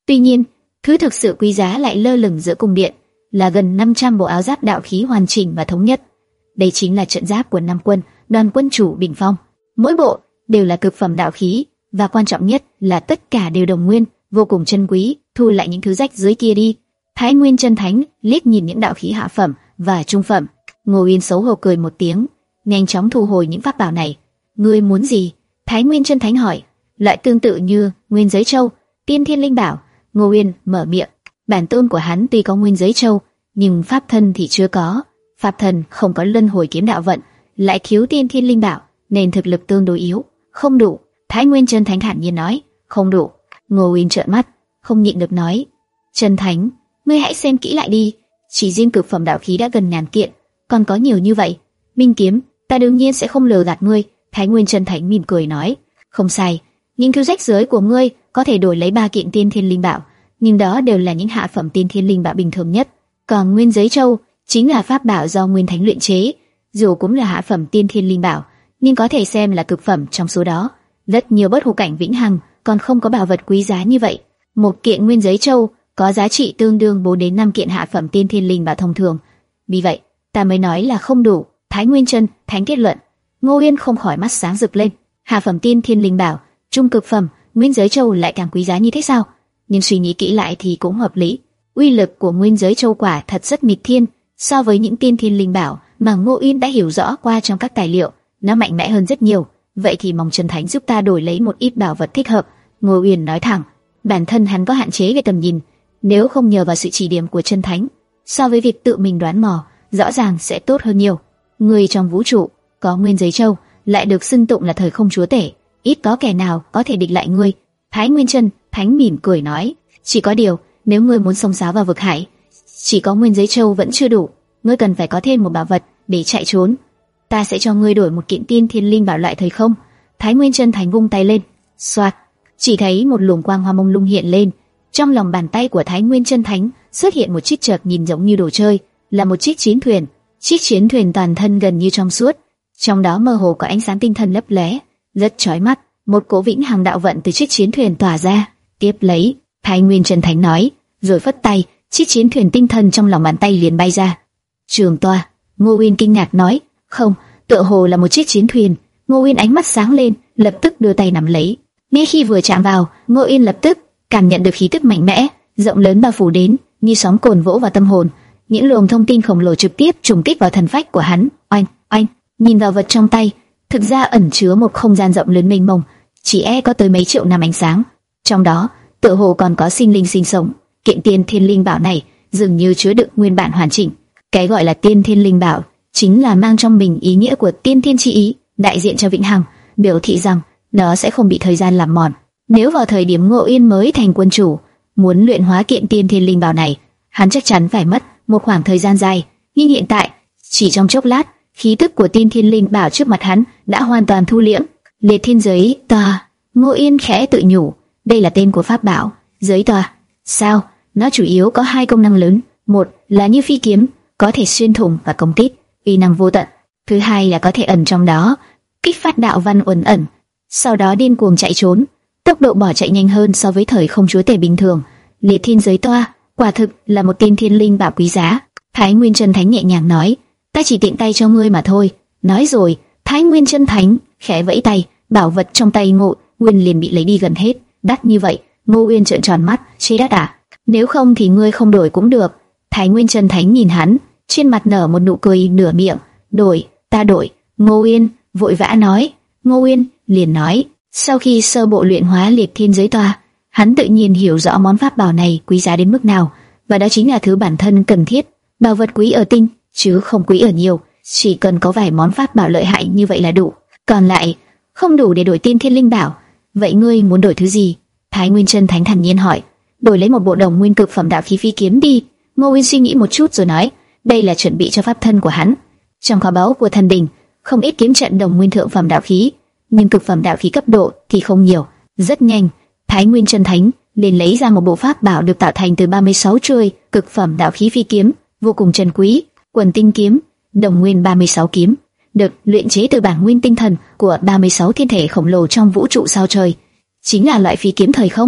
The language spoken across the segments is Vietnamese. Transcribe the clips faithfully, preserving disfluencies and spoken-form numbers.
Tuy nhiên, thứ thực sự quý giá lại lơ lửng giữa cung điện, là gần năm trăm bộ áo giáp đạo khí hoàn chỉnh và thống nhất. Đây chính là trận giáp của Nam Quân, Đoàn quân chủ Bình Phong. Mỗi bộ đều là cực phẩm đạo khí, và quan trọng nhất là tất cả đều đồng nguyên, vô cùng chân quý. Thu lại những thứ rách dưới kia đi. Thái Nguyên Chân Thánh liếc nhìn những đạo khí hạ phẩm và trung phẩm. Ngô Uyên xấu hổ cười một tiếng, nhanh chóng thu hồi những pháp bảo này. Ngươi muốn gì? Thái Nguyên Chân Thánh hỏi. Loại tương tự như Nguyên Giới Châu, Tiên Thiên Linh Bảo. Ngô Uyên mở miệng. Bản tôn của hắn tuy có Nguyên Giới Châu, nhưng pháp thân thì chưa có. Pháp thân không có luân hồi kiếm đạo vận, lại thiếu Tiên Thiên Linh Bảo, nên thực lực tương đối yếu, không đủ. Thái Nguyên Chân Thánh thản nhiên nói. Không đủ. Ngô Uyên trợn mắt, không nhịn được nói. Chân Thánh, ngươi hãy xem kỹ lại đi. Chỉ riêng cực phẩm đạo khí đã gần ngàn kiện, còn có nhiều như vậy. Minh kiếm, ta đương nhiên sẽ không lừa gạt ngươi. Thái Nguyên Chân Thánh mỉm cười nói. Không sai, những thứ rách rưới của ngươi có thể đổi lấy ba kiện Tiên Thiên Linh Bảo, nhưng đó đều là những hạ phẩm Tiên Thiên Linh Bảo bình thường nhất. Còn Nguyên Giới Châu chính là pháp bảo do Nguyên Thánh luyện chế, dù cũng là hạ phẩm Tiên Thiên Linh Bảo, nhưng có thể xem là cực phẩm trong số đó. Rất nhiều bất hủ cảnh vĩnh hằng còn không có bảo vật quý giá như vậy. Một kiện Nguyên Giới Châu có giá trị tương đương bốn đến năm kiện hạ phẩm Tiên Thiên Linh Bảo thông thường. Vì vậy, ta mới nói là không đủ. Thái Nguyên Chân Thánh kết luận. Ngô Uyên không khỏi mắt sáng rực lên. Hạ phẩm Tiên Thiên Linh Bảo, trung cực phẩm Nguyên Giới Châu lại càng quý giá như thế sao? Nhưng suy nghĩ kỹ lại thì cũng hợp lý. Uy lực của Nguyên Giới Châu quả thật rất nghịch thiên, so với những Tiên Thiên Linh Bảo mà Ngô Uyên đã hiểu rõ qua trong các tài liệu, nó mạnh mẽ hơn rất nhiều. Vậy thì mong Chân Thánh giúp ta đổi lấy một ít bảo vật thích hợp. Ngô Uyên nói thẳng. Bản thân hắn có hạn chế về tầm nhìn, nếu không nhờ vào sự chỉ điểm của Chân Thánh, so với việc tự mình đoán mò, rõ ràng sẽ tốt hơn nhiều. Người trong vũ trụ có Nguyên Giới Châu, lại được xưng tụng là thời không chúa tể, ít có kẻ nào có thể địch lại ngươi. Thái Nguyên Chân Thánh mỉm cười nói. Chỉ có điều, nếu ngươi muốn xông xáo vào vực hải, chỉ có Nguyên Giới Châu vẫn chưa đủ, ngươi cần phải có thêm một bảo vật để chạy trốn. Ta sẽ cho ngươi đổi một kiện Tiên Thiên Linh Bảo loại thời không. Thái Nguyên Chân Thánh vung tay lên, xoạt, chỉ thấy một luồng quang hoa mông lung hiện lên. Trong lòng bàn tay của Thái Nguyên Chân Thánh xuất hiện một chiếc chợt nhìn giống như đồ chơi, là một chiếc chiến thuyền. Chiếc chiến thuyền toàn thân gần như trong suốt, trong đó mơ hồ có ánh sáng tinh thần lấp lóe, rất chói mắt. Một cỗ vĩnh hằng đạo vận từ chiếc chiến thuyền tỏa ra. Tiếp lấy, Thái Nguyên Chân Thánh nói, rồi phất tay, chiếc chiến thuyền tinh thần trong lòng bàn tay liền bay ra. Trường toa. Ngô Uyên kinh ngạc nói. Không, tựa hồ là một chiếc chiến thuyền. Ngô Uyên ánh mắt sáng lên, lập tức đưa tay nắm lấy. Ngay khi vừa chạm vào, Ngô Uyên lập tức cảm nhận được khí tức mạnh mẽ, rộng lớn bao phủ đến, như sóng cồn vỗ vào tâm hồn. Những luồng thông tin khổng lồ trực tiếp trùng kích vào thần phách của hắn. Oanh, oanh, nhìn vào vật trong tay, thực ra ẩn chứa một không gian rộng lớn mênh mông, chỉ e có tới mấy triệu năm ánh sáng. Trong đó, tựa hồ còn có sinh linh sinh sống. Kiện Tiên Thiên Linh Bảo này dường như chứa đựng nguyên bản hoàn chỉnh. Cái gọi là Tiên Thiên Linh Bảo chính là mang trong mình ý nghĩa của tiên thiên chi ý, đại diện cho vĩnh hằng, biểu thị rằng nó sẽ không bị thời gian làm mòn. Nếu vào thời điểm Ngô Uyên mới thành quân chủ, muốn luyện hóa kiện Tiên Thiên Linh Bảo này, hắn chắc chắn phải mất một khoảng thời gian dài. Nhưng hiện tại, chỉ trong chốc lát, khí tức của Tiên Thiên Linh Bảo trước mặt hắn đã hoàn toàn thu liễm. Liệt Thiên Giới Tòa. Ngô Uyên khẽ tự nhủ, đây là tên của pháp bảo, Giới Tòa. Sao? Nó chủ yếu có hai công năng lớn, một là như phi kiếm, có thể xuyên thủng và công kích, uy năng vô tận. Thứ hai là có thể ẩn trong đó, kích phát đạo văn uẩn ẩn, sau đó điên cuồng chạy trốn, tốc độ bỏ chạy nhanh hơn so với thời không chúa tể bình thường. Liệt Thiên Giới Toa quả thực là một tiên thiên linh bảo quý giá. Thái Nguyên Chân Thánh nhẹ nhàng nói, ta chỉ tiện tay cho ngươi mà thôi. Nói rồi, Thái Nguyên Chân Thánh khẽ vẫy tay, bảo vật trong tay Ngô Uyên liền bị lấy đi gần hết. Đắt như vậy? Ngô Uyên trợn tròn mắt, chế đắt à? Nếu không thì ngươi không đổi cũng được. Thái Nguyên Chân Thánh nhìn hắn, trên mặt nở một nụ cười nửa miệng. Đổi, ta đổi. Ngô Uyên vội vã nói. Ngô Uyên liền nói, sau khi sơ bộ luyện hóa Liệt Thiên Giới Toa, hắn tự nhiên hiểu rõ món pháp bảo này quý giá đến mức nào, và đó chính là thứ bản thân cần thiết. Bảo vật quý ở tinh, chứ không quý ở nhiều. Chỉ cần có vài món pháp bảo lợi hại như vậy là đủ. Còn lại không đủ để đổi Tiên Thiên Linh Bảo. Vậy ngươi muốn đổi thứ gì? Thái Nguyên Chân Thánh thản nhiên hỏi. Đổi lấy một bộ đồng nguyên cực phẩm đạo khí phi kiếm đi. Ngô Uyên suy nghĩ một chút rồi nói, đây là chuẩn bị cho pháp thân của hắn. Trong kho báu của thần đình không ít kiếm trận đồng nguyên thượng phẩm đạo khí, nhưng cực phẩm đạo khí cấp độ thì không nhiều. Rất nhanh, Thái Nguyên Chân Thánh liền lấy ra một bộ pháp bảo được tạo thành từ ba mươi sáu chuôi cực phẩm đạo khí phi kiếm, vô cùng trân quý. Quần tinh kiếm, đồng nguyên ba mươi sáu kiếm, được luyện chế từ bản nguyên tinh thần của ba mươi sáu thiên thể khổng lồ trong vũ trụ sao trời, chính là loại phi kiếm thời không.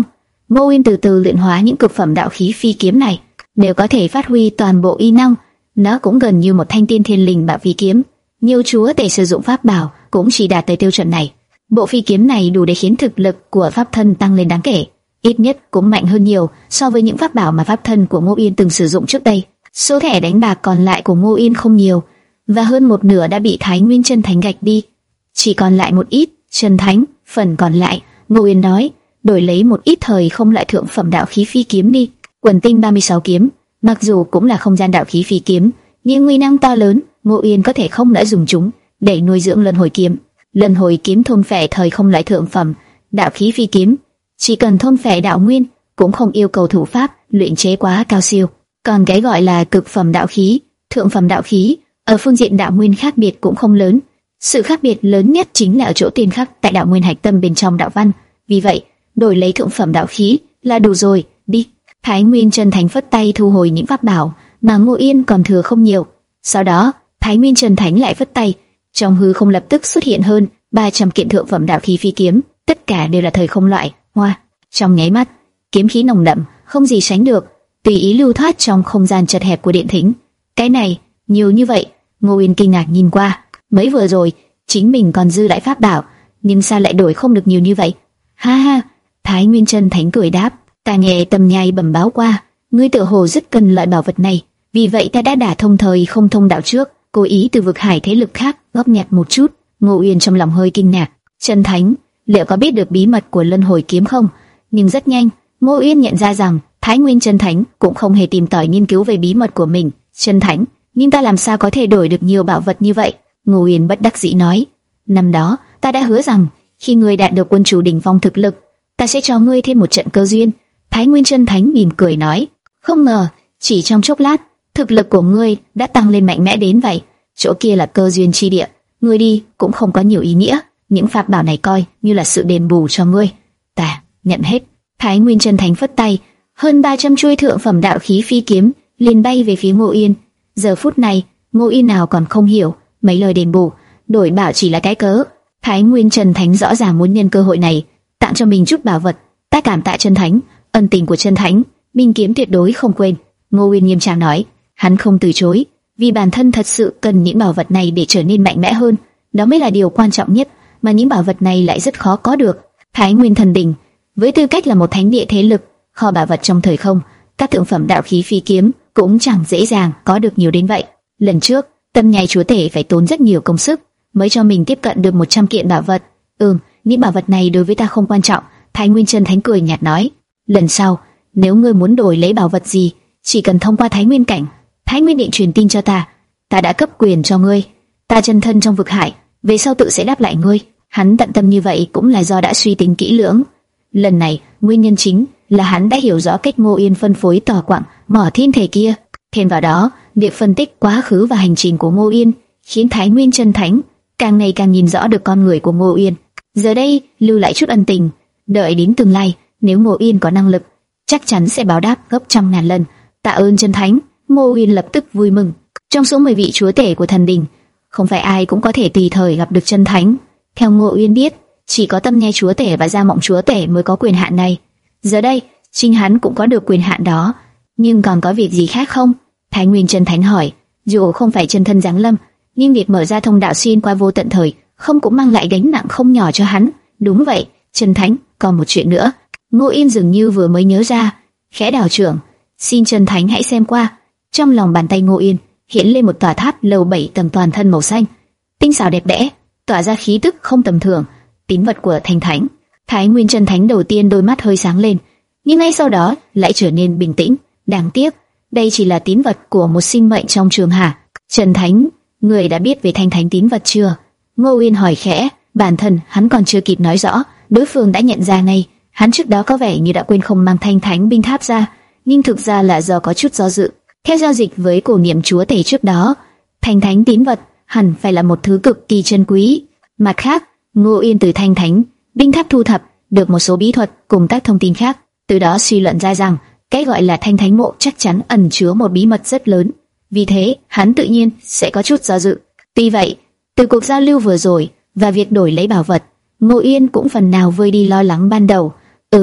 Ngô Uyên từ từ luyện hóa những cực phẩm đạo khí phi kiếm này, đều có thể phát huy toàn bộ y năng. Nó cũng gần như một thanh tiên thiên linh bảo phi kiếm. Nhiều chúa tể sử dụng pháp bảo cũng chỉ đạt tới tiêu chuẩn này. Bộ phi kiếm này đủ để khiến thực lực của pháp thân tăng lên đáng kể, ít nhất cũng mạnh hơn nhiều so với những pháp bảo mà pháp thân của Ngô Uyên từng sử dụng trước đây. Số thẻ đánh bạc còn lại của Ngô Uyên không nhiều, và hơn một nửa đã bị Thái Nguyên Chân Thánh gạch đi, chỉ còn lại một ít. Chân Thánh, phần còn lại, Ngô Uyên nói, đổi lấy một ít thời không loại thượng phẩm đạo khí phi kiếm đi. Quần tinh ba mươi sáu kiếm, mặc dù cũng là không gian đạo khí phi kiếm, nhưng nguy năng to lớn, Ngô Uyên có thể không nỡ dùng chúng để nuôi dưỡng luân hồi kiếm. Luân hồi kiếm thôn phệ thời không loại thượng phẩm đạo khí phi kiếm, chỉ cần thôn phệ đạo nguyên, cũng không yêu cầu thủ pháp luyện chế quá cao siêu. Còn cái gọi là cực phẩm đạo khí, thượng phẩm đạo khí, ở phương diện đạo nguyên khác biệt cũng không lớn. Sự khác biệt lớn nhất chính là ở chỗ tiên khắc tại đạo nguyên hạch tâm bên trong đạo văn. Vì vậy, đổi lấy thượng phẩm đạo khí là đủ rồi, đi. Thái Nguyên Chân Thánh phất tay thu hồi những pháp bảo mà Ngô Yên còn thừa không nhiều. Sau đó, Thái Nguyên Chân Thánh lại phất tay, trong hư không lập tức xuất hiện hơn ba trăm kiện thượng phẩm đạo khí phi kiếm, tất cả đều là thời không loại. Hoa, trong nháy mắt, kiếm khí nồng đậm, không gì sánh được, tùy ý lưu thoát trong không gian chật hẹp của điện thính. Cái này, nhiều như vậy. Ngô Uyên kinh ngạc nhìn qua, mới vừa rồi chính mình còn dư lại pháp bảo, nhưng sao lại đổi không được nhiều như vậy? Ha ha, Thái Nguyên Chân Thánh cười đáp, ta nghe Tâm Nhai bẩm báo qua, ngươi tự hồ rất cần loại bảo vật này, vì vậy ta đã đả thông thời không thông đạo trước, cố ý từ vực hải thế lực khác góp nhặt một chút. Ngô Uyên trong lòng hơi kinh ngạc, Chân Thánh liệu có biết được bí mật của luân hồi kiếm không? Nhưng rất nhanh, Ngô Uyên nhận ra rằng Thái Nguyên Chân Thánh cũng không hề tìm tòi nghiên cứu về bí mật của mình. Chân Thánh, nhưng ta làm sao có thể đổi được nhiều bảo vật như vậy? Ngô Uyên bất đắc dĩ nói, năm đó ta đã hứa rằng khi ngươi đạt được quân chủ đỉnh phong thực lực, ta sẽ cho ngươi thêm một trận cơ duyên. Thái Nguyên Chân Thánh mỉm cười nói, không ngờ chỉ trong chốc lát, thực lực của ngươi đã tăng lên mạnh mẽ đến vậy. Chỗ kia là cơ duyên chi địa, ngươi đi cũng không có nhiều ý nghĩa, những pháp bảo này coi như là sự đền bù cho ngươi. Ta nhận hết. Thái Nguyên Chân Thánh phất tay, hơn ba trăm chuôi thượng phẩm đạo khí phi kiếm liền bay về phía Ngô Yên. Giờ phút này, Ngô Yên nào còn không hiểu mấy lời đền bù, đổi bảo chỉ là cái cớ. Thái Nguyên Chân Thánh rõ ràng muốn nhân cơ hội này tặng cho mình chút bảo vật. Ta cảm tạ Chân Thánh, ân tình của Chân Thánh, Minh kiếm tuyệt đối không quên. Ngô Uyên nghiêm trang nói, hắn không từ chối, vì bản thân thật sự cần những bảo vật này để trở nên mạnh mẽ hơn, đó mới là điều quan trọng nhất, mà những bảo vật này lại rất khó có được. Thái Nguyên Thần Đỉnh, với tư cách là một thánh địa thế lực, kho bảo vật trong thời không, các thượng phẩm đạo khí phi kiếm cũng chẳng dễ dàng có được nhiều đến vậy. Lần trước, Tâm Nhai chúa tể phải tốn rất nhiều công sức mới cho mình tiếp cận được một trăm kiện bảo vật. Ừm, những bảo vật này đối với ta không quan trọng. Thái Nguyên Chân Thánh cười nhạt nói, lần sau nếu ngươi muốn đổi lấy bảo vật gì, chỉ cần thông qua Thái Nguyên cảnh, Thái Nguyên Điện truyền tin cho ta, ta đã cấp quyền cho ngươi. Ta chân thân trong vực hải, về sau tự sẽ đáp lại ngươi. Hắn tận tâm như vậy cũng là do đã suy tính kỹ lưỡng. Lần này, nguyên nhân chính là hắn đã hiểu rõ cách Ngô Yên phân phối tòa quặng mỏ thiên thể kia. Thêm vào đó, việc phân tích quá khứ và hành trình của Ngô Yên khiến Thái Nguyên Chân Thánh càng ngày càng nhìn rõ được con người của Ngô Yên. Giờ đây, lưu lại chút ân tình, đợi đến tương lai, nếu Ngô Yên có năng lực, chắc chắn sẽ báo đáp gấp trăm ngàn lần. Tạ ơn Chân Thánh. Ngô Uyên lập tức vui mừng. Trong số mười vị chúa tể của thần đình, không phải ai cũng có thể tùy thời gặp được Chân Thánh. Theo Ngô Uyên biết, chỉ có Tâm Nhai chúa tể và Gia Mộng chúa tể mới có quyền hạn này. Giờ đây, chính hắn cũng có được quyền hạn đó. Nhưng còn có việc gì khác không? Thái Nguyên Chân Thánh hỏi. Dù không phải chân thân giáng lâm, nhưng việc mở ra thông đạo xuyên qua vô tận thời không cũng mang lại gánh nặng không nhỏ cho hắn. Đúng vậy, Chân Thánh, còn một chuyện nữa. Ngô Yên dường như vừa mới nhớ ra, khẽ đảo trưởng, xin Chân Thánh hãy xem qua. Trong lòng bàn tay Ngô Yên hiện lên một tòa tháp lầu bảy tầng toàn thân màu xanh, tinh xảo đẹp đẽ, tỏa ra khí tức không tầm thường, tín vật của Thanh Thánh. Thái Nguyên Chân Thánh đầu tiên đôi mắt hơi sáng lên, nhưng ngay sau đó lại trở nên bình tĩnh. Đáng tiếc, đây chỉ là tín vật của một sinh mệnh trong trường hạ. Chân Thánh, người đã biết về Thanh Thánh tín vật chưa? Ngô Uyên hỏi khẽ. Bản thân hắn còn chưa kịp nói rõ, đối phương đã nhận ra ngay. Hắn trước đó có vẻ như đã quên không mang Thanh Thánh binh tháp ra, nhưng thực ra là do có chút do dự. Theo giao dịch với cổ niệm chúa tể trước đó, Thanh Thánh tín vật hẳn phải là một thứ cực kỳ chân quý. Mặt khác, Ngô Yên từ Thanh Thánh binh tháp thu thập được một số bí thuật cùng các thông tin khác, từ đó suy luận ra rằng cái gọi là Thanh Thánh mộ chắc chắn ẩn chứa một bí mật rất lớn. Vì thế, hắn tự nhiên sẽ có chút do dự. Tuy vậy, từ cuộc giao lưu vừa rồi và việc đổi lấy bảo vật, Ngô Yên cũng phần nào vơi đi lo lắng ban đầu. Ừm,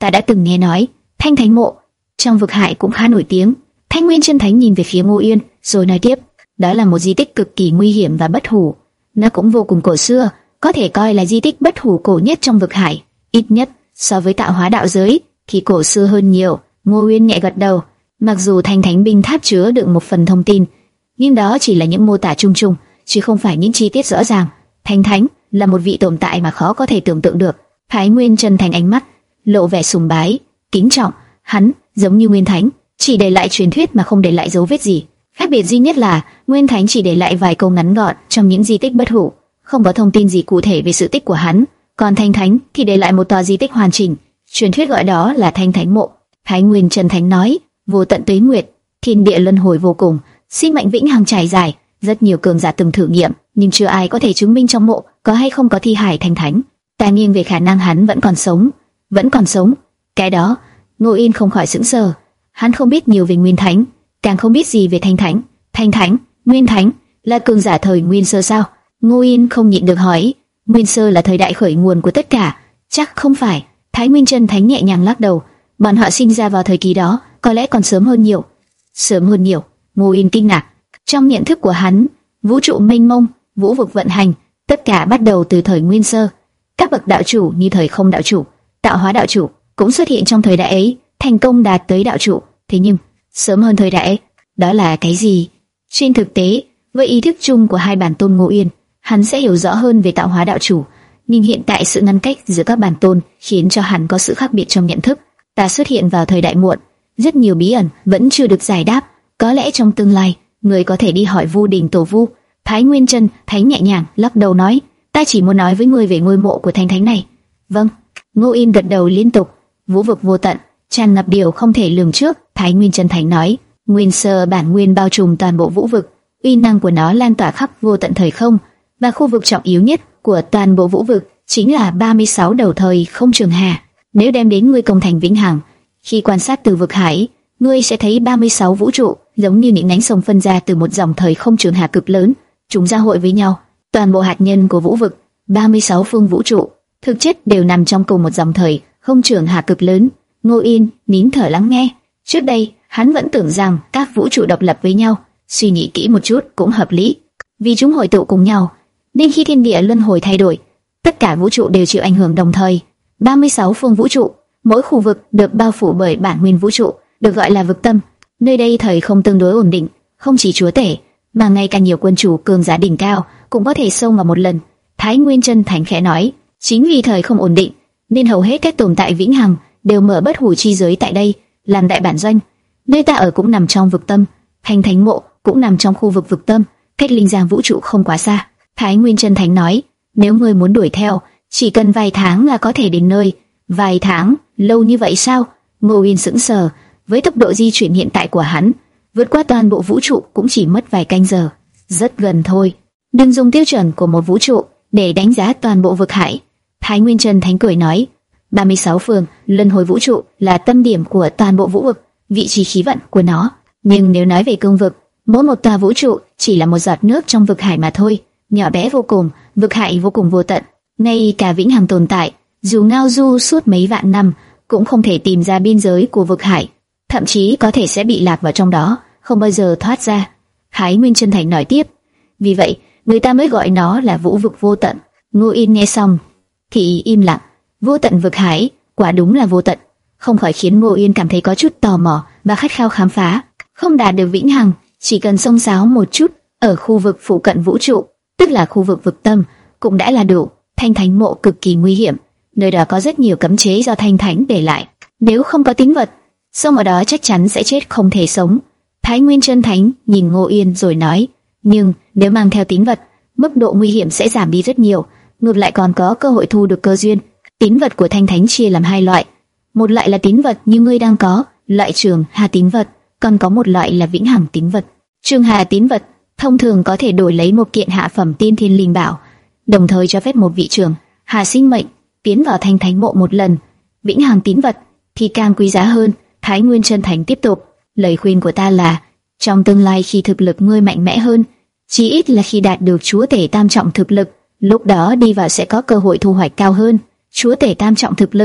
ta đã từng nghe nói, Thanh Thánh Mộ trong vực hải cũng khá nổi tiếng. Thanh Nguyên Chân Thánh nhìn về phía Ngô Yên, rồi nói tiếp, đó là một di tích cực kỳ nguy hiểm và bất hủ. Nó cũng vô cùng cổ xưa, có thể coi là di tích bất hủ cổ nhất trong vực hải, ít nhất so với tạo hóa đạo giới thì cổ xưa hơn nhiều. Ngô Yên nhẹ gật đầu, mặc dù Thanh Thánh Binh Tháp chứa đựng một phần thông tin, nhưng đó chỉ là những mô tả chung chung, chứ không phải những chi tiết rõ ràng. Thanh Thánh là một vị tồn tại mà khó có thể tưởng tượng được. Thái Nguyên Chân Thánh ánh mắt lộ vẻ sùng bái, kính trọng. Hắn giống như Nguyên Thánh, chỉ để lại truyền thuyết mà không để lại dấu vết gì. Khác biệt duy nhất là Nguyên Thánh chỉ để lại vài câu ngắn gọn trong những di tích bất hủ, không có thông tin gì cụ thể về sự tích của hắn. Còn Thanh Thánh thì để lại một tòa di tích hoàn chỉnh, truyền thuyết gọi đó là Thanh Thánh Mộ. Thái Nguyên Chân Thánh nói, vô tận tuế nguyệt, thiên địa luân hồi vô cùng, sinh mệnh vĩnh hằng trải dài, rất nhiều cường giả từng thử nghiệm, nhưng chưa ai có thể chứng minh trong mộ có hay không có thi hài Thanh Thánh. Ta nghiêng về khả năng hắn vẫn còn sống, vẫn còn sống. Cái đó, Ngô Yên không khỏi sững sờ. Hắn không biết nhiều về Nguyên Thánh, càng không biết gì về Thanh Thánh. Thanh Thánh, Nguyên Thánh là cường giả thời Nguyên Sơ sao? Ngô Yên không nhịn được hỏi. Nguyên Sơ là thời đại khởi nguồn của tất cả, chắc không phải. Thái Nguyên Chân Thánh nhẹ nhàng lắc đầu. Bọn họ sinh ra vào thời kỳ đó, có lẽ còn sớm hơn nhiều. Sớm hơn nhiều? Ngô Yên kinh ngạc. Trong nhận thức của hắn, vũ trụ mênh mông, vũ vực vận hành, tất cả bắt đầu từ thời Nguyên Sơ. Các bậc đạo chủ như thời Không đạo chủ, tạo hóa đạo chủ cũng xuất hiện trong thời đại ấy, thành công đạt tới đạo chủ. Thế nhưng sớm hơn thời đại ấy, đó là cái gì? Trên thực tế, với ý thức chung của hai bản tôn Ngô Yên, hắn sẽ hiểu rõ hơn về tạo hóa đạo chủ. Nhưng hiện tại sự ngăn cách giữa các bản tôn khiến cho hắn có sự khác biệt trong nhận thức. Ta xuất hiện vào thời đại muộn, rất nhiều bí ẩn vẫn chưa được giải đáp. Có lẽ trong tương lai, người có thể đi hỏi Vu Đình Tổ Vu. Thái Nguyên Chân Thánh nhẹ nhàng lắc đầu nói, ta chỉ muốn nói với ngươi về ngôi mộ của Thanh Thánh này. Vâng. Ngô Yên gật đầu liên tục. Vũ vực vô tận, tràn ngập điều không thể lường trước. Thái Nguyên Chân Thánh nói, Nguyên Sơ bản nguyên bao trùm toàn bộ vũ vực, uy năng của nó lan tỏa khắp vô tận thời không, và khu vực trọng yếu nhất của toàn bộ vũ vực chính là ba mươi sáu đầu thời không trường hà. Nếu đem đến ngươi công thành vĩnh hằng, khi quan sát từ vực hải, ngươi sẽ thấy ba mươi sáu vũ trụ giống như những nhánh sông phân ra từ một dòng thời không trường hà cực lớn, chúng giao hội với nhau. Toàn bộ hạt nhân của vũ vực, ba mươi sáu phương vũ trụ, thực chất đều nằm trong cùng một dòng thời không trường hà cực lớn. Ngô Yên nín thở lắng nghe. Trước đây, hắn vẫn tưởng rằng các vũ trụ độc lập với nhau, suy nghĩ kỹ một chút cũng hợp lý, vì chúng hội tụ cùng nhau, nên khi thiên địa luân hồi thay đổi, tất cả vũ trụ đều chịu ảnh hưởng đồng thời. ba mươi sáu phương vũ trụ, mỗi khu vực được bao phủ bởi bản nguyên vũ trụ, được gọi là vực tâm. Nơi đây thời không tương đối ổn định, không chỉ chúa tể, mà ngay cả nhiều quân chủ cường giả đỉnh cao cũng có thể xông vào một lần. Thái Nguyên Chân Thánh khẽ nói, chính vì thời không ổn định, nên hầu hết các tồn tại vĩnh hằng đều mở bất hủ chi giới tại đây làm đại bản doanh. Nơi ta ở cũng nằm trong vực tâm, Thanh Thánh Mộ cũng nằm trong khu vực vực tâm, cách linh giang vũ trụ không quá xa. Thái Nguyên Chân Thánh nói, nếu ngươi muốn đuổi theo, chỉ cần vài tháng là có thể đến nơi. Vài tháng, lâu như vậy sao? Ngô Yên sững sờ. Với tốc độ di chuyển hiện tại của hắn, vượt qua toàn bộ vũ trụ cũng chỉ mất vài canh giờ. Rất gần thôi. Đừng dùng tiêu chuẩn của một vũ trụ để đánh giá toàn bộ vực hải. Thái Nguyên Chân Thánh cười nói, ba mươi sáu phương luân hồi vũ trụ là tâm điểm của toàn bộ vũ vực, vị trí khí vận của nó. Nhưng nếu nói về cương vực, mỗi một tòa vũ trụ chỉ là một giọt nước trong vực hải mà thôi, nhỏ bé vô cùng. Vực hải vô cùng vô tận, ngay cả vĩnh hằng tồn tại, dù ngao du suốt mấy vạn năm cũng không thể tìm ra biên giới của vực hải, thậm chí có thể sẽ bị lạc vào trong đó, không bao giờ thoát ra. Thái Nguyên Chân Thánh nói tiếp, vì vậy người ta mới gọi nó là vũ vực vô tận. Ngô Yên nghe xong thì im lặng. Vô tận vực hải, quả đúng là vô tận, không khỏi khiến Ngô Yên cảm thấy có chút tò mò và khát khao khám phá. Không đạt được vĩnh hằng, chỉ cần xông xáo một chút ở khu vực phụ cận vũ trụ, tức là khu vực vực tâm, cũng đã là đủ. Thanh Thánh Mộ cực kỳ nguy hiểm, nơi đó có rất nhiều cấm chế do Thanh Thánh để lại. Nếu không có tín vật, xông ở đó chắc chắn sẽ chết không thể sống. Thái Nguyên Chân Thánh nhìn Ngô Yên rồi nói, nhưng nếu mang theo tín vật, mức độ nguy hiểm sẽ giảm đi rất nhiều, ngược lại còn có cơ hội thu được cơ duyên. Tín vật của Thanh Thánh chia làm hai loại, một loại là tín vật như ngươi đang có, loại Trường Hà tín vật, còn có một loại là vĩnh hằng tín vật. Trường Hà tín vật thông thường có thể đổi lấy một kiện hạ phẩm tiên thiên linh bảo, đồng thời cho phép một vị Trường Hà sinh mệnh tiến vào Thanh Thánh Mộ một lần. Vĩnh hằng tín vật thì càng quý giá hơn. Thái Nguyên Chân Thánh tiếp tục, lời khuyên của ta là, trong tương lai khi thực lực ngươi mạnh mẽ hơn, chí ít là khi đạt được chúa tể tam trọng thực lực, lúc đó đi vào sẽ có cơ hội thu hoạch cao hơn. Chúa tể tam trọng thực lực,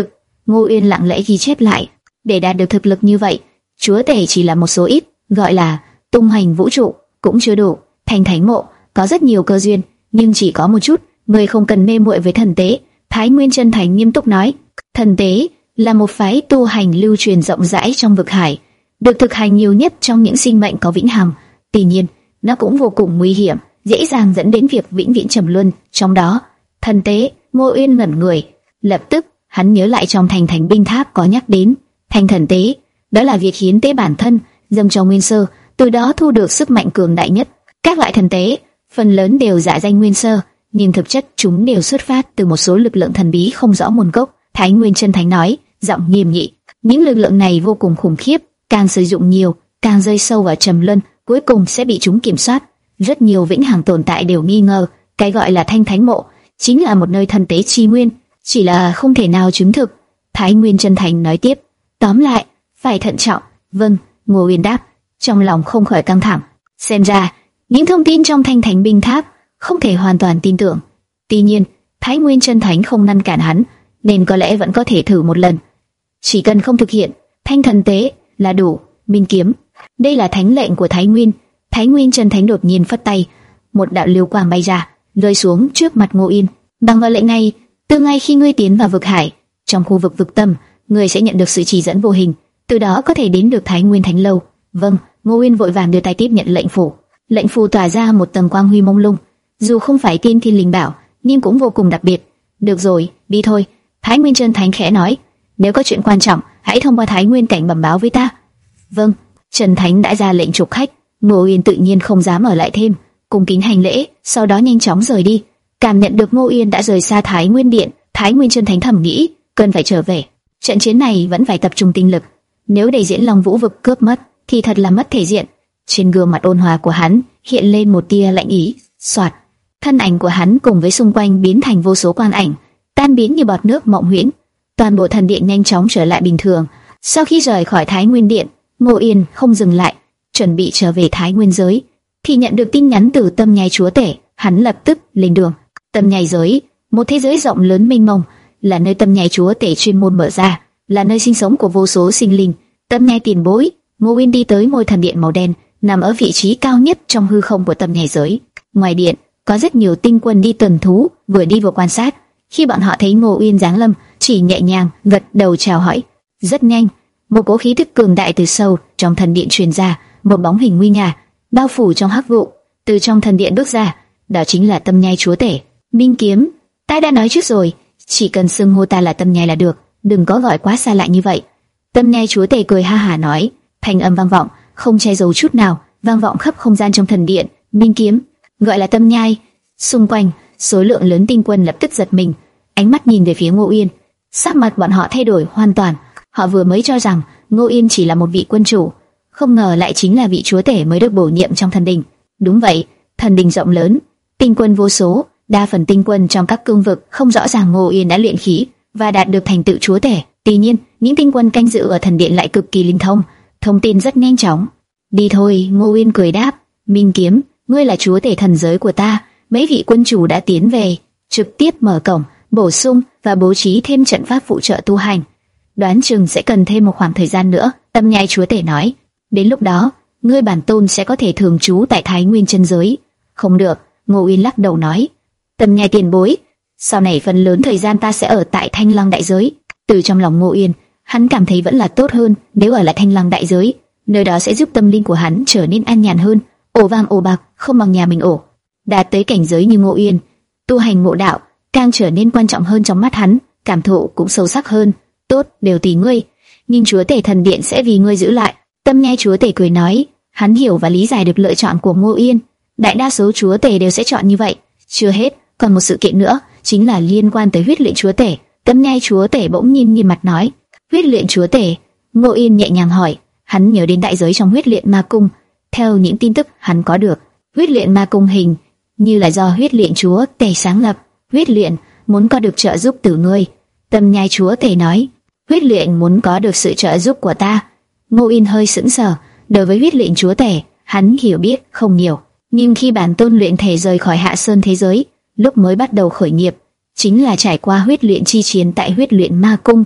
Ngô Uyên lặng lẽ ghi chép lại. Để đạt được thực lực như vậy, chúa tể chỉ là một số ít, gọi là tung hành vũ trụ cũng chưa đủ. Thành thánh mộ có rất nhiều cơ duyên, nhưng chỉ có một chút, người không cần mê muội với thần tế. Thái Nguyên chân thành nghiêm túc nói, thần tế là một phái tu hành lưu truyền rộng rãi trong vực hải, được thực hành nhiều nhất trong những sinh mệnh có vĩnh hằng. Tuy nhiên, nó cũng vô cùng nguy hiểm, dễ dàng dẫn đến việc vĩnh viễn trầm luân. Trong đó, thần tế, Ngô Uyên ngẩn người, lập tức hắn nhớ lại trong thành thánh binh tháp có nhắc đến thanh thần tế, đó là việc hiến tế bản thân dâng cho Nguyên Sơ, từ đó thu được sức mạnh cường đại nhất. Các loại thần tế phần lớn đều giả danh Nguyên Sơ, nhưng thực chất chúng đều xuất phát từ một số lực lượng thần bí không rõ nguồn gốc. Thái Nguyên chân thánh nói, giọng nghiêm nghị, những lực lượng này vô cùng khủng khiếp, càng sử dụng nhiều, càng rơi sâu vào trầm luân, cuối cùng sẽ bị chúng kiểm soát. Rất nhiều vĩnh hằng tồn tại đều nghi ngờ, cái gọi là thanh thánh mộ chính là một nơi thần tế chi nguyên, chỉ là không thể nào chứng thực. Thái Nguyên chân thành nói tiếp, tóm lại, phải thận trọng. Vâng, Ngô Uyên đáp, trong lòng không khỏi căng thẳng. Xem ra, những thông tin trong thanh thánh binh tháp không thể hoàn toàn tin tưởng. Tuy nhiên, Thái Nguyên chân thánh không ngăn cản hắn, nên có lẽ vẫn có thể thử một lần. Chỉ cần không thực hiện thanh thần tế là đủ. Minh kiếm, đây là thánh lệnh của Thái Nguyên. Thái Nguyên chân thánh đột nhiên phất tay, một đạo lưu quang bay ra, rơi xuống trước mặt Ngô Uyên. Bằng vào lệnh này, từ ngay khi ngươi tiến vào vực hải, trong khu vực vực tâm, ngươi sẽ nhận được sự chỉ dẫn vô hình, từ đó có thể đến được Thái Nguyên Thánh lâu. Vâng, Ngô Uyên vội vàng đưa tay tiếp nhận lệnh phù. Lệnh phù tỏa ra một tầng quang huy mông lung, dù không phải tiên thiên linh bảo, nhưng cũng vô cùng đặc biệt. Được rồi, đi thôi. Thái Nguyên chân thánh khẽ nói, nếu có chuyện quan trọng, hãy thông qua Thái Nguyên cảnh bẩm báo với ta. Vâng, Trần Thánh đã ra lệnh trục khách. Ngô Uyên tự nhiên không dám ở lại thêm, cung kính hành lễ, sau đó nhanh chóng rời đi. Cảm nhận được Ngô Uyên đã rời xa Thái Nguyên điện, Thái Nguyên chân thánh thầm nghĩ, cần phải trở về. Trận chiến này vẫn phải tập trung tinh lực, nếu để diễn Long Vũ vực cướp mất, thì thật là mất thể diện. Trên gương mặt ôn hòa của hắn hiện lên một tia lạnh ý. Soạt, thân ảnh của hắn cùng với xung quanh biến thành vô số quan ảnh, tan biến như bọt nước mộng huyễn. Toàn bộ thần điện nhanh chóng trở lại bình thường. Sau khi rời khỏi Thái Nguyên điện, Ngô Uyên không dừng lại, chuẩn bị trở về Thái Nguyên giới, thì nhận được tin nhắn từ Tâm Nhai chúa tể. Hắn lập tức lên đường. Tâm Nhai giới, một thế giới rộng lớn mênh mông, là nơi Tâm Nhai chúa tể chuyên môn mở ra, là nơi sinh sống của vô số sinh linh. Tâm Nhai tiền bối. Ngô Uyên đi tới ngôi thần điện màu đen, nằm ở vị trí cao nhất trong hư không của Tâm Nhai giới. Ngoài điện, có rất nhiều tinh quân đi tuần thú, vừa đi vừa quan sát. Khi bọn họ thấy Ngô Uyên giáng lâm, chỉ nhẹ nhàng gật đầu chào hỏi. Rất nhanh, một cỗ khí tức cường đại từ sâu trong thần điện truyền ra, một bóng hình nguy nga bao phủ trong hắc vụ, từ trong thần điện bước ra, đó chính là Tâm Nhai chúa tể. Minh kiếm, ta đã nói trước rồi, chỉ cần xưng hô ta là Tâm Nhai là được, đừng có gọi quá xa lạ như vậy. Tâm Nhai chúa tể cười ha hả nói, thanh âm vang vọng, không che giấu chút nào, vang vọng khắp không gian trong thần điện. Minh kiếm, gọi là Tâm Nhai. Xung quanh, số lượng lớn tinh quân lập tức giật mình, ánh mắt nhìn về phía Ngô Uyên. Sắc mặt bọn họ thay đổi hoàn toàn. Họ vừa mới cho rằng Ngô Uyên chỉ là một vị quân chủ, không ngờ lại chính là vị chúa tể mới được bổ nhiệm trong thần đình. Đúng vậy, thần đình rộng lớn, tinh quân vô số, đa phần tinh quân trong các cương vực không rõ ràng Ngô Uyên đã luyện khí và đạt được thành tựu chúa tể. Tuy nhiên, những tinh quân canh giữ ở thần điện lại cực kỳ linh thông, thông tin rất nhanh chóng. Đi thôi, Ngô Uyên cười đáp. Minh kiếm, ngươi là chúa tể thần giới của ta, mấy vị quân chủ đã tiến về, trực tiếp mở cổng, bổ sung và bố trí thêm trận pháp phụ trợ tu hành. Đoán chừng sẽ cần thêm một khoảng thời gian nữa. Tâm Nhai chúa tể nói, đến lúc đó, ngươi bản tôn sẽ có thể thường trú tại Thái Nguyên chân giới. Không được, Ngô Uyên lắc đầu nói. Tâm Nhai tiền bối, sau này phần lớn thời gian ta sẽ ở tại Thanh Lăng đại giới. Từ trong lòng Ngô Uyên, hắn cảm thấy vẫn là tốt hơn nếu ở lại Thanh Lăng đại giới, nơi đó sẽ giúp tâm linh của hắn trở nên an nhàn hơn. Ổ vàng ổ bạc không bằng nhà mình ổ. Đạt tới cảnh giới như Ngô Uyên, tu hành ngộ đạo càng trở nên quan trọng hơn trong mắt hắn, cảm thụ cũng sâu sắc hơn. Tốt, đều tùy ngươi, nhưng chúa tể thần điện sẽ vì ngươi giữ lại. Tâm Nhai chúa tể cười nói, hắn hiểu và lý giải được lựa chọn của Ngô Uyên. Đại đa số chúa tể đều sẽ chọn như vậy. Chưa hết, còn một sự kiện nữa, chính là liên quan tới huyết luyện chúa tể. Tâm Nhai chúa tể bỗng nhiên nghiêm mặt nói, huyết luyện chúa tể. Ngô Uyên nhẹ nhàng hỏi, hắn nhớ đến đại giới trong huyết luyện ma cung. Theo những tin tức hắn có được, huyết luyện ma cung hình như là do huyết luyện chúa tể sáng lập. Huyết luyện muốn có được trợ giúp từ ngươi. Tâm Nhai chúa tể nói, huyết luyện muốn có được sự trợ giúp của ta. Ngô Uyên hơi sững sờ, đối với huyết luyện chúa tể, hắn hiểu biết không nhiều, nhưng khi bản tôn luyện thể rời khỏi Hạ Sơn thế giới, lúc mới bắt đầu khởi nghiệp, chính là trải qua huyết luyện chi chiến tại huyết luyện ma cung.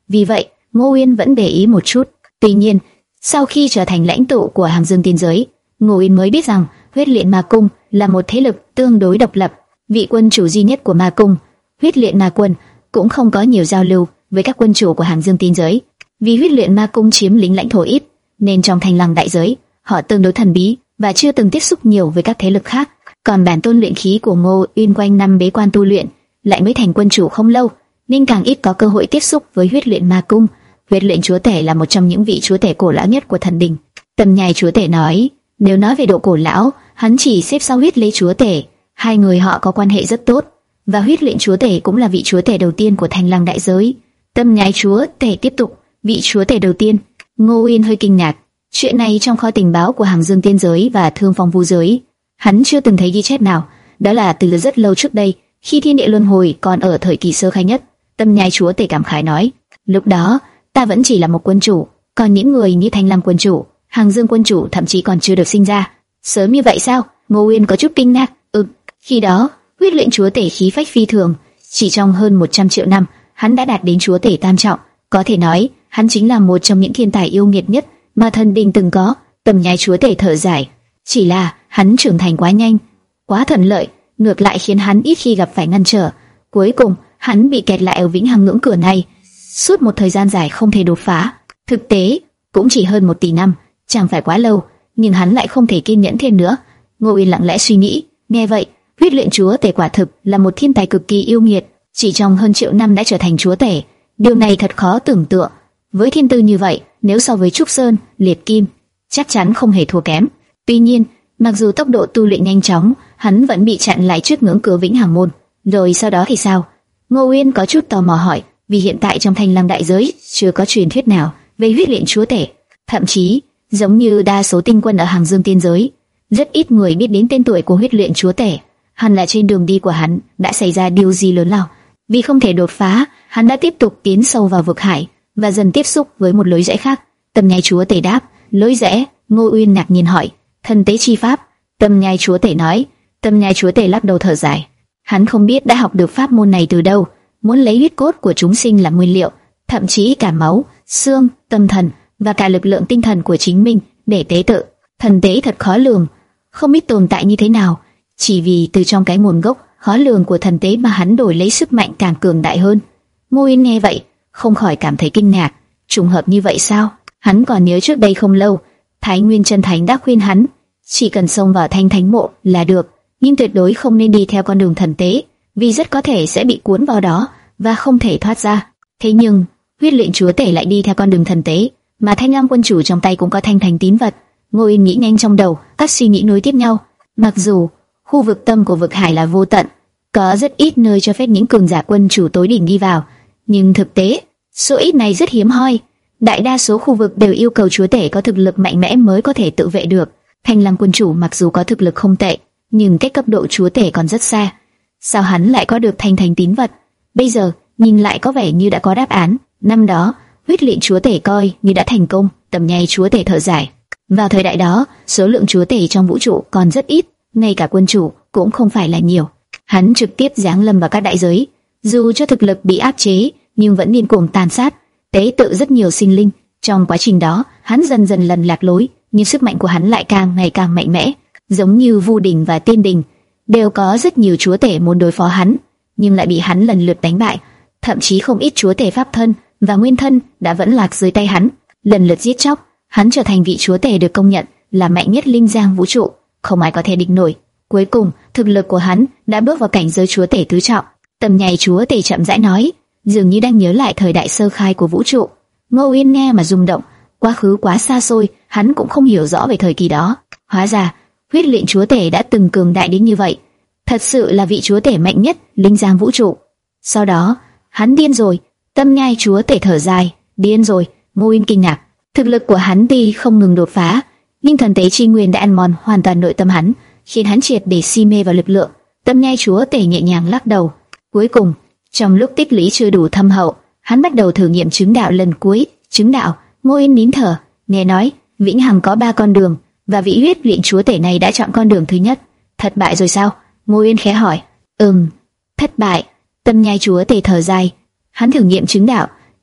Vì vậy, Ngô Uyên vẫn để ý một chút. Tuy nhiên, sau khi trở thành lãnh tụ của Hàng Dương Tiên Giới, Ngô Uyên mới biết rằng Huyết Luyện Ma Cung là một thế lực tương đối độc lập. Vị quân chủ duy nhất của Ma Cung, Huyết Luyện Ma Quân, cũng không có nhiều giao lưu với các quân chủ của Hàng Dương Tiên Giới. Vì Huyết Luyện Ma Cung chiếm lĩnh lãnh thổ ít, nên trong Thanh Lăng đại giới, họ tương đối thần bí và chưa từng tiếp xúc nhiều với các thế lực khác. Còn bản tôn luyện khí của Ngô Uyên quanh năm bế quan tu luyện, lại mới thành quân chủ không lâu, nên càng ít có cơ hội tiếp xúc với Huyết Luyện Ma Cung. Huyết Luyện Chúa Tể là một trong những vị chúa tể cổ lão nhất của thần đình. Tâm Nhai Chúa Tể nói, nếu nói về độ cổ lão, hắn chỉ xếp sau Huyết Lễ Chúa Tể. Hai người họ có quan hệ rất tốt, và Huyết Luyện Chúa Tể cũng là vị chúa tể đầu tiên của Thanh Lăng đại giới. Tâm Nhai Chúa Tể tiếp tục, vị chúa tể đầu tiên. Ngô Uyên hơi kinh ngạc. Chuyện này trong kho tình báo của Hàng Dương Tiên Giới và Thương Phong Vu Giới, hắn chưa từng thấy ghi chép nào. Đó là từ rất lâu trước đây, khi thiên địa luân hồi còn ở thời kỳ sơ khai nhất. Tâm Nhai Chúa Tể cảm khái nói, lúc đó ta vẫn chỉ là một quân chủ, còn những người như Thanh Lam quân chủ, Hàng Dương quân chủ thậm chí còn chưa được sinh ra. Sớm như vậy sao? Ngô Uyên có chút kinh ngạc. Ừ, khi đó Huyết Luyện Chúa Tể khí phách phi thường, chỉ trong hơn một trăm triệu năm, hắn đã đạt đến chúa tể tam trọng. Có thể nói, hắn chính là một trong những thiên tài yêu nghiệt nhất mà thần đình từng có. Tâm Nhai Chúa Tể thở dài, chỉ là hắn trưởng thành quá nhanh, quá thuận lợi, ngược lại khiến hắn ít khi gặp phải ngăn trở. Cuối cùng, hắn bị kẹt lại ở vĩnh hằng ngưỡng cửa này, suốt một thời gian dài không thể đột phá. Thực tế, cũng chỉ hơn một tỷ năm, chẳng phải quá lâu, nhưng hắn lại không thể kiên nhẫn thêm nữa. Ngô Uyên lặng lẽ suy nghĩ, nghe vậy, Huyết Luyện Chúa Tể quả thực là một thiên tài cực kỳ yêu nghiệt, chỉ trong hơn triệu năm đã trở thành chúa tể. Điều này thật khó tưởng tượng. Với thiên tư như vậy, nếu so với Trúc Sơn, Liệt Kim, chắc chắn không hề thua kém. Tuy nhiên, mặc dù tốc độ tu luyện nhanh chóng, hắn vẫn bị chặn lại trước ngưỡng cửa vĩnh hằng môn. Rồi sau đó thì sao? Ngô Uyên có chút tò mò hỏi, vì hiện tại trong Thanh Lăng đại giới chưa có truyền thuyết nào về Huyết Luyện Chúa Tể. Thậm chí, giống như đa số tinh quân ở Hàng Dương Tiên Giới, rất ít người biết đến tên tuổi của Huyết Luyện Chúa Tể. Hẳn là trên đường đi của hắn đã xảy ra điều gì lớn lao. Vì không thể đột phá, hắn đã tiếp tục tiến sâu vào vực hải và dần tiếp xúc với một lối rẽ khác. Tâm Nhai Chúa Tể đáp, lối rẽ? Ngô Uyên ngạc nhiên hỏi, thần tế chi pháp? Tâm Nhai Chúa Tể nói. Tâm Nhai Chúa Tể lắc đầu thở dài, hắn không biết đã học được pháp môn này từ đâu. Muốn lấy huyết cốt của chúng sinh làm nguyên liệu, thậm chí cả máu, xương, tâm thần và cả lực lượng tinh thần của chính mình để tế tự. Thần tế thật khó lường, không biết tồn tại như thế nào, chỉ vì từ trong cái nguồn gốc khó lường của thần tế mà hắn đổi lấy sức mạnh càng cường đại hơn. Ngô Uyên nghe vậy, không khỏi cảm thấy kinh ngạc. Trùng hợp như vậy sao? Hắn còn nhớ trước đây không lâu, Thái Nguyên Chân Thánh đã khuyên hắn, chỉ cần xông vào Thanh Thánh mộ là được, nhưng tuyệt đối không nên đi theo con đường thần tế, vì rất có thể sẽ bị cuốn vào đó và không thể thoát ra. Thế nhưng, Huyết Luyện Chúa Tể lại đi theo con đường thần tế, mà Thanh Lam quân chủ trong tay cũng có Thanh Thánh tín vật. Ngô Uyên nghĩ nhanh trong đầu, các suy nghĩ nối tiếp nhau. Mặc dù khu vực tâm của vực hải là vô tận, có rất ít nơi cho phép những cường giả quân chủ tối đỉnh đi vào, nhưng thực tế, số ít này rất hiếm hoi. Đại đa số khu vực đều yêu cầu chúa tể có thực lực mạnh mẽ mới có thể tự vệ được. Thanh Lăng quân chủ mặc dù có thực lực không tệ, nhưng cách cấp độ chúa tể còn rất xa. Sao hắn lại có được Thanh Thánh tín vật? Bây giờ nhìn lại có vẻ như đã có đáp án. Năm đó, Huyết Luyện Chúa Tể coi như đã thành công. Tâm Nhai Chúa Tể thở dài. Vào thời đại đó, số lượng chúa tể trong vũ trụ còn rất ít, ngay cả quân chủ cũng không phải là nhiều. Hắn trực tiếp giáng lâm vào các đại giới, dù cho thực lực bị áp chế, nhưng vẫn điên cuồng tàn sát, tế tự rất nhiều sinh linh. Trong quá trình đó, hắn dần dần lần lạc lối, nhưng sức mạnh của hắn lại càng ngày càng mạnh mẽ. Giống như Vu Đình và Tiên Đình, đều có rất nhiều chúa tể muốn đối phó hắn, nhưng lại bị hắn lần lượt đánh bại. Thậm chí không ít chúa tể pháp thân và nguyên thân đã vẫn lạc dưới tay hắn, lần lượt giết chóc. Hắn trở thành vị chúa tể được công nhận là mạnh nhất linh giang vũ trụ, không ai có thể địch nổi. Cuối cùng, thực lực của hắn đã bước vào cảnh giới chúa tể tứ trọng. Tâm Nhai Chúa Tể chậm rãi nói, dường như đang nhớ lại thời đại sơ khai của vũ trụ. Ngô Uyên nghe mà rung động, quá khứ quá xa xôi, hắn cũng không hiểu rõ về thời kỳ đó. Hóa ra, Huyết Luyện Chúa Tể đã từng cường đại đến như vậy, thật sự là vị chúa tể mạnh nhất linh giang vũ trụ. Sau đó, hắn điên rồi. Tâm Nhai Chúa Tể thở dài, điên rồi. Ngô Uyên kinh ngạc, thực lực của hắn tuy không ngừng đột phá, nhưng thần tế chi nguyên đã ăn mòn hoàn toàn nội tâm hắn, khiến hắn triệt để si mê vào lực lượng. Tâm Nhai Chúa Tể nhẹ nhàng lắc đầu. Cuối cùng, trong lúc tích lũy chưa đủ thâm hậu, hắn bắt đầu thử nghiệm chứng đạo lần cuối. Chứng đạo? Ngô Uyên nín thở, nghe nói vĩnh hằng có ba con đường, và vị Huyết Luyện Chúa Tể này đã chọn con đường thứ nhất. Thất bại rồi sao? Ngô Uyên khẽ hỏi. Ừm, thất bại. Tâm Nhai Chúa Tể thở dài. Hắn thử nghiệm chứng đạo,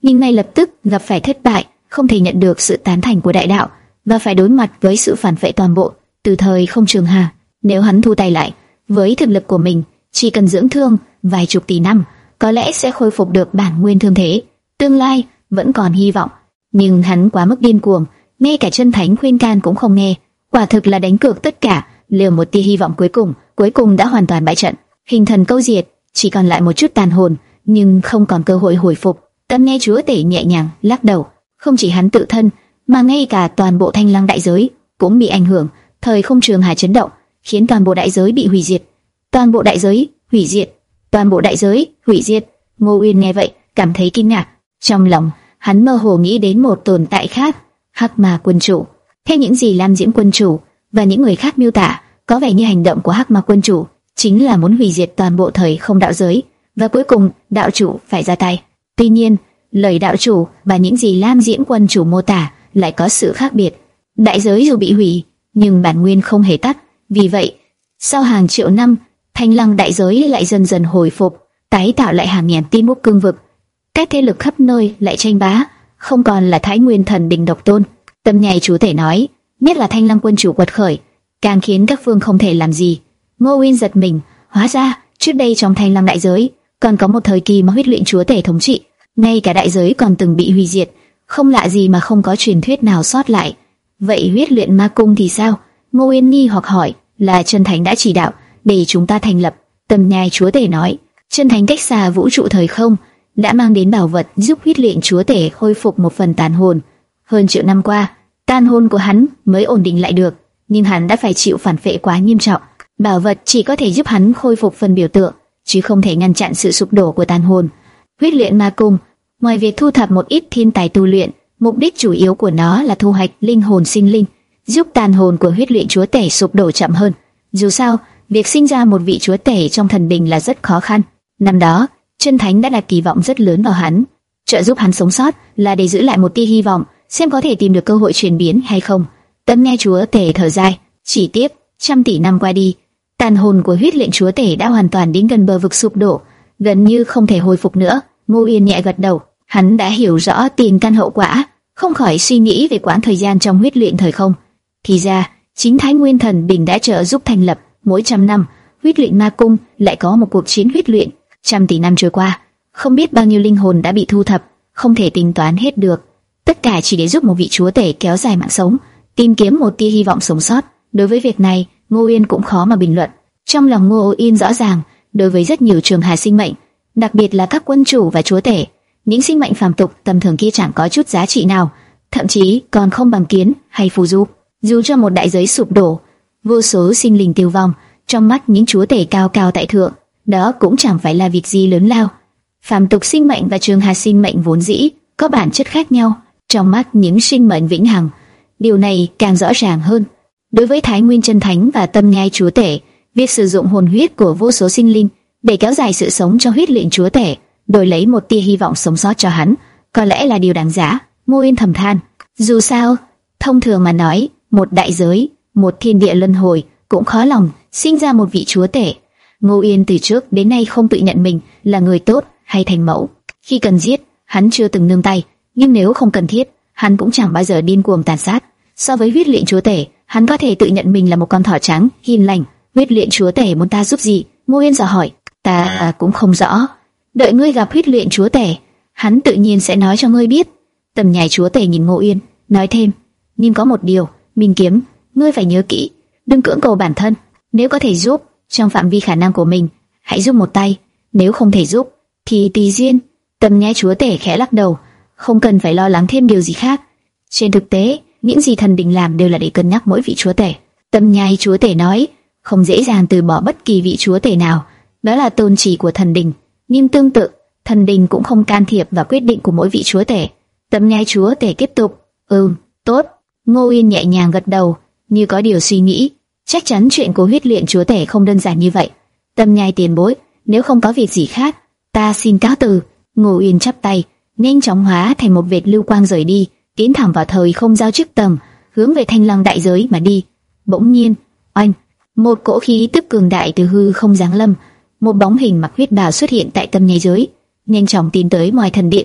nhưng ngay lập tức gặp phải thất bại, không thể nhận được sự tán thành của đại đạo và phải đối mặt với sự phản vệ toàn bộ từ thời Không Trường Hà. Nếu hắn thu tay lại, với thực lực của mình, chỉ cần dưỡng thương vài chục tỷ năm, có lẽ sẽ khôi phục được bản nguyên thương thế. Tương lai vẫn còn hy vọng, nhưng hắn quá mức điên cuồng, ngay cả chân thánh khuyên can cũng không nghe. Quả thực là đánh cược tất cả, liều một tia hy vọng cuối cùng, cuối cùng đã hoàn toàn bại trận. Hình thần câu diệt, chỉ còn lại một chút tàn hồn, nhưng không còn cơ hội hồi phục. Tâm nghe chúa tể nhẹ nhàng lắc đầu. Không chỉ hắn tự thân, mà ngay cả toàn bộ Thanh Lăng đại giới cũng bị ảnh hưởng. Thời Không Trường Hà chấn động, khiến toàn bộ đại giới bị hủy diệt. Toàn bộ đại giới hủy diệt, toàn bộ đại giới hủy diệt. Ngô Uyên nghe vậy, cảm thấy kinh ngạc. Trong lòng, hắn mơ hồ nghĩ đến một tồn tại khác, Hắc Ma Quân Chủ. Theo những gì Lam Diễm Quân Chủ và những người khác miêu tả, có vẻ như hành động của Hắc Ma Quân Chủ chính là muốn hủy diệt toàn bộ thời không đạo giới, và cuối cùng đạo chủ phải ra tay. Tuy nhiên, lời đạo chủ và những gì Lam Diễm Quân Chủ mô tả lại có sự khác biệt. Đại giới dù bị hủy, nhưng bản nguyên không hề tắt. Vì vậy, sau hàng triệu năm, Thanh Lăng đại giới lại dần dần hồi phục, tái tạo lại hàng ngàn Tim Úc cương vực. Các thế lực khắp nơi lại tranh bá, không còn là Thái Nguyên Thần Đình độc tôn. Tâm nhai chúa tể nói, nhất là Thanh Lăng Quân Chủ quật khởi, càng khiến các phương không thể làm gì. Ngô Uyên giật mình, hóa ra trước đây trong Thanh Lăng đại giới còn có một thời kỳ mà huyết luyện chúa tể thống trị, ngay cả đại giới còn từng bị hủy diệt, không lạ gì mà không có truyền thuyết nào sót lại. Vậy huyết luyện ma cung thì sao? Ngô Uyên nghi hoặc hỏi. Là chân thánh đã chỉ đạo để chúng ta thành lập. Tâm nhai chúa tể nói, chân thánh cách xa vũ trụ thời không đã mang đến bảo vật giúp huyết luyện chúa tể khôi phục một phần tàn hồn. Hơn triệu năm qua, tàn hồn của hắn mới ổn định lại được, nhưng hắn đã phải chịu phản phệ quá nghiêm trọng. Bảo vật chỉ có thể giúp hắn khôi phục phần biểu tượng, chứ không thể ngăn chặn sự sụp đổ của tàn hồn. Huyết luyện ma cung, ngoài việc thu thập một ít thiên tài tu luyện, mục đích chủ yếu của nó là thu hoạch linh hồn sinh linh, giúp tàn hồn của huyết luyện chúa tể sụp đổ chậm hơn. Dù sao, việc sinh ra một vị chúa tể trong thần đình là rất khó khăn. Năm đó, chân thánh đã đặt kỳ vọng rất lớn vào hắn, trợ giúp hắn sống sót là để giữ lại một tia hy vọng, xem có thể tìm được cơ hội chuyển biến hay không. Tâm nghe chúa tể thở dài, chỉ tiếp, trăm tỷ năm qua đi, tàn hồn của huyết luyện chúa tể đã hoàn toàn đến gần bờ vực sụp đổ, gần như không thể hồi phục nữa. Ngô Uyên nhẹ gật đầu, hắn đã hiểu rõ tiền căn hậu quả, không khỏi suy nghĩ về quãng thời gian trong huyết luyện thời không. Thì ra, chính Thái Nguyên Thần Đình đã trợ giúp thành lập. Mỗi trăm năm, huyết luyện ma cung lại có một cuộc chiến huyết luyện. Trăm tỷ năm trôi qua, không biết bao nhiêu linh hồn đã bị thu thập, không thể tính toán hết được. Tất cả chỉ để giúp một vị chúa tể kéo dài mạng sống, tìm kiếm một tia hy vọng sống sót. Đối với việc này, Ngô Uyên cũng khó mà bình luận. Trong lòng Ngô Uyên rõ ràng, đối với rất nhiều trường hà sinh mệnh, đặc biệt là các quân chủ và chúa tể, những sinh mệnh phàm tục tầm thường kia chẳng có chút giá trị nào, thậm chí còn không bằng kiến hay phù du. Dù cho một đại giới sụp đổ, vô số sinh linh tiêu vong, trong mắt những chúa tể cao cao tại thượng, đó cũng chẳng phải là việc gì lớn lao. Phàm tục sinh mệnh và trường hà sinh mệnh vốn dĩ có bản chất khác nhau, trong mắt những sinh mệnh vĩnh hằng, điều này càng rõ ràng hơn. Đối với Thái Nguyên chân thánh và Tâm nhai chúa tể, việc sử dụng hồn huyết của vô số sinh linh để kéo dài sự sống cho huyết luyện chúa tể, đổi lấy một tia hy vọng sống sót cho hắn, có lẽ là điều đáng giá. Ngô Uyên thầm than, dù sao, thông thường mà nói, một đại giới, một thiên địa luân hồi cũng khó lòng sinh ra một vị chúa tể. Ngô Uyên từ trước đến nay không tự nhận mình là người tốt hay thành mẫu. Khi cần giết, hắn chưa từng nương tay, nhưng nếu không cần thiết, hắn cũng chẳng bao giờ điên cuồng tàn sát. So với huyết luyện chúa tể, hắn có thể tự nhận mình là một con thỏ trắng hiền lành. Huyết luyện chúa tể muốn ta giúp gì? Ngô Uyên dò hỏi. Ta à, cũng không rõ. Đợi ngươi gặp huyết luyện chúa tể, hắn tự nhiên sẽ nói cho ngươi biết. Tầm nhai chúa tể nhìn Ngô Uyên, nói thêm, nhưng có một điều, Minh Kiếm, ngươi phải nhớ kỹ, đừng cưỡng cầu bản thân. Nếu có thể giúp, trong phạm vi khả năng của mình, hãy giúp một tay. Nếu không thể giúp, thì tùy duyên. Tầm nhai chúa tể khẽ lắc đầu, không cần phải lo lắng thêm điều gì khác. Trên thực tế, những gì thần đình làm đều là để cân nhắc mỗi vị chúa tể. Tầm nhai chúa tể nói, không dễ dàng từ bỏ bất kỳ vị chúa tể nào, đó là tôn chỉ của thần đình. Nhưng tương tự, thần đình cũng không can thiệp vào quyết định của mỗi vị chúa tể. Tầm nhai chúa tể tiếp tục, ừm, tốt. Ngô Uyên nhẹ nhàng gật đầu, như có điều suy nghĩ. Chắc chắn chuyện của huyết luyện chúa tể không đơn giản như vậy. Tâm nhai tiền bối, nếu không có việc gì khác, ta xin cáo từ. Ngô Uyên chắp tay, nhanh chóng hóa thành một vệt lưu quang rời đi, tiến thẳng vào thời không giao chức tầng, hướng về Thanh Lăng đại giới mà đi. Bỗng nhiên, oanh, một cỗ khí tức cường đại từ hư không giáng lâm, một bóng hình mặc huyết bào xuất hiện tại tâm nhai giới, nhanh chóng tiến tới ngoài thần điện.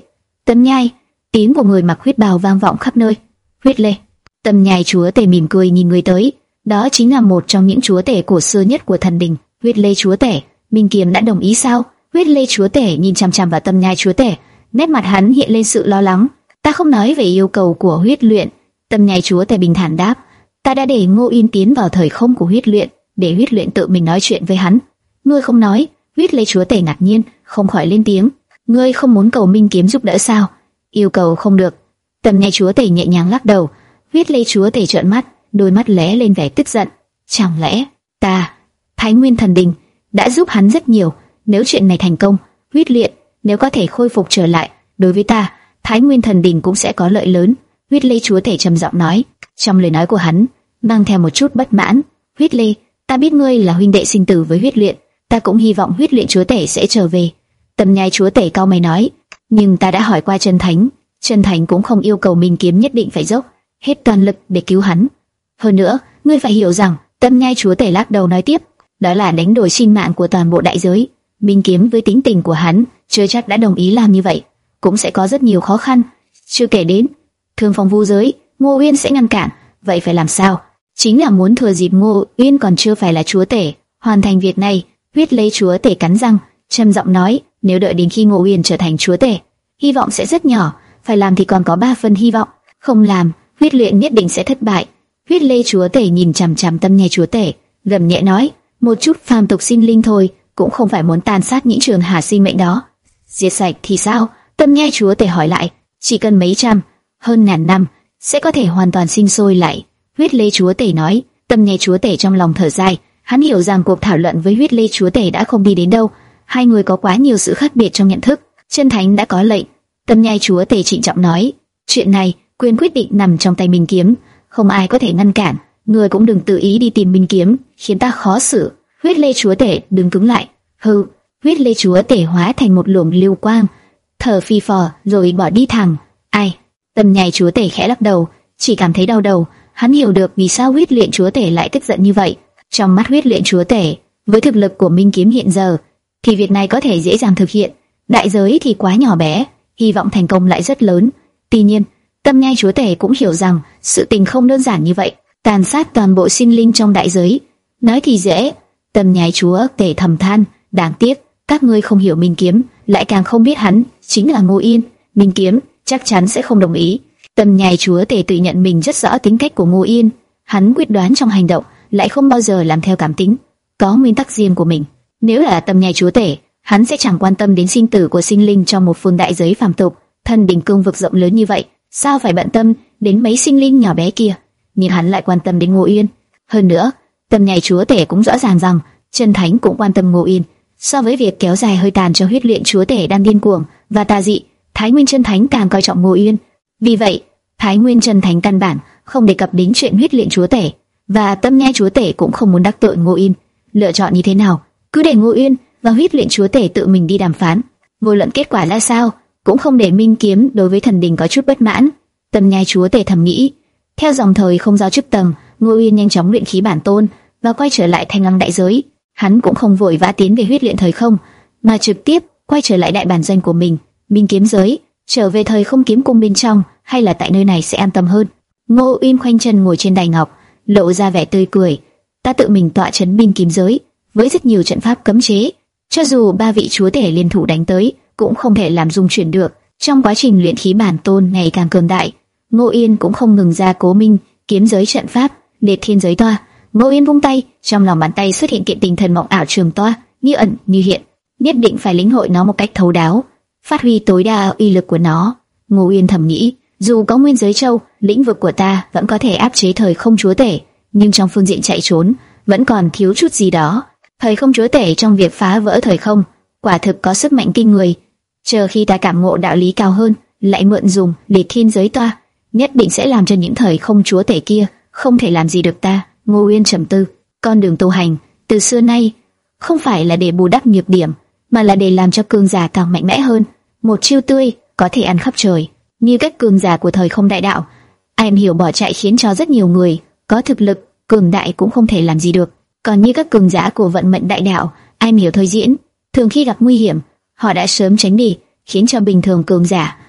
Tâm Nhai, tiếng của người mặc huyết bào vang vọng khắp nơi. Huyết Lê. Tâm Nhai chúa tể mỉm cười nhìn người tới, đó chính là một trong những chúa tể cổ xưa nhất của thần đình. Huyết Lê chúa tể, Minh Kiếm đã đồng ý sao? Huyết Lê chúa tể nhìn chằm chằm vào Tâm Nhai chúa tể, nét mặt hắn hiện lên sự lo lắng. Ta không nói về yêu cầu của huyết luyện. Tâm Nhai chúa tể bình thản đáp. Ta đã để Ngô Yên tiến vào thời không của huyết luyện, để huyết luyện tự mình nói chuyện với hắn. Ngươi không nói? Huyết Lê chúa tể ngạc nhiên, không khỏi lên tiếng. Ngươi không muốn cầu Minh Kiếm giúp đỡ sao? Yêu cầu không được. Tâm Nhai chúa tể nhẹ nhàng lắc đầu. Huyết Lê chúa tể trợn mắt, đôi mắt lóe lên vẻ tức giận. Chẳng lẽ ta, Thái Nguyên thần đình, đã giúp hắn rất nhiều? Nếu chuyện này thành công, huyết luyện nếu có thể khôi phục trở lại, đối với ta, Thái Nguyên thần đình cũng sẽ có lợi lớn. Huyết Lê chúa tể trầm giọng nói, trong lời nói của hắn mang theo một chút bất mãn. Huyết Lê, ta biết ngươi là huynh đệ sinh tử với huyết luyện, ta cũng hy vọng huyết luyện chúa tể sẽ trở về. Tâm Nhai chúa tể cau mày nói, nhưng ta đã hỏi qua Chân Thánh, Chân Thánh cũng không yêu cầu Minh Kiếm nhất định phải dốc hết toàn lực để cứu hắn. Hơn nữa, ngươi phải hiểu rằng, Tâm Nhai chúa tể lắc đầu nói tiếp, đó là đánh đổi sinh mạng của toàn bộ đại giới. Minh Kiếm với tính tình của hắn, chưa chắc đã đồng ý làm như vậy, cũng sẽ có rất nhiều khó khăn. Chưa kể đến, Thương Phong Vu giới, Ngô Uyên sẽ ngăn cản, vậy phải làm sao? Chính là muốn thừa dịp Ngô Uyên còn chưa phải là chúa tể, hoàn thành việc này. Huyết Lê chúa tể cắn răng, trầm giọng nói, nếu đợi đến khi Ngô Uyên trở thành chúa tể, hy vọng sẽ rất nhỏ, phải làm thì còn có ba phần hy vọng, không làm, huyết luyện nhất định sẽ thất bại. Huyết Lê chúa tể nhìn chằm chằm Tâm Nhai chúa tể, gầm nhẹ nói, một chút phàm tục sinh linh thôi, cũng không phải muốn tàn sát những trường hà sinh mệnh đó. Diệt sạch thì sao? Tâm Nhai chúa tể hỏi lại. Chỉ cần mấy trăm, hơn ngàn năm, sẽ có thể hoàn toàn sinh sôi lại. Huyết Lê chúa tể nói. Tâm Nhai chúa tể trong lòng thở dài, hắn hiểu rằng cuộc thảo luận với Huyết Lê chúa tể đã không đi đến đâu, hai người có quá nhiều sự khác biệt trong nhận thức. Chân Thánh đã có lệnh. Tâm Nhai chúa tể trịnh trọng nói, chuyện này quyền quyết định nằm trong tay Minh Kiếm, không ai có thể ngăn cản. Ngươi cũng đừng tự ý đi tìm Minh Kiếm, khiến ta khó xử. Huyết Lê chúa tể đứng cứng lại. Hừ. Huyết Lê chúa tể hóa thành một luồng lưu quang, thở phi phò rồi bỏ đi thẳng. Ai? Tâm Nhai chúa tể khẽ lắc đầu, chỉ cảm thấy đau đầu. Hắn hiểu được vì sao Huyết Luyện chúa tể lại tức giận như vậy. Trong mắt Huyết Luyện chúa tể, với thực lực của Minh Kiếm hiện giờ, thì việc này có thể dễ dàng thực hiện, đại giới thì quá nhỏ bé, hy vọng thành công lại rất lớn. Tuy nhiên, Tâm Nhai chúa tể cũng hiểu rằng sự tình không đơn giản như vậy, tàn sát toàn bộ sinh linh trong đại giới, nói thì dễ. Tâm Nhai chúa tể thầm than, đáng tiếc, các ngươi không hiểu Minh Kiếm, lại càng không biết hắn chính là Ngô Yên. Minh Kiếm chắc chắn sẽ không đồng ý. Tâm Nhai chúa tể tự nhận mình rất rõ tính cách của Ngô Yên, hắn quyết đoán trong hành động, lại không bao giờ làm theo cảm tính, có nguyên tắc riêng của mình. Nếu là Tâm Nhai chúa tể, hắn sẽ chẳng quan tâm đến sinh tử của sinh linh trong một phương đại giới phàm tục. Thân đình cương vực rộng lớn như vậy, sao phải bận tâm đến mấy sinh linh nhỏ bé kia? Nhưng hắn lại quan tâm đến Ngô Yên. Hơn nữa, Tâm Nhai chúa tể cũng rõ ràng rằng Chân Thánh cũng quan tâm Ngô Yên. So với việc kéo dài hơi tàn cho Huyết Luyện chúa tể đang điên cuồng và tà dị, Thái Nguyên Chân Thánh càng coi trọng Ngô Yên. Vì vậy, Thái Nguyên Chân Thánh căn bản không đề cập đến chuyện Huyết Luyện chúa tể, và Tâm Nhai chúa tể cũng không muốn đắc tội Ngô Yên. Lựa chọn như thế nào, cứ để Ngô Yên và Huyết Luyện chúa tể tự mình đi đàm phán. Vô luận kết quả là sao, cũng không để Minh Kiếm đối với thần đình có chút bất mãn. Tâm Nhai chúa tể thầm nghĩ. Theo dòng thời không giao chức tầng, Ngô Yên nhanh chóng luyện khí bản tôn và quay trở lại Thanh Âm đại giới. Hắn cũng không vội vã tiến về huyết luyện thời không, mà trực tiếp quay trở lại đại bản doanh của mình, Minh Kiếm giới. Trở về thời không kiếm cung bên trong, hay là tại nơi này sẽ an tâm hơn? Ngô Uyên khoanh chân ngồi trên đài ngọc, lộ ra vẻ tươi cười. Ta tự mình tọa trấn Minh Kiếm giới, với rất nhiều trận pháp cấm chế, cho dù ba vị chúa tể liên thủ đánh tới, cũng không thể làm dung chuyển được. Trong quá trình luyện khí bản tôn ngày càng cường đại, Ngô Yên cũng không ngừng ra cố Minh Kiếm giới trận pháp, Liệt Thiên giới toa. Ngô Yên vung tay, trong lòng bàn tay xuất hiện kiện tinh thần mộng ảo trường toa, như ẩn như hiện, nhất định phải lĩnh hội nó một cách thấu đáo, phát huy tối đa uy lực của nó. Ngô Yên thầm nghĩ, dù có Nguyên Giới Châu, lĩnh vực của ta vẫn có thể áp chế thời không chúa tể, nhưng trong phương diện chạy trốn vẫn còn thiếu chút gì đó. Thời không chúa tể trong việc phá vỡ thời không, quả thực có sức mạnh kinh người. Chờ khi ta cảm ngộ đạo lý cao hơn, lại mượn dùng Liệt Thiên giới toa, nhất định sẽ làm cho những thời không chúa tể kia không thể làm gì được ta. Ngô Uyên trầm tư, con đường tu hành từ xưa nay không phải là để bù đắp nhược điểm, mà là để làm cho cường giả càng mạnh mẽ hơn. Một chiêu tươi có thể ăn khắp trời, như cách cường giả của thời không đại đạo, ai em hiểu bỏ chạy khiến cho rất nhiều người có thực lực cường đại cũng không thể làm gì được. Còn như các cường giả của vận mệnh đại đạo, ai em hiểu thôi diễn, thường khi gặp nguy hiểm, họ đã sớm tránh đi, khiến cho bình thường cường giả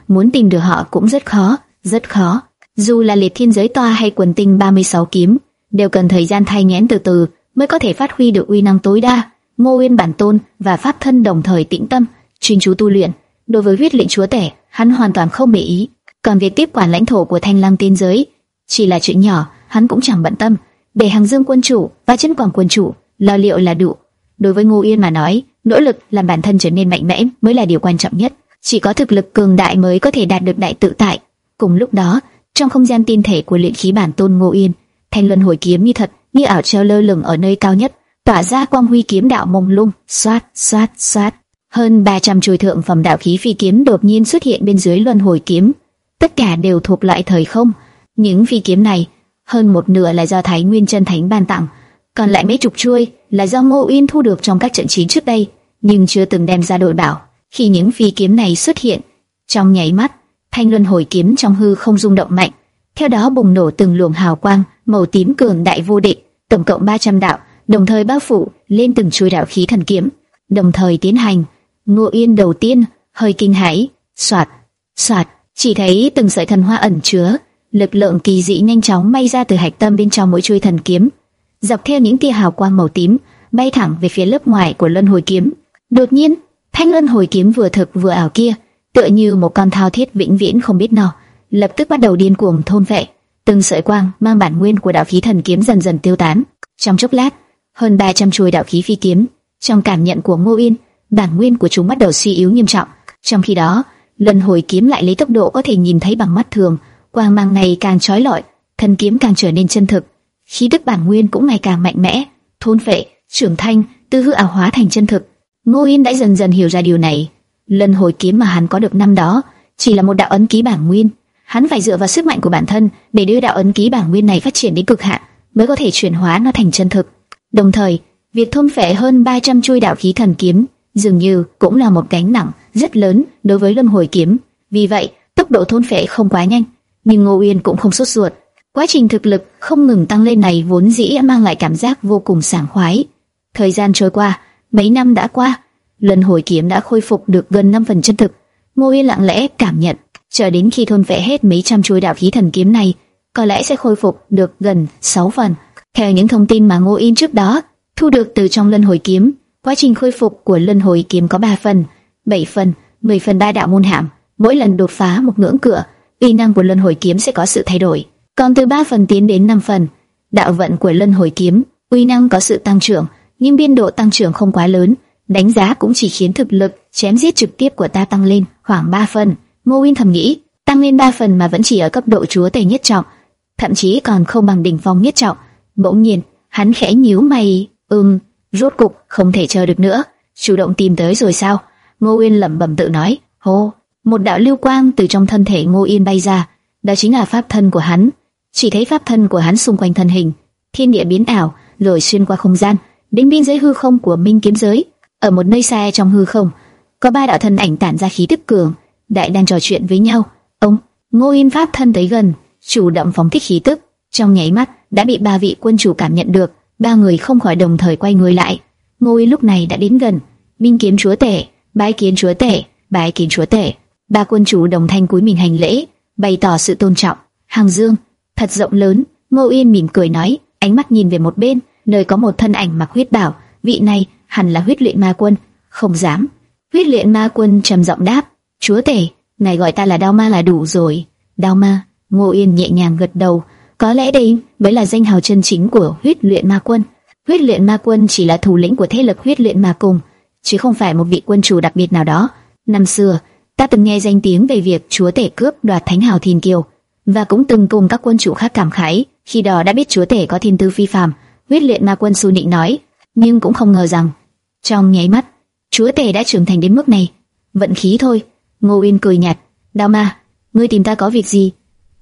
muốn tìm được họ cũng rất khó, rất khó. Dù là liệt thiên giới toa hay quần tinh ba mươi sáu kiếm, đều cần thời gian thai nghén từ từ mới có thể phát huy được uy năng tối đa. Ngô Uyên bản tôn và pháp thân đồng thời tĩnh tâm, chuyên chú tu luyện. Đối với huyết lệnh chúa tể, hắn hoàn toàn không để ý. Còn việc tiếp quản lãnh thổ của Thanh Lăng tiên giới chỉ là chuyện nhỏ, hắn cũng chẳng bận tâm. Để Hàng Dương quân chủ và Chân Quang quân chủ lo liệu là đủ. Đối với Ngô Uyên mà nói, nỗ lực làm bản thân trở nên mạnh mẽ mới là điều quan trọng nhất. Chỉ có thực lực cường đại mới có thể đạt được đại tự tại. Cùng lúc đó, trong không gian tiên thể của luyện khí bản tôn Ngô Uyên, thanh luân hồi kiếm như thật, như ảo treo lơ lửng ở nơi cao nhất, tỏa ra quang huy kiếm đạo mông lung, xoát xoát xoát. Hơn ba trăm chuôi thượng phẩm đạo khí phi kiếm đột nhiên xuất hiện bên dưới luân hồi kiếm, tất cả đều thuộc loại thời không. Những phi kiếm này, hơn một nửa là do Thái Nguyên Chân Thánh ban tặng, còn lại mấy chục chuôi là do Ngô Uyên thu được trong các trận chiến trước đây, nhưng chưa từng đem ra đổi bảo. Khi những phi kiếm này xuất hiện, trong nháy mắt, thanh luân hồi kiếm trong hư không rung động mạnh, theo đó bùng nổ từng luồng hào quang màu tím cường đại vô địch, tổng cộng ba trăm đạo, đồng thời bao phủ lên từng chuôi đạo khí thần kiếm, đồng thời tiến hành. Ngô Uyên đầu tiên hơi kinh hãi, xoạt, xoạt, chỉ thấy từng sợi thần hoa ẩn chứa lực lượng kỳ dị nhanh chóng bay ra từ hạch tâm bên trong mỗi chuôi thần kiếm, dọc theo những tia hào quang màu tím bay thẳng về phía lớp ngoài của luân hồi kiếm. Đột nhiên, thanh luân hồi kiếm vừa thực vừa ảo kia, tựa như một con thao thiết vĩnh viễn không biết no, lập tức bắt đầu điên cuồng thôn phệ. Từng sợi quang mang bản nguyên của đạo khí thần kiếm dần dần tiêu tán. Trong chốc lát, hơn ba trăm chuôi đạo khí phi kiếm, trong cảm nhận của Ngô Uyên, bản nguyên của chúng bắt đầu suy yếu nghiêm trọng. Trong khi đó, luân hồi kiếm lại lấy tốc độ có thể nhìn thấy bằng mắt thường, quang mang ngày càng chói lọi, thần kiếm càng trở nên chân thực, khí tức bản nguyên cũng ngày càng mạnh mẽ, thôn phệ, trưởng thành, từ hư ảo hóa thành chân thực. Ngô Uyên đã dần dần hiểu ra điều này. Luân hồi kiếm mà hắn có được năm đó chỉ là một đạo ấn ký bản nguyên, hắn phải dựa vào sức mạnh của bản thân để đưa đạo ấn ký bản nguyên này phát triển đến cực hạn, mới có thể chuyển hóa nó thành chân thực. Đồng thời, việc thôn phệ hơn ba trăm chuôi đạo khí thần kiếm dường như cũng là một gánh nặng rất lớn đối với luân hồi kiếm. Vì vậy, tốc độ thôn phệ không quá nhanh, nhưng Ngô Uyên cũng không sốt ruột. Quá trình thực lực không ngừng tăng lên này vốn dĩ mang lại cảm giác vô cùng sảng khoái. Thời gian trôi qua, mấy năm đã qua, luân hồi kiếm đã khôi phục được gần năm phần chân thực. Ngô Uyên lặng lẽ cảm nhận, chờ đến khi thôn phệ hết mấy trăm chuôi đạo khí thần kiếm này, có lẽ sẽ khôi phục được gần sáu phần. Theo những thông tin mà Ngô Uyên trước đó thu được từ trong luân hồi kiếm, quá trình khôi phục của luân hồi kiếm có ba phần, bảy phần, mười phần ba đạo môn hàm. Mỗi lần đột phá một ngưỡng cửa, uy năng của luân hồi kiếm sẽ có sự thay đổi. Còn từ ba phần tiến đến năm phần, đạo vận của luân hồi kiếm, uy năng có sự tăng trưởng, nhưng biên độ tăng trưởng không quá lớn, đánh giá cũng chỉ khiến thực lực chém giết trực tiếp của ta tăng lên khoảng ba phần. Ngô Uyên thầm nghĩ, tăng lên ba phần mà vẫn chỉ ở cấp độ chúa tể nhất trọng, thậm chí còn không bằng đỉnh phong nhất trọng. Bỗng nhiên, hắn khẽ nhíu mày, ừm, rốt cục không thể chờ được nữa, chủ động tìm tới rồi sao? Ngô Uyên lẩm bẩm tự nói. Hô, một đạo lưu quang từ trong thân thể Ngô Uyên bay ra, đó chính là pháp thân của hắn. Chỉ thấy pháp thân của hắn xung quanh thân hình, thiên địa biến ảo, rồi xuyên qua không gian, đến biên giới hư không của Minh kiếm giới. Ở một nơi xa trong hư không, có ba đạo thân ảnh tản ra khí tức cường đại đang trò chuyện với nhau. Ông, Ngô Uyên pháp thân tới gần, chủ động phóng thích khí tức, trong nháy mắt đã bị ba vị quân chủ cảm nhận được. Ba người không khỏi đồng thời quay người lại. Ngô Uyên lúc này đã đến gần. Minh kiếm chúa tể, bái kiến chúa tể, bái kiến chúa tể. Ba quân chủ đồng thanh cúi mình hành lễ, bày tỏ sự tôn trọng. Hàng Dương, thật rộng lớn. Ngô Uyên mỉm cười nói, ánh mắt nhìn về một bên, nơi có một thân ảnh mặc huyết bào. Vị này hẳn là huyết luyện ma quân. Không dám. Huyết luyện ma quân trầm giọng đáp, chúa tể, ngài gọi ta là Đao Ma là đủ rồi. Đao Ma. Ngô Uyên nhẹ nhàng gật đầu. Có lẽ đây mới là danh hào chân chính của huyết luyện ma quân. Huyết luyện ma quân chỉ là thủ lĩnh của thế lực huyết luyện ma cung, chứ không phải một vị quân chủ đặc biệt nào đó. Năm xưa, ta từng nghe danh tiếng về việc chúa tể cướp đoạt thánh hào thiên kiều, và cũng từng cùng các quân chủ khác cảm khái. Khi đó đã biết chúa tể có thiên tư phi phàm. Huyết luyện ma quân su nịnh nói, nhưng cũng không ngờ rằng trong nháy mắt, chúa tể đã trưởng thành đến mức này. Vận khí thôi. Ngô Uyên cười nhạt. Đao Ma, ngươi tìm ta có việc gì?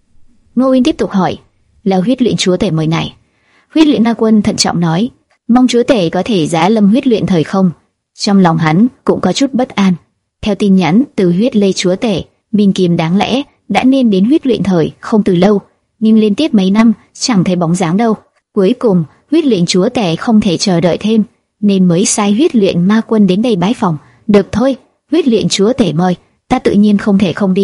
Ngô Uyên tiếp tục hỏi. Là huyết luyện chúa tể mời này. Huyết luyện ma quân thận trọng nói, mong chúa tể có thể giá lâm huyết luyện thời không. Trong lòng hắn cũng có chút bất an. Theo tin nhắn từ huyết lê chúa tể, Minh kiếm đáng lẽ đã nên đến huyết luyện thời không từ lâu, nhưng liên tiếp mấy năm chẳng thấy bóng dáng đâu. Cuối cùng huyết luyện chúa tể không thể chờ đợi thêm, nên mới sai huyết luyện ma quân đến đây bái phòng. Được thôi, huyết luyện chúa tể mời, ta tự nhiên không thể không đi.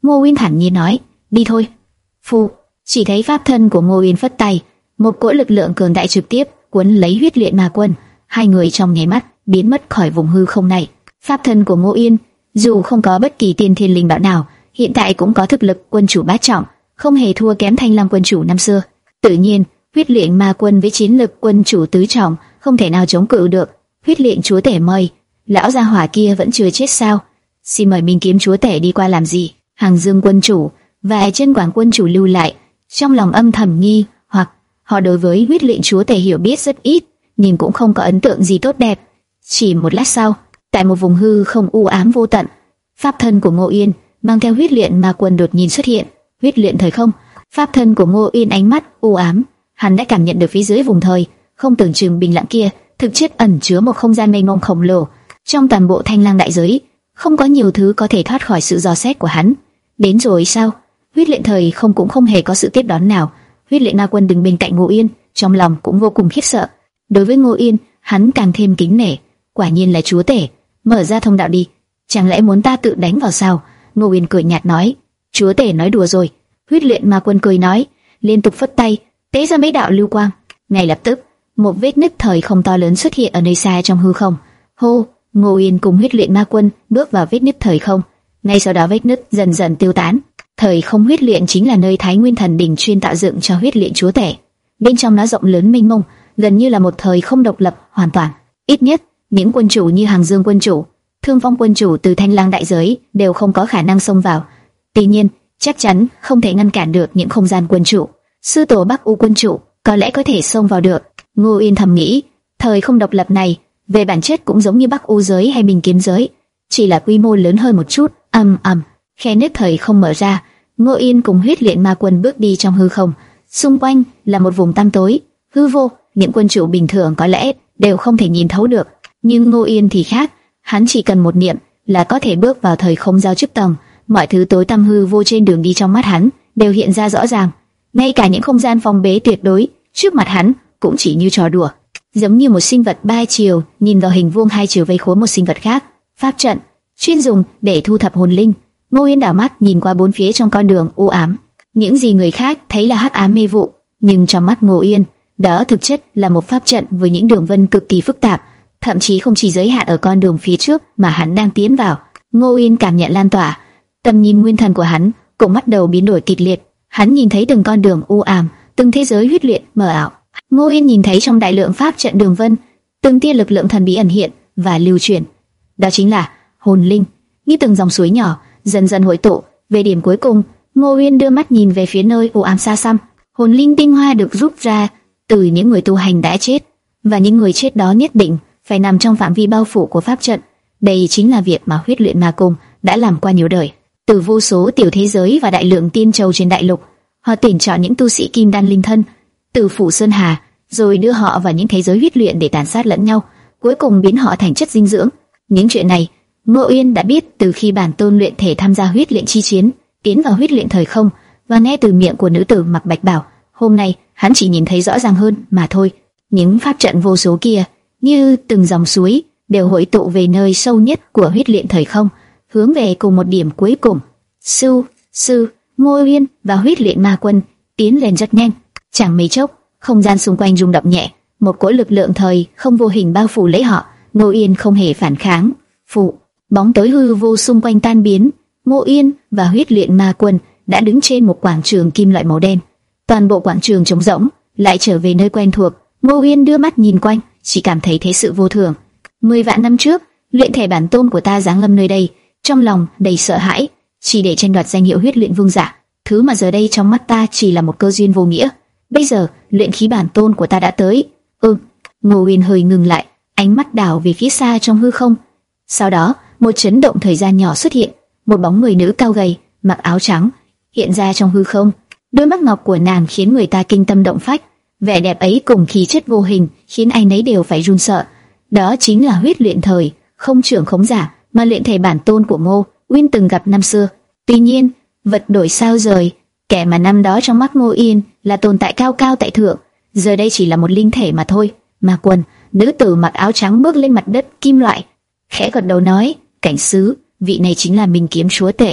Ngô Uyên thản nhiên nói, đi thôi. Phu, chỉ thấy pháp thân của Ngô Uyên phất tay, một cỗ lực lượng cường đại trực tiếp cuốn lấy huyết luyện ma quân, hai người trong nháy mắt biến mất khỏi vùng hư không này. Pháp thân của Ngô Uyên dù không có bất kỳ tiên thiên linh bảo nào, hiện tại cũng có thực lực quân chủ bát trọng, không hề thua kém Thanh Lam quân chủ năm xưa. Tự nhiên, huyết luyện ma quân với chiến lực quân chủ tứ trọng không thể nào chống cự được. Huyết luyện chúa tể mời, lão gia hỏa kia vẫn chưa chết sao? Xin mời Minh Kiếm chúa tể đi qua làm gì? Hàng Dương quân chủ và Chân Quảng quân chủ lưu lại, trong lòng âm thầm nghi hoặc họ đối với huyết luyện chúa tể hiểu biết rất ít, nhưng cũng không có ấn tượng gì tốt đẹp. Chỉ một lát sau, tại một vùng hư không u ám vô tận, pháp thân của Ngô Uyên mang theo huyết luyện ma quân đột nhiên xuất hiện. Huyết luyện thời không, pháp thân của Ngô Uyên ánh mắt u ám, hắn đã cảm nhận được phía dưới vùng thời không tưởng chừng bình lặng kia thực chất ẩn chứa một không gian mênh mông khổng lồ. Trong toàn bộ Thanh Lang đại giới, không có nhiều thứ có thể thoát khỏi sự dò xét của hắn. Đến rồi sao? Huyết luyện thời không cũng không hề có sự tiếp đón nào. Huyết luyện ma quân đứng bên cạnh Ngô Uyên, trong lòng cũng vô cùng khiếp sợ. Đối với Ngô Uyên, hắn càng thêm kính nể. Quả nhiên là chúa tể, mở ra thông đạo đi. Chẳng lẽ muốn ta tự đánh vào sao? Ngô Uyên cười nhạt nói. Chúa tể nói đùa rồi. Huyết luyện ma quân cười nói, liên tục phất tay, tế ra mấy đạo lưu quang. Ngay lập tức, một vết nứt thời không to lớn xuất hiện ở nơi xa trong hư không. Hô! Ngô Uyên cùng huyết luyện ma quân bước vào vết nứt thời không. Ngay sau đó vết nứt dần dần tiêu tán. Thời không huyết luyện chính là nơi Thái Nguyên Thần Đình chuyên tạo dựng cho huyết luyện chúa tể. Bên trong nó rộng lớn mênh mông, gần như là một thời không độc lập hoàn toàn. Ít nhất, những quân chủ như Hàng Dương quân chủ, Thương Phong quân chủ từ Thanh Lang đại giới đều không có khả năng xông vào. Tuy nhiên, chắc chắn không thể ngăn cản được những không gian quân chủ. Sư tổ Bắc U quân chủ có lẽ có thể xông vào được. Ngô Uyên thầm nghĩ, thời không độc lập này về bản chất cũng giống như Bắc U giới hay Minh Kiếm giới, chỉ là quy mô lớn hơn một chút. Ầm ầm, khe nứt thời không mở ra, Ngô Uyên cùng huyết luyện ma quân bước đi trong hư không. Xung quanh là một vùng tăm tối, hư vô, những quân chủ bình thường có lẽ đều không thể nhìn thấu được, nhưng Ngô Uyên thì khác, hắn chỉ cần một niệm là có thể bước vào thời không giao chức tầng. Mọi thứ tối tăm hư vô trên đường đi trong mắt hắn đều hiện ra rõ ràng, ngay cả những không gian phong bế tuyệt đối trước mặt hắn cũng chỉ như trò đùa, giống như một sinh vật ba chiều nhìn vào hình vuông hai chiều vây khốn một sinh vật khác. Pháp trận chuyên dùng để thu thập hồn linh. Ngô Uyên đảo mắt nhìn qua bốn phía trong con đường u ám, những gì người khác thấy là hắc ám mê vụ, nhưng trong mắt Ngô Uyên, đó thực chất là một pháp trận với những đường vân cực kỳ phức tạp, thậm chí không chỉ giới hạn ở con đường phía trước mà hắn đang tiến vào. Ngô Uyên cảm nhận lan tỏa, tầm nhìn nguyên thần của hắn cũng bắt đầu biến đổi kịch liệt. Hắn nhìn thấy từng con đường u ám, từng thế giới huyết luyện mờ ảo. Ngô Uyên nhìn thấy trong đại lượng pháp trận đường vân, từng tia lực lượng thần bí ẩn hiện và lưu chuyển. Đó chính là hồn linh, như từng dòng suối nhỏ dần dần hội tụ về điểm cuối cùng. Ngô Uyên đưa mắt nhìn về phía nơi u ám xa xăm. Hồn linh tinh hoa được rút ra từ những người tu hành đã chết, và những người chết đó nhất định phải nằm trong phạm vi bao phủ của pháp trận. Đây chính là việc mà huyết luyện ma cung đã làm qua nhiều đời. Từ vô số tiểu thế giới và đại lượng tiên châu trên đại lục, họ tuyển chọn những tu sĩ kim đan linh thân từ phủ Sơn Hà, rồi đưa họ vào những thế giới huyết luyện để tàn sát lẫn nhau, cuối cùng biến họ thành chất dinh dưỡng. Những chuyện này Ngô Uyên đã biết từ khi bản tôn luyện thể tham gia huyết luyện chi chiến, tiến vào huyết luyện thời không, và nghe từ miệng của nữ tử mặc bạch bào. Hôm nay hắn chỉ nhìn thấy rõ ràng hơn mà thôi. Những pháp trận vô số kia như từng dòng suối đều hội tụ về nơi sâu nhất của huyết luyện thời không, hướng về cùng một điểm cuối cùng. Sư, sư, Ngô Uyên và huyết luyện ma quân tiến lên rất nhanh. Chẳng mấy chốc, không gian xung quanh rung động nhẹ, một cỗ lực lượng thời không vô hình bao phủ lấy họ. Ngô Uyên không hề phản kháng. Phụ, bóng tối hư vô xung quanh tan biến. Ngô Uyên và huyết luyện ma quân đã đứng trên một quảng trường kim loại màu đen. Toàn bộ quảng trường trống rỗng, lại trở về nơi quen thuộc. Ngô Uyên đưa mắt nhìn quanh, chỉ cảm thấy thế sự vô thường. Mười vạn năm trước, luyện thể bản tôn của ta giáng lâm nơi đây, trong lòng đầy sợ hãi, chỉ để tranh đoạt danh hiệu huyết luyện vương giả. Thứ mà giờ đây trong mắt ta chỉ là một cơ duyên vô nghĩa. Bây giờ, luyện khí bản tôn của ta đã tới. Ừ. Ngô Uyên hơi ngừng lại, ánh mắt đảo về phía xa trong hư không. Sau đó, một chấn động thời gian nhỏ xuất hiện, một bóng người nữ cao gầy, mặc áo trắng hiện ra trong hư không. Đôi mắt ngọc của nàng khiến người ta kinh tâm động phách, vẻ đẹp ấy cùng khí chất vô hình khiến ai nấy đều phải run sợ. Đó chính là huyết luyện thời không trưởng khống giả mà luyện thể bản tôn của Ngô Uyên từng gặp năm xưa. Tuy nhiên, vật đổi sao rời, kẻ mà năm đó trong mắt Ngô Uyên là tồn tại cao cao tại thượng, giờ đây chỉ là một linh thể mà thôi. Ma Quân, nữ tử mặc áo trắng bước lên mặt đất kim loại, khẽ gật đầu nói, cảnh sứ, vị này chính là Minh Kiếm chúa tể.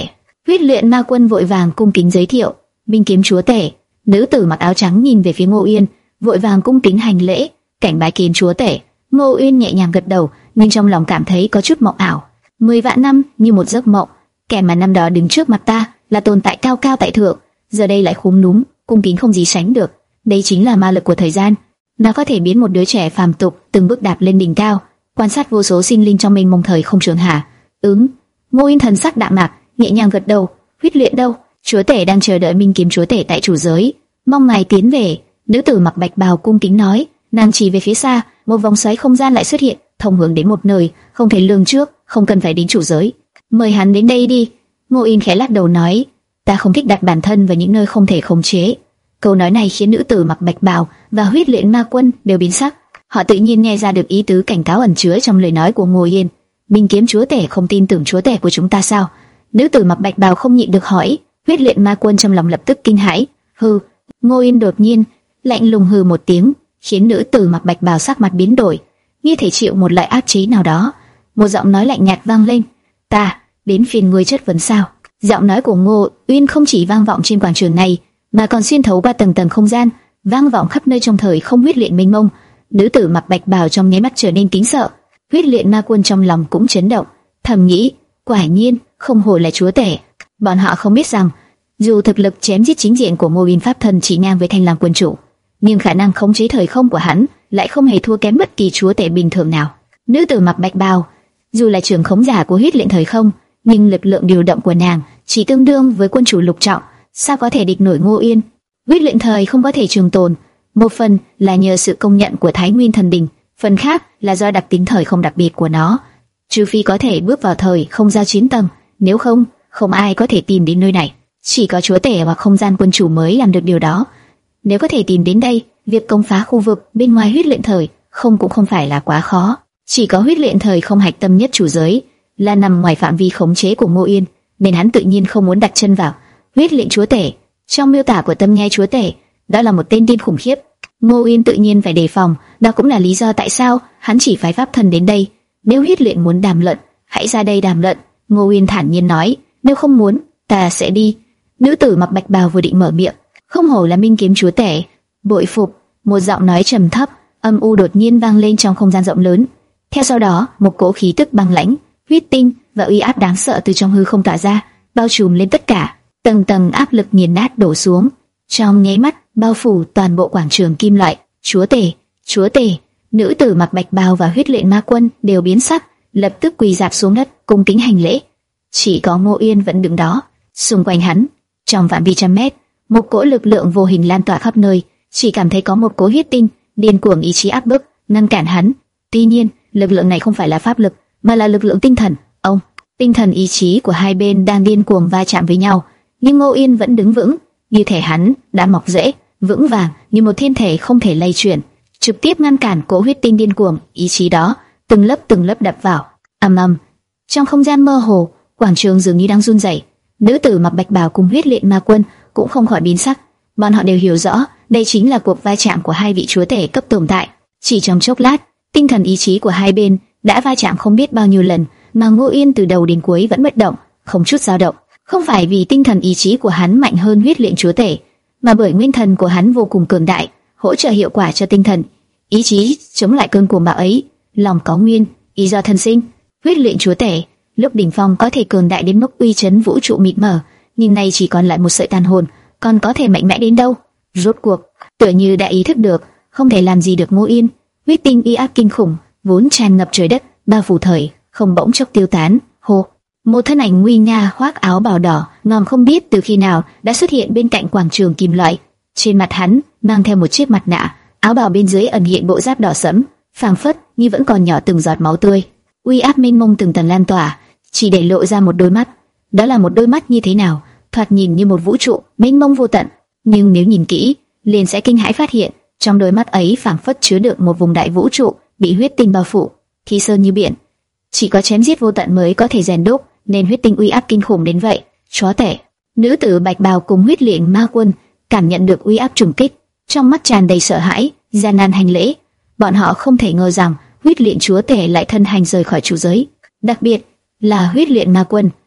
Huyết luyện ma quân vội vàng cung kính giới thiệu, Minh kiếm chúa tể. Nữ tử mặc áo trắng nhìn về phía Ngô Uyên, vội vàng cung kính hành lễ, cảnh bái kiến chúa tể. Ngô Uyên nhẹ nhàng gật đầu, nhưng trong lòng cảm thấy có chút mộng ảo. Mười vạn năm như một giấc mộng, kẻ mà năm đó đứng trước mặt ta là tồn tại cao cao tại thượng, giờ đây lại khúm núm, cung kính không gì sánh được. Đây chính là ma lực của thời gian, nó có thể biến một đứa trẻ phàm tục từng bước đạp lên đỉnh cao, quan sát vô số sinh linh trong mênh mông thời không trường hạ. Ứng, Ngô Uyên thần sắc đạm mạc, nhẹ nhàng gật đầu. Huyết luyện đâu? Chúa tể đang chờ đợi Minh kiếm chúa tể tại chủ giới, mong ngài tiến về. Nữ tử mặc bạch bào cung kính nói. Nàng chỉ về phía xa, một vòng xoáy không gian lại xuất hiện, thông hướng đến một nơi không thể lường trước, không cần phải đến chủ giới. Mời hắn đến đây đi. Ngô Uyên khẽ lắc đầu nói, ta không thích đặt bản thân vào những nơi không thể khống chế. Câu nói này khiến nữ tử mặc bạch bào và huyết luyện ma quân đều biến sắc. Họ tự nhiên nghe ra được ý tứ cảnh cáo ẩn chứa trong lời nói của Ngô Uyên. Minh kiếm chúa tể không tin tưởng chúa tể của chúng ta sao? Nữ tử mặc bạch bào không nhịn được hỏi. Huyết luyện ma quân trong lòng lập tức kinh hãi. Hừ. Ngô Uyên đột nhiên lạnh lùng hừ một tiếng, khiến nữ tử mặc bạch bào sắc mặt biến đổi, như thể chịu một loại áp chế nào đó. Một giọng nói lạnh nhạt vang lên. Ta đến phiền ngươi chất vấn sao? Giọng nói của Ngô Uyên không chỉ vang vọng trên quảng trường này, mà còn xuyên thấu qua tầng tầng không gian, vang vọng khắp nơi trong thời không huyết luyện mênh mông. Nữ tử mặc bạch bào trong nháy mắt trở nên kính sợ. Huyết luyện ma quân trong lòng cũng chấn động, thầm nghĩ, quả nhiên không hổ là chúa tể. Bọn họ không biết rằng, dù thực lực chém giết chính diện của Ngô Uyên pháp thần chỉ ngang với Thanh Lam quân chủ, nhưng khả năng khống chế thời không của hắn lại không hề thua kém bất kỳ chúa tể bình thường nào. Nữ tử mặc bạch bào, dù là trưởng khống giả của huyết luyện thời không, nhưng lực lượng điều động của nàng chỉ tương đương với quân chủ lục trọng, sao có thể địch nổi Ngô Uyên? Huyết luyện thời không có thể trường tồn, một phần là nhờ sự công nhận của Thái Nguyên thần đình, phần khác là do đặc tính thời không đặc biệt của nó. Trừ phi có thể bước vào thời không giao chiến tầng, nếu không, không ai có thể tìm đến nơi này. Chỉ có chúa tể hoặc không gian quân chủ mới làm được điều đó. Nếu có thể tìm đến đây, việc công phá khu vực bên ngoài huyết luyện thời không cũng không phải là quá khó. Chỉ có huyết luyện thời không hạch tâm nhất chủ giới là nằm ngoài phạm vi khống chế của Ngô Uyên, nên hắn tự nhiên không muốn đặt chân vào. Huyết luyện chúa tể, trong miêu tả của tâm nhai chúa tể, đó là một tên điên khủng khiếp. Ngô Uyên tự nhiên phải đề phòng, đó cũng là lý do tại sao hắn chỉ phái pháp thần đến đây. Nếu huyết luyện muốn đàm luận, hãy ra đây đàm luận. Ngô Uyên thản nhiên nói, nếu không muốn, ta sẽ đi. Nữ tử mặc bạch bào vừa định mở miệng, không hổ là Minh kiếm chúa tể, bội phục. Một giọng nói trầm thấp, âm u đột nhiên vang lên trong không gian rộng lớn. Theo sau đó, một cỗ khí tức băng lãnh, huyết tinh và uy áp đáng sợ từ trong hư không tỏa ra, bao trùm lên tất cả. Tầng tầng áp lực nghiền nát đổ xuống, trong nháy mắt bao phủ toàn bộ quảng trường kim loại. Chúa tể, chúa tể! Nữ tử mặc bạch bào và huyết luyện ma quân đều biến sắc, lập tức quỳ rạp xuống đất, cung kính hành lễ. Chỉ có Ngô Uyên vẫn đứng đó. Xung quanh hắn, trong phạm vi trăm mét, một cỗ lực lượng vô hình lan tỏa khắp nơi, chỉ cảm thấy có một cỗ huyết tinh điên cuồng ý chí áp bức ngăn cản hắn. Tuy nhiên, lực lượng này không phải là pháp lực, mà là lực lượng tinh thần. Ông, tinh thần ý chí của hai bên đang điên cuồng va chạm với nhau, nhưng Ngô Uyên vẫn đứng vững, như thể hắn đã mọc rễ, vững vàng như một thiên thể không thể lay chuyển, trực tiếp ngăn cản cỗ huyết tinh điên cuồng ý chí đó, từng lớp từng lớp đập vào. Ầm ầm, trong không gian mơ hồ, quảng trường dường như đang run rẩy. Nữ tử mặc bạch bào cùng huyết luyện ma quân cũng không khỏi biến sắc. Bọn họ đều hiểu rõ, đây chính là cuộc va chạm của hai vị chúa tể cấp tồn tại. Chỉ trong chốc lát, tinh thần ý chí của hai bên đã va chạm không biết bao nhiêu lần, mà Ngô Uyên từ đầu đến cuối vẫn bất động, không chút dao động. Không phải vì tinh thần ý chí của hắn mạnh hơn huyết luyện chúa tể, mà bởi nguyên thần của hắn vô cùng cường đại, hỗ trợ hiệu quả cho tinh thần ý chí chống lại cơn cuồng bạo ấy. Lòng có nguyên, ý do thân sinh. Huyết luyện chúa tể lúc đỉnh phong có thể cường đại đến mức uy chấn vũ trụ mịt mờ, nhưng nay chỉ còn lại một sợi tàn hồn, còn có thể mạnh mẽ đến đâu? Rốt cuộc, tựa như đã ý thức được, không thể làm gì được Ngô Uyên. Huyết tinh uy áp kinh khủng vốn tràn ngập trời đất, bao phủ thời không bỗng chốc tiêu tán. Hô, một thân ảnh nguy nga khoác áo bào đỏ, ngòm không biết từ khi nào đã xuất hiện bên cạnh quảng trường kim loại. Trên mặt hắn mang theo một chiếc mặt nạ, áo bào bên dưới ẩn hiện bộ giáp đỏ sẫm, phảng phất như vẫn còn nhỏ từng giọt máu tươi. Uy áp mênh mông từng tầng lan tỏa, chỉ để lộ ra một đôi mắt. Đó là một đôi mắt như thế nào? Thoạt nhìn như một vũ trụ mênh mông vô tận, nhưng nếu nhìn kỹ, liền sẽ kinh hãi phát hiện trong đôi mắt ấy phảng phất chứa đựng một vùng đại vũ trụ bị huyết tinh bao phủ, thi sơn như biển. Chỉ có chém giết vô tận mới có thể rèn đúc nên huyết tinh uy áp kinh khủng đến vậy. Chó tể! Nữ tử bạch bào cùng huyết luyện ma quân cảm nhận được uy áp trùng kích, trong mắt tràn đầy sợ hãi, gian nan hành lễ. Bọn họ không thể ngờ rằng huyết luyện chúa tể lại thân hành rời khỏi chủ giới, đặc biệt là huyết luyện ma quân.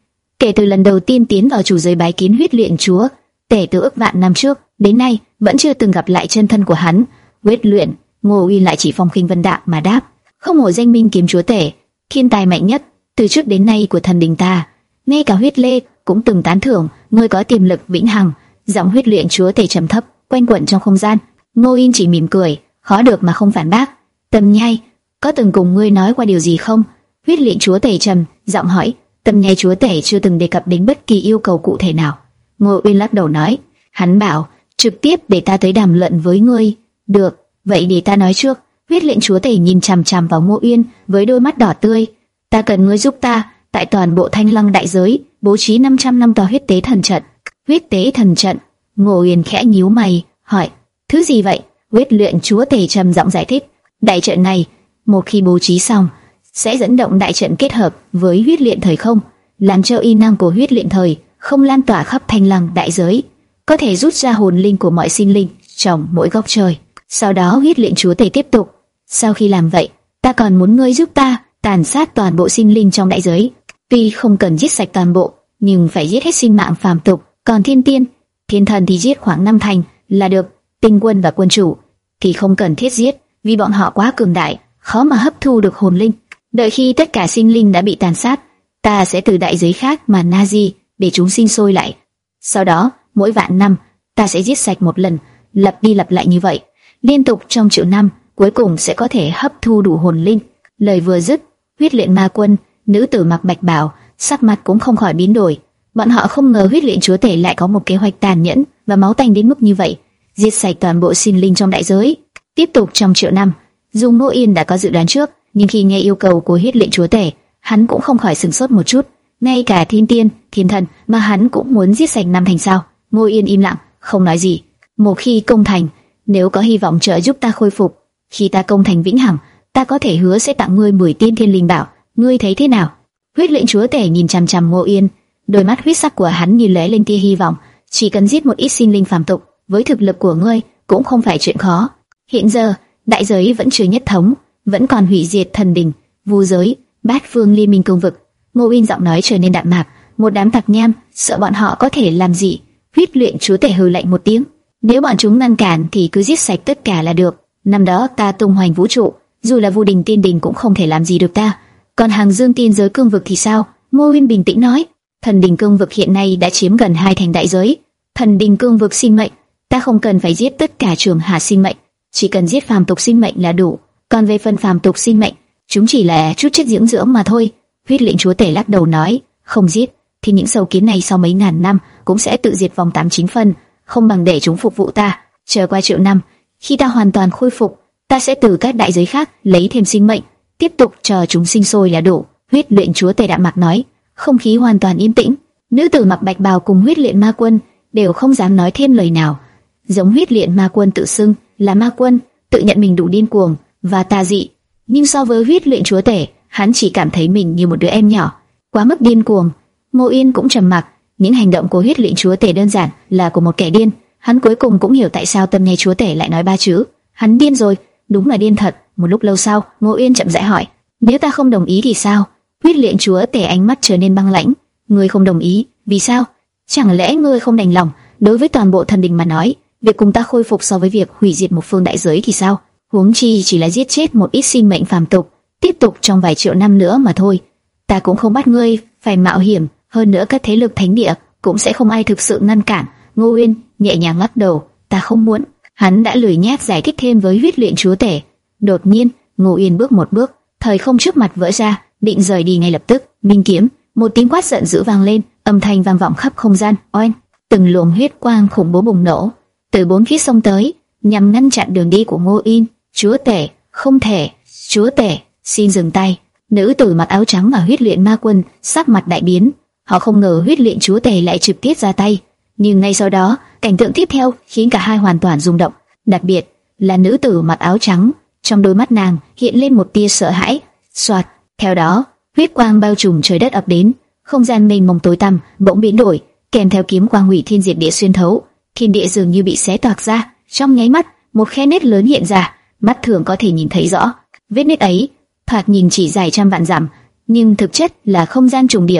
Kể từ lần đầu tiên tiến vào chủ giới bái kiến huyết luyện chúa tể từ ước vạn năm trước đến nay, vẫn chưa từng gặp lại chân thân của hắn. Huyết luyện Ngô Uyên lại chỉ phong khinh vân đạm mà đáp: không hổ danh minh kiếm chúa tể, thiên tài mạnh nhất từ trước đến nay của thần đình ta. Ngay cả huyết lê cũng từng tán thưởng ngươi có tiềm lực vĩnh hằng. Giọng huyết luyện chúa tể trầm thấp quanh quẩn trong không gian. Ngô Uyên chỉ mỉm cười, khó được mà không phản bác. Tâm nhai, có từng cùng ngươi nói qua điều gì không? Huyết luyện chúa tể trầm giọng hỏi. Tâm nhai chúa tể chưa từng đề cập đến bất kỳ yêu cầu cụ thể nào. Ngô Uyên lắc đầu nói, hắn bảo trực tiếp để ta tới đàm luận với ngươi. Được, vậy để ta nói trước. Huyết luyện chúa tể nhìn chằm chằm vào Ngô Uyên với đôi mắt đỏ tươi. Ta cần ngươi giúp ta tại toàn bộ Thanh Lăng đại giới bố trí năm trăm năm tòa huyết tế thần trận. Huyết tế thần trận? Ngô Uyên khẽ nhíu mày hỏi, thứ gì vậy? Huyết luyện chúa tể trầm giọng giải thích, đại trận này một khi bố trí xong sẽ dẫn động đại trận kết hợp với huyết luyện thời không, làm cho y năng của huyết luyện thời không lan tỏa khắp Thanh Lăng đại giới, có thể rút ra hồn linh của mọi sinh linh trong mỗi góc trời. Sau đó huyết luyện chúa tể tiếp tục, sau khi làm vậy, ta còn muốn ngươi giúp ta tàn sát toàn bộ sinh linh trong đại giới. Tuy không cần giết sạch toàn bộ, nhưng phải giết hết sinh mạng phàm tục. Còn thiên tiên, thiên thần thì giết khoảng năm thành là được. Tinh quân và quân chủ thì không cần thiết giết, vì bọn họ quá cường đại, khó mà hấp thu được hồn linh. Đợi khi tất cả sinh linh đã bị tàn sát, ta sẽ từ đại giới khác mà Nazi để chúng sinh sôi lại. Sau đó, mỗi vạn năm, ta sẽ giết sạch một lần, lặp đi lặp lại như vậy, liên tục trong triệu năm, cuối cùng sẽ có thể hấp thu đủ hồn linh. Lời vừa dứt, huyết luyện ma quân, nữ tử mặc bạch bào, sắc mặt cũng không khỏi biến đổi. Bọn họ không ngờ huyết luyện chúa tể lại có một kế hoạch tàn nhẫn và máu tanh đến mức như vậy, giết sạch toàn bộ sinh linh trong đại giới. Tiếp tục trong triệu năm, dù Ngô Yên đã có dự đoán trước, nhưng khi nghe yêu cầu của huyết luyện chúa tể, hắn cũng không khỏi sửng sốt một chút. Ngay cả thiên tiên, thiên thần mà hắn cũng muốn giết sạch năm thành sao? Ngô Yên im lặng, không nói gì. Một khi công thành, nếu có hy vọng trợ giúp ta khôi phục, khi ta công thành vĩnh hằng, ta có thể hứa sẽ tặng ngươi mười tiên thiên linh bảo. Ngươi thấy thế nào? Huyết luyện chúa tể nhìn chằm chằm Ngô Yên, đôi mắt huyết sắc của hắn như lóe lên tia hy vọng. Chỉ cần giết một ít sinh linh phàm tục, với thực lực của ngươi cũng không phải chuyện khó. Hiện giờ đại giới vẫn chưa nhất thống, vẫn còn hủy diệt thần đình, vu giới, bát phương liên minh cương vực. Ngô Yên giọng nói trở nên đạm mạc, một đám tặc nham, sợ bọn họ có thể làm gì? Huyết luyện chúa tể hừ lạnh một tiếng, nếu bọn chúng ngăn cản thì cứ giết sạch tất cả là được. Năm đó ta tung hoành vũ trụ, dù là vu đình tiên đình cũng không thể làm gì được ta. Còn hàng dương tiên giới cương vực thì sao? Ngô Yên bình tĩnh nói, thần đình cương vực hiện nay đã chiếm gần hai thành đại giới. Thần đình cương vực sinh mệnh, ta không cần phải giết tất cả trường hạ sinh mệnh, chỉ cần giết phàm tục sinh mệnh là đủ. Còn về phần phàm tục sinh mệnh, chúng chỉ là chút chất dưỡng dưỡng mà thôi. Huyết lệnh chúa tể lắc đầu nói, không giết thì những sâu kiến này sau mấy ngàn năm cũng sẽ tự diệt vong tám chín phân, không bằng để chúng phục vụ ta. Chờ qua triệu năm, khi ta hoàn toàn khôi phục, ta sẽ từ các đại giới khác lấy thêm sinh mệnh, tiếp tục chờ chúng sinh sôi là đủ. Huyết luyện chúa tể đạm mạc nói. Không khí hoàn toàn yên tĩnh. Nữ tử mặc bạch bào cùng huyết luyện ma quân đều không dám nói thêm lời nào. Giống huyết luyện ma quân tự xưng là ma quân, tự nhận mình đủ điên cuồng và tà dị, nhưng so với huyết luyện chúa tể, hắn chỉ cảm thấy mình như một đứa em nhỏ, quá mức điên cuồng. Ngô Yên cũng trầm mặc. Những hành động của huyết luyện chúa tể đơn giản là của một kẻ điên. Hắn cuối cùng cũng hiểu tại sao tâm nhai chúa tể lại nói ba chữ, hắn điên rồi. Đúng là điên thật. Một lúc lâu sau, Ngô Yên chậm rãi hỏi, nếu ta không đồng ý thì sao? Huyết luyện chúa tể ánh mắt trở nên băng lãnh. Ngươi không đồng ý? Vì sao? Chẳng lẽ ngươi không đành lòng? Đối với toàn bộ thần đình mà nói, việc cùng ta khôi phục so với việc hủy diệt một phương đại giới thì sao? Huống chi chỉ là giết chết một ít sinh mệnh phàm tục, tiếp tục trong vài triệu năm nữa mà thôi. Ta cũng không bắt ngươi phải mạo hiểm, hơn nữa các thế lực thánh địa cũng sẽ không ai thực sự ngăn cản. Ngô Uyên nhẹ nhàng lắc đầu, ta không muốn. Hắn đã lười nhác giải thích thêm với huyết luyện chúa tể. Đột nhiên, Ngô Uyên bước một bước, thời không trước mặt vỡ ra, định rời đi ngay lập tức. Minh kiếm, một tiếng quát giận dữ vang lên, âm thanh vang vọng khắp không gian. Oanh, từng luồng huyết quang khủng bố bùng nổ từ bốn phía xông tới, nhằm ngăn chặn đường đi của Ngô Uyên. Chúa tể, không thể. Chúa tể, xin dừng tay. Nữ tử mặc áo trắng và huyết luyện ma quân sắc mặt đại biến. Họ không ngờ huyết luyện chúa tể lại trực tiếp ra tay, nhưng ngay sau đó, cảnh tượng tiếp theo khiến cả hai hoàn toàn rung động. Đặc biệt là nữ tử mặc áo trắng, trong đôi mắt nàng hiện lên một tia sợ hãi. Soạt, theo đó, huyết quang bao trùm trời đất ập đến, không gian mênh mông tối tăm bỗng biến đổi, kèm theo kiếm quang hủy thiên diệt địa xuyên thấu, thiên địa dường như bị xé toạc ra. Trong nháy mắt, một khe nứt lớn hiện ra, mắt thường có thể nhìn thấy rõ. Vết nứt ấy thoạt nhìn chỉ dài trăm vạn dặm, nhưng thực chất là không gian trùng điệp.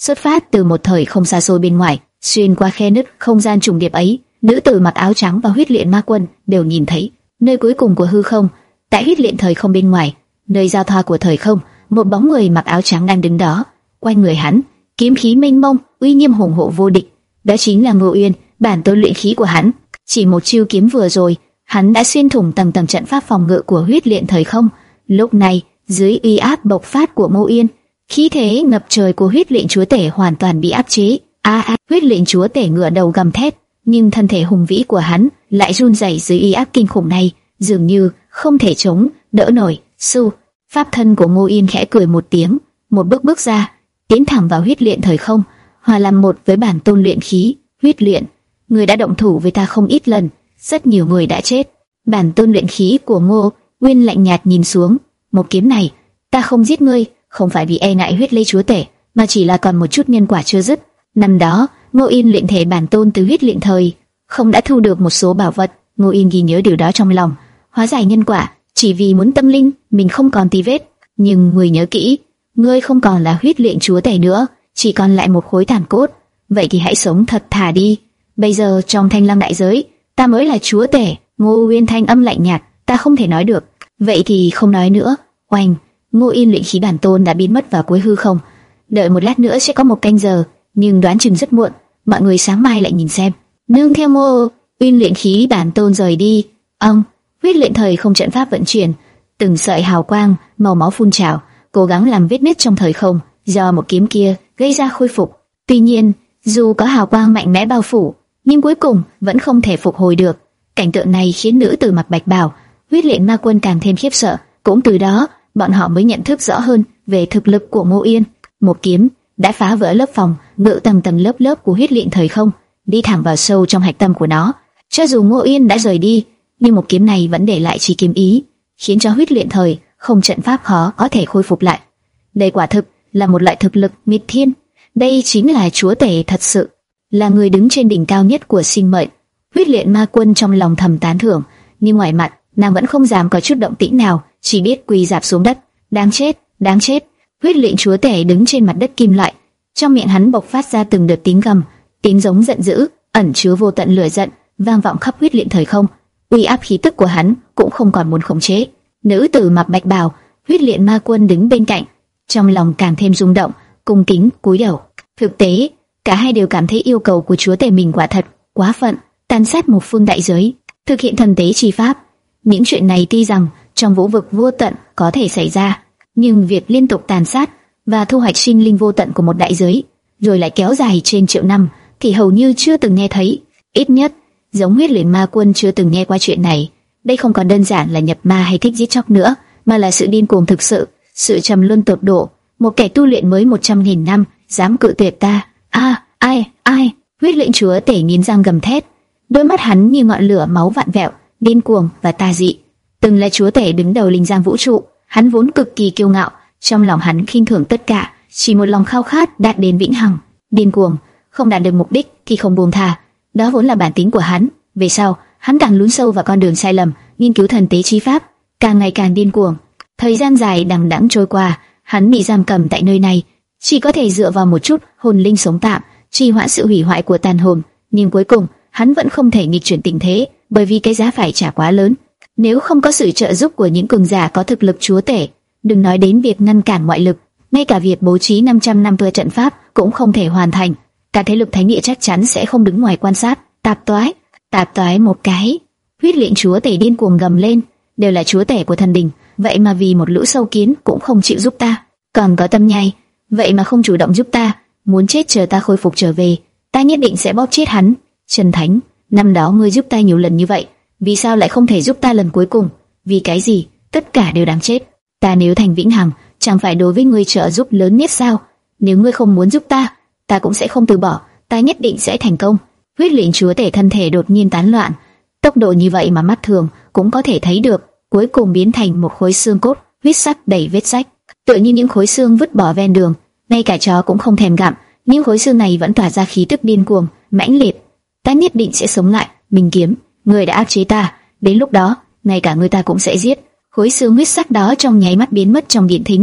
xuất phát từ một thời không xa xôi bên ngoài, xuyên qua khe nứt không gian trùng điệp ấy, nữ tử mặc áo trắng và huyết luyện ma quân đều nhìn thấy nơi cuối cùng của hư không. Tại huyết luyện thời không bên ngoài, nơi giao thoa của thời không, một bóng người mặc áo trắng đang đứng đó. Quanh người hắn, kiếm khí mênh mông, uy nghiêm hùng hộ vô địch. Đó chính là Ngô Uyên, bản tôn luyện khí của hắn. Chỉ một chiêu kiếm vừa rồi, hắn đã xuyên thủng tầng tầng trận pháp phòng ngự của huyết luyện thời không. Lúc này, dưới uy áp bộc phát của Ngô Uyên, khí thế ngập trời của huyết luyện chúa tể hoàn toàn bị áp chế. A a, huyết luyện chúa tể ngửa đầu gầm thét, nhưng thân thể hùng vĩ của hắn lại run rẩy dưới uy áp kinh khủng này, dường như không thể chống đỡ nổi. Su, pháp thân của Ngô Uyên khẽ cười một tiếng, một bước bước ra, tiến thẳng vào huyết luyện thời không, hòa làm một với bản tôn luyện khí. Huyết luyện, người đã động thủ với ta không ít lần, rất nhiều người đã chết. Bản tôn luyện khí của Ngô Uyên lạnh nhạt nhìn xuống, một kiếm này, ta không giết ngươi, không phải vì e ngại huyết lê chúa tể, mà chỉ là còn một chút nhân quả chưa dứt. Năm đó, Ngô Uyên luyện thể bản tôn từ huyết luyện thời không đã thu được một số bảo vật. Ngô Uyên ghi nhớ điều đó trong lòng, hóa giải nhân quả, chỉ vì muốn tâm linh mình không còn tì vết. Nhưng người nhớ kỹ, ngươi không còn là huyết luyện chúa tể nữa, chỉ còn lại một khối tàn cốt. Vậy thì hãy sống thật thà đi. Bây giờ trong Thanh Lăng đại giới, ta mới là chúa tể. Ngô Uyên thanh âm lạnh nhạt, ta không thể nói được. Vậy thì không nói nữa. Oanh, Ngô Uyên luyện khí bản tôn đã biến mất vào cuối hư không. Đợi một lát nữa sẽ có một canh giờ, nhưng đoán chừng rất muộn. Mọi người sáng mai lại nhìn xem. Nương theo Ngô Uyên luyện khí bản tôn rời đi, ông huyết luyện thời không trận pháp vận chuyển, từng sợi hào quang màu máu phun trào, cố gắng làm vết nứt trong thời không do một kiếm kia gây ra khôi phục. Tuy nhiên, dù có hào quang mạnh mẽ bao phủ, nhưng cuối cùng vẫn không thể phục hồi được. Cảnh tượng này khiến nữ tử mặc bạch bào, huyết luyện ma quân càng thêm khiếp sợ. Cũng từ đó, bọn họ mới nhận thức rõ hơn về thực lực của Ngô Uyên. Một kiếm đã phá vỡ lớp phòng ngự tầng tầng lớp lớp của huyết luyện thời không, đi thẳng vào sâu trong hạch tâm của nó. Cho dù Ngô Uyên đã rời đi, nhưng một kiếm này vẫn để lại chỉ kiếm ý, khiến cho huyết luyện thời không trận pháp khó có thể khôi phục lại. Đây quả thực là một loại thực lực nghịch thiên. Đây chính là chúa tể thật sự, là người đứng trên đỉnh cao nhất của sinh mệnh. Huyết luyện ma quân trong lòng thầm tán thưởng, nhưng ngoài mặt nàng vẫn không dám có chút động tĩnh nào, chỉ biết quỳ rạp xuống đất. Đáng chết, đáng chết! Huyết luyện chúa tể đứng trên mặt đất kim loại, trong miệng hắn bộc phát ra từng đợt tiếng gầm, tiếng giống giận dữ, ẩn chứa vô tận lửa giận, vang vọng khắp huyết luyện thời không. Uy áp khí tức của hắn cũng không còn muốn khống chế. Nữ tử mặc bạch bào, huyết luyện ma quân đứng bên cạnh, trong lòng càng thêm rung động, cung kính cúi đầu. Thực tế, cả hai đều cảm thấy yêu cầu của chúa tể mình quả thật quá phận, tàn sát một phương đại giới, thực hiện thần tế chi pháp. Những chuyện này tuy rằng trong vũ vực vô tận có thể xảy ra, nhưng việc liên tục tàn sát và thu hoạch sinh linh vô tận của một đại giới, rồi lại kéo dài trên triệu năm, thì hầu như chưa từng nghe thấy. Ít nhất, giống huyết luyện ma quân chưa từng nghe qua chuyện này. Đây không còn đơn giản là nhập ma hay thích giết chóc nữa, mà là sự điên cuồng thực sự, sự trầm luân tột độ. Một kẻ tu luyện mới một trăm nghìn năm dám cự tuyệt ta. A, ai, ai? Huyết luyện chúa tể nghiến răng gầm thét, đôi mắt hắn như ngọn lửa máu vặn vẹo, điên cuồng và tà dị. Từng là chúa tể đứng đầu linh giang vũ trụ, hắn vốn cực kỳ kiêu ngạo, trong lòng hắn khinh thường tất cả, chỉ một lòng khao khát đạt đến vĩnh hằng. Điên cuồng, không đạt được mục đích thì không buông tha, đó vốn là bản tính của hắn. Về sau, hắn càng lún sâu vào con đường sai lầm, nghiên cứu thần tế chi pháp, càng ngày càng điên cuồng. Thời gian dài đằng đẵng trôi qua, hắn bị giam cầm tại nơi này, chỉ có thể dựa vào một chút hồn linh sống tạm, trì hoãn sự hủy hoại của tàn hồn. Nhưng cuối cùng, hắn vẫn không thể nghịch chuyển tình thế, bởi vì cái giá phải trả quá lớn. Nếu không có sự trợ giúp của những cường giả có thực lực chúa tể, đừng nói đến việc ngăn cản ngoại lực, ngay cả việc bố trí năm trăm năm vừa trận pháp cũng không thể hoàn thành. Cả thế lực thánh địa chắc chắn sẽ không đứng ngoài quan sát. Tạp toái, tạp toái một cái! Huyết luyện chúa tể điên cuồng gầm lên, đều là chúa tể của thần đình, vậy mà vì một lũ sâu kiến cũng không chịu giúp ta. Còn có tâm nhai, vậy mà không chủ động giúp ta, muốn chết chờ ta khôi phục trở về, ta nhất định sẽ bóp chết hắn. Trần Thánh, năm đó ngươi giúp ta nhiều lần như vậy, vì sao lại không thể giúp ta lần cuối cùng? Vì cái gì? Tất cả đều đáng chết. Ta nếu thành vĩnh hằng, chẳng phải đối với ngươi trợ giúp lớn nhất sao? Nếu ngươi không muốn giúp ta, ta cũng sẽ không từ bỏ, ta nhất định sẽ thành công. Huyết luyện chúa tể thân thể đột nhiên tán loạn, tốc độ như vậy mà mắt thường cũng có thể thấy được, cuối cùng biến thành một khối xương cốt huyết sắc đầy vết rách, tựa như những khối xương vứt bỏ ven đường, ngay cả chó cũng không thèm gặm. Những khối xương này vẫn tỏa ra khí tức điên cuồng, mãnh liệt. Ta nhất định sẽ sống lại. Minh Kiếm, ngươi đã áp chế ta, đến lúc đó ngay cả ngươi ta cũng sẽ giết. Khối xương huyết sắc đó trong nháy mắt biến mất trong điện thính.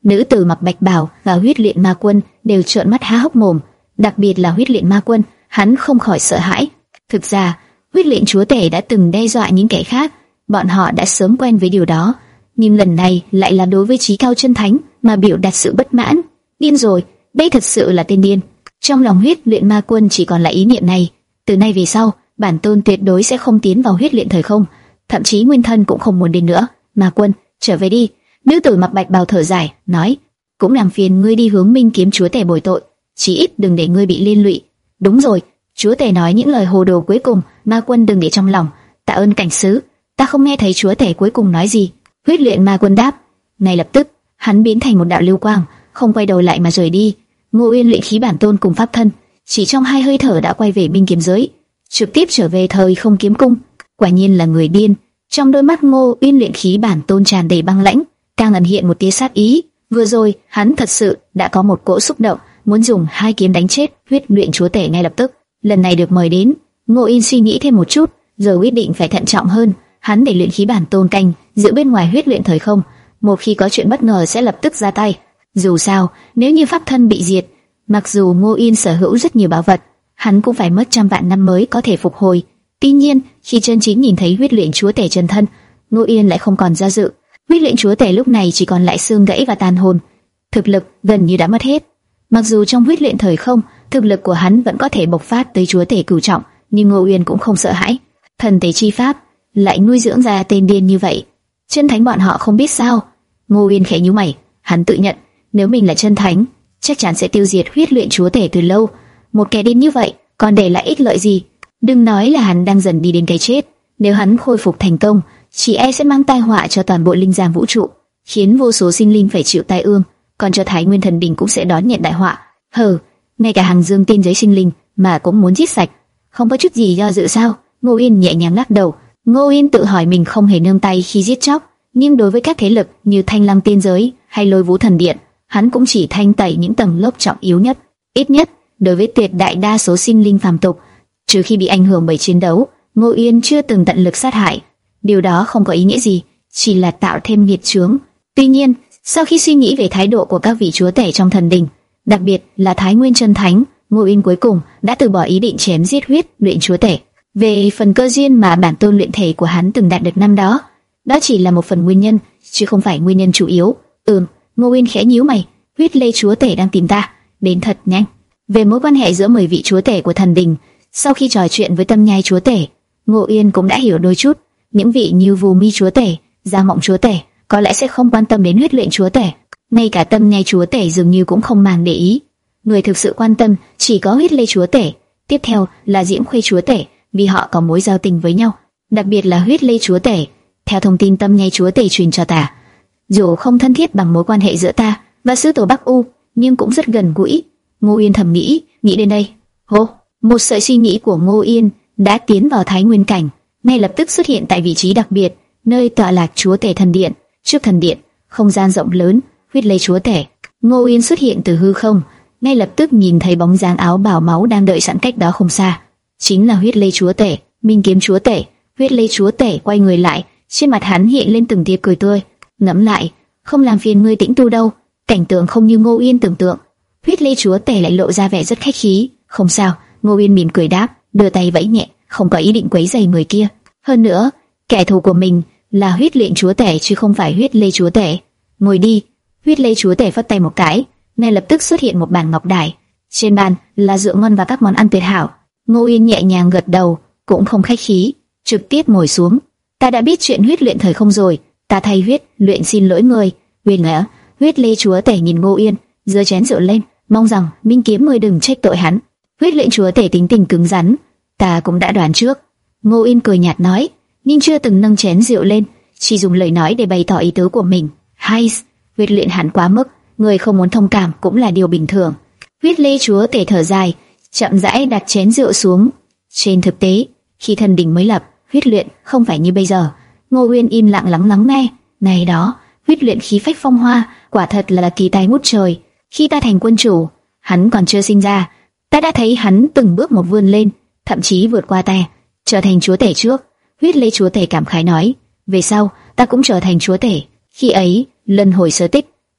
Nữ tử mặc bạch bào và huyết luyện ma quân đều trợn mắt há hốc mồm, đặc biệt là huyết luyện ma quân, hắn không khỏi sợ hãi. Thực ra, huyết luyện chúa tể đã từng đe dọa những kẻ khác, bọn họ đã sớm quen với điều đó, nhưng lần này lại là đối với chí cao chân thánh mà biểu đạt sự bất mãn. Điên rồi, đây thật sự là tên điên. Trong lòng huyết luyện ma quân chỉ còn lại ý niệm này, từ nay về sau, bản tôn tuyệt đối sẽ không tiến vào huyết luyện thời không, thậm chí nguyên thân cũng không muốn đến nữa. Ma quân, trở về đi. Nữ tử mặc bạch bào thở dài, nói, cũng làm phiền ngươi đi hướng Minh kiếm chúa tể bồi tội, chí ít đừng để ngươi bị liên lụy. Đúng rồi, chúa tể nói những lời hồ đồ cuối cùng, ma quân đừng để trong lòng. Tạ ơn cảnh sứ, ta không nghe thấy chúa tể cuối cùng nói gì. Huyết luyện ma quân đáp. Ngay lập tức, hắn biến thành một đạo lưu quang, không quay đầu lại mà rời đi. Ngô Uyên luyện khí bản tôn cùng pháp thân, chỉ trong hai hơi thở đã quay về binh kiếm giới, trực tiếp trở về thời không kiếm cung. Quả nhiên là người điên. Trong đôi mắt Ngô Uyên luyện khí bản tôn tràn đầy băng lãnh, càng ẩn hiện một tia sát ý. Vừa rồi, hắn thật sự đã có một cỗ xúc động, muốn dùng hai kiếm đánh chết huyết luyện chúa tể ngay lập tức. Lần này được mời đến, Ngô Uyên suy nghĩ thêm một chút, giờ quyết định phải thận trọng hơn. Hắn để luyện khí bản tôn canh giữ bên ngoài huyết luyện thời không, một khi có chuyện bất ngờ sẽ lập tức ra tay. Dù sao, nếu như pháp thân bị diệt, mặc dù Ngô Uyên sở hữu rất nhiều bảo vật, hắn cũng phải mất trăm vạn năm mới có thể phục hồi. Tuy nhiên, khi chân chính nhìn thấy huyết luyện chúa tể chân thân, Ngô Uyên lại không còn do dự. Huyết luyện chúa tể lúc này chỉ còn lại xương gãy và tàn hồn, thực lực gần như đã mất hết. Mặc dù trong huyết luyện thời không, thực lực của hắn vẫn có thể bộc phát tới chúa tể cửu trọng, nhưng Ngô Uyên cũng không sợ hãi. Thần tế chi pháp lại nuôi dưỡng ra tên điên như vậy, chân thánh bọn họ không biết sao? Ngô Uyên khẽ nhíu mày, hắn tự nhận nếu mình là chân thánh, chắc chắn sẽ tiêu diệt huyết luyện chúa tể từ lâu. Một kẻ điên như vậy, còn để lại ích lợi gì? Đừng nói là hắn đang dần đi đến cái chết, nếu hắn khôi phục thành công, chỉ e sẽ mang tai họa cho toàn bộ linh giang vũ trụ, khiến vô số sinh linh phải chịu tai ương, còn cho Thái Nguyên Thần Đình cũng sẽ đón nhận đại họa. Hừ, ngay cả hàng dương tiên giới sinh linh mà cũng muốn giết sạch, không có chút gì do dự sao? Ngô Uyên nhẹ nhàng lắc đầu. Ngô Uyên tự hỏi mình không hề nương tay khi giết chóc, nhưng đối với các thế lực như Thanh Lăng tiên giới hay Lôi Vũ Thần Điện, hắn cũng chỉ thanh tẩy những tầng lớp trọng yếu nhất. Ít nhất, đối với tuyệt đại đa số sinh linh phàm tục, trừ khi bị ảnh hưởng bởi chiến đấu, Ngô Uyên chưa từng tận lực sát hại. Điều đó không có ý nghĩa gì, chỉ là tạo thêm nghiệt chướng. Tuy nhiên, sau khi suy nghĩ về thái độ của các vị chúa tể trong thần đình, đặc biệt là Thái Nguyên chân thánh, Ngô Uyên cuối cùng đã từ bỏ ý định chém giết huyết luyện chúa tể. Về phần cơ duyên mà bản tôn luyện thể của hắn từng đạt được năm đó, đó chỉ là một phần nguyên nhân, chứ không phải nguyên nhân chủ yếu. Ừm, Ngô Uyên khẽ nhíu mày, huyết lê chúa tể đang tìm ta, đến thật nhanh. Về mối quan hệ giữa mười vị chúa tể của thần đình, sau khi trò chuyện với Tâm Nhai chúa tể, Ngô Uyên cũng đã hiểu đôi chút. Những vị như Vù Mi chúa tể, Gia Mộng chúa tể có lẽ sẽ không quan tâm đến huyết luyện chúa tể, ngay cả Tâm Nhai chúa tể dường như cũng không màng để ý. Người thực sự quan tâm chỉ có huyết lê chúa tể, tiếp theo là Diễm Khuê chúa tể, vì họ có mối giao tình với nhau, đặc biệt là huyết lê chúa tể. Theo thông tin Tâm Nhai chúa tể truyền cho ta, dù không thân thiết bằng mối quan hệ giữa ta và sư tổ Bắc U, nhưng cũng rất gần gũi. Ngô Uyên thầm nghĩ, nghĩ đến đây, hô, một sợi suy nghĩ của Ngô Uyên đã tiến vào Thái Nguyên cảnh, ngay lập tức xuất hiện tại vị trí đặc biệt, nơi tọa lạc chúa tể thần điện. Trước thần điện, không gian rộng lớn, huyết lê chúa tể. Ngô Uyên xuất hiện từ hư không, ngay lập tức nhìn thấy bóng dáng áo bào máu đang đợi sẵn cách đó không xa, chính là huyết lê chúa tể, Minh kiếm chúa tể. Huyết lê chúa tể quay người lại, trên mặt hắn hiện lên từng tia cười tươi. Ngẫm lại, không làm phiền ngươi tĩnh tu đâu. Cảnh tượng không như Ngô Uyên tưởng tượng. Huyết lê chúa tể lại lộ ra vẻ rất khách khí. Không sao, Ngô Uyên mỉm cười đáp, đưa tay vẫy nhẹ, không có ý định quấy rầy người kia. Hơn nữa, kẻ thù của mình là huyết luyện chúa tể chứ không phải huyết lê chúa tể. Ngồi đi. Huyết lê chúa tể phất tay một cái, ngay lập tức xuất hiện một bàn ngọc đài. Trên bàn là rượu ngon và các món ăn tuyệt hảo. Ngô Uyên nhẹ nhàng gật đầu, cũng không khách khí, trực tiếp ngồi xuống. Ta đã biết chuyện huyết luyện thời không rồi, ta thay huyết luyện xin lỗi người. Uyên ngã. Huyết lê chúa tể nhìn Ngô Uyên, giơ chén rượu lên, mong rằng Minh kiếm ngươi đừng trách tội hắn. Huyết luyện chúa tể tính tình cứng rắn, ta cũng đã đoán trước. Ngô Uyên cười nhạt nói, nhưng chưa từng nâng chén rượu lên, chỉ dùng lời nói để bày tỏ ý tứ của mình. Hay, huyết luyện hắn quá mức, người không muốn thông cảm cũng là điều bình thường. Huyết lê chúa tể thở dài, chậm rãi đặt chén rượu xuống. Trên thực tế, khi thần đình mới lập, huyết luyện không phải như bây giờ. Ngô Uyên im lặng lắng lắng nghe. Này đó, huyết luyện khí phách phong hoa, quả thật là kỳ tài ngút trời. Khi ta thành quân chủ, hắn còn chưa sinh ra, ta đã thấy hắn từng bước một vươn lên, thậm chí vượt qua ta, trở thành chúa tể trước. Huyết lê chúa tể cảm khái nói, về sau ta cũng trở thành chúa tể. Khi ấy, luân hồi sơ tích,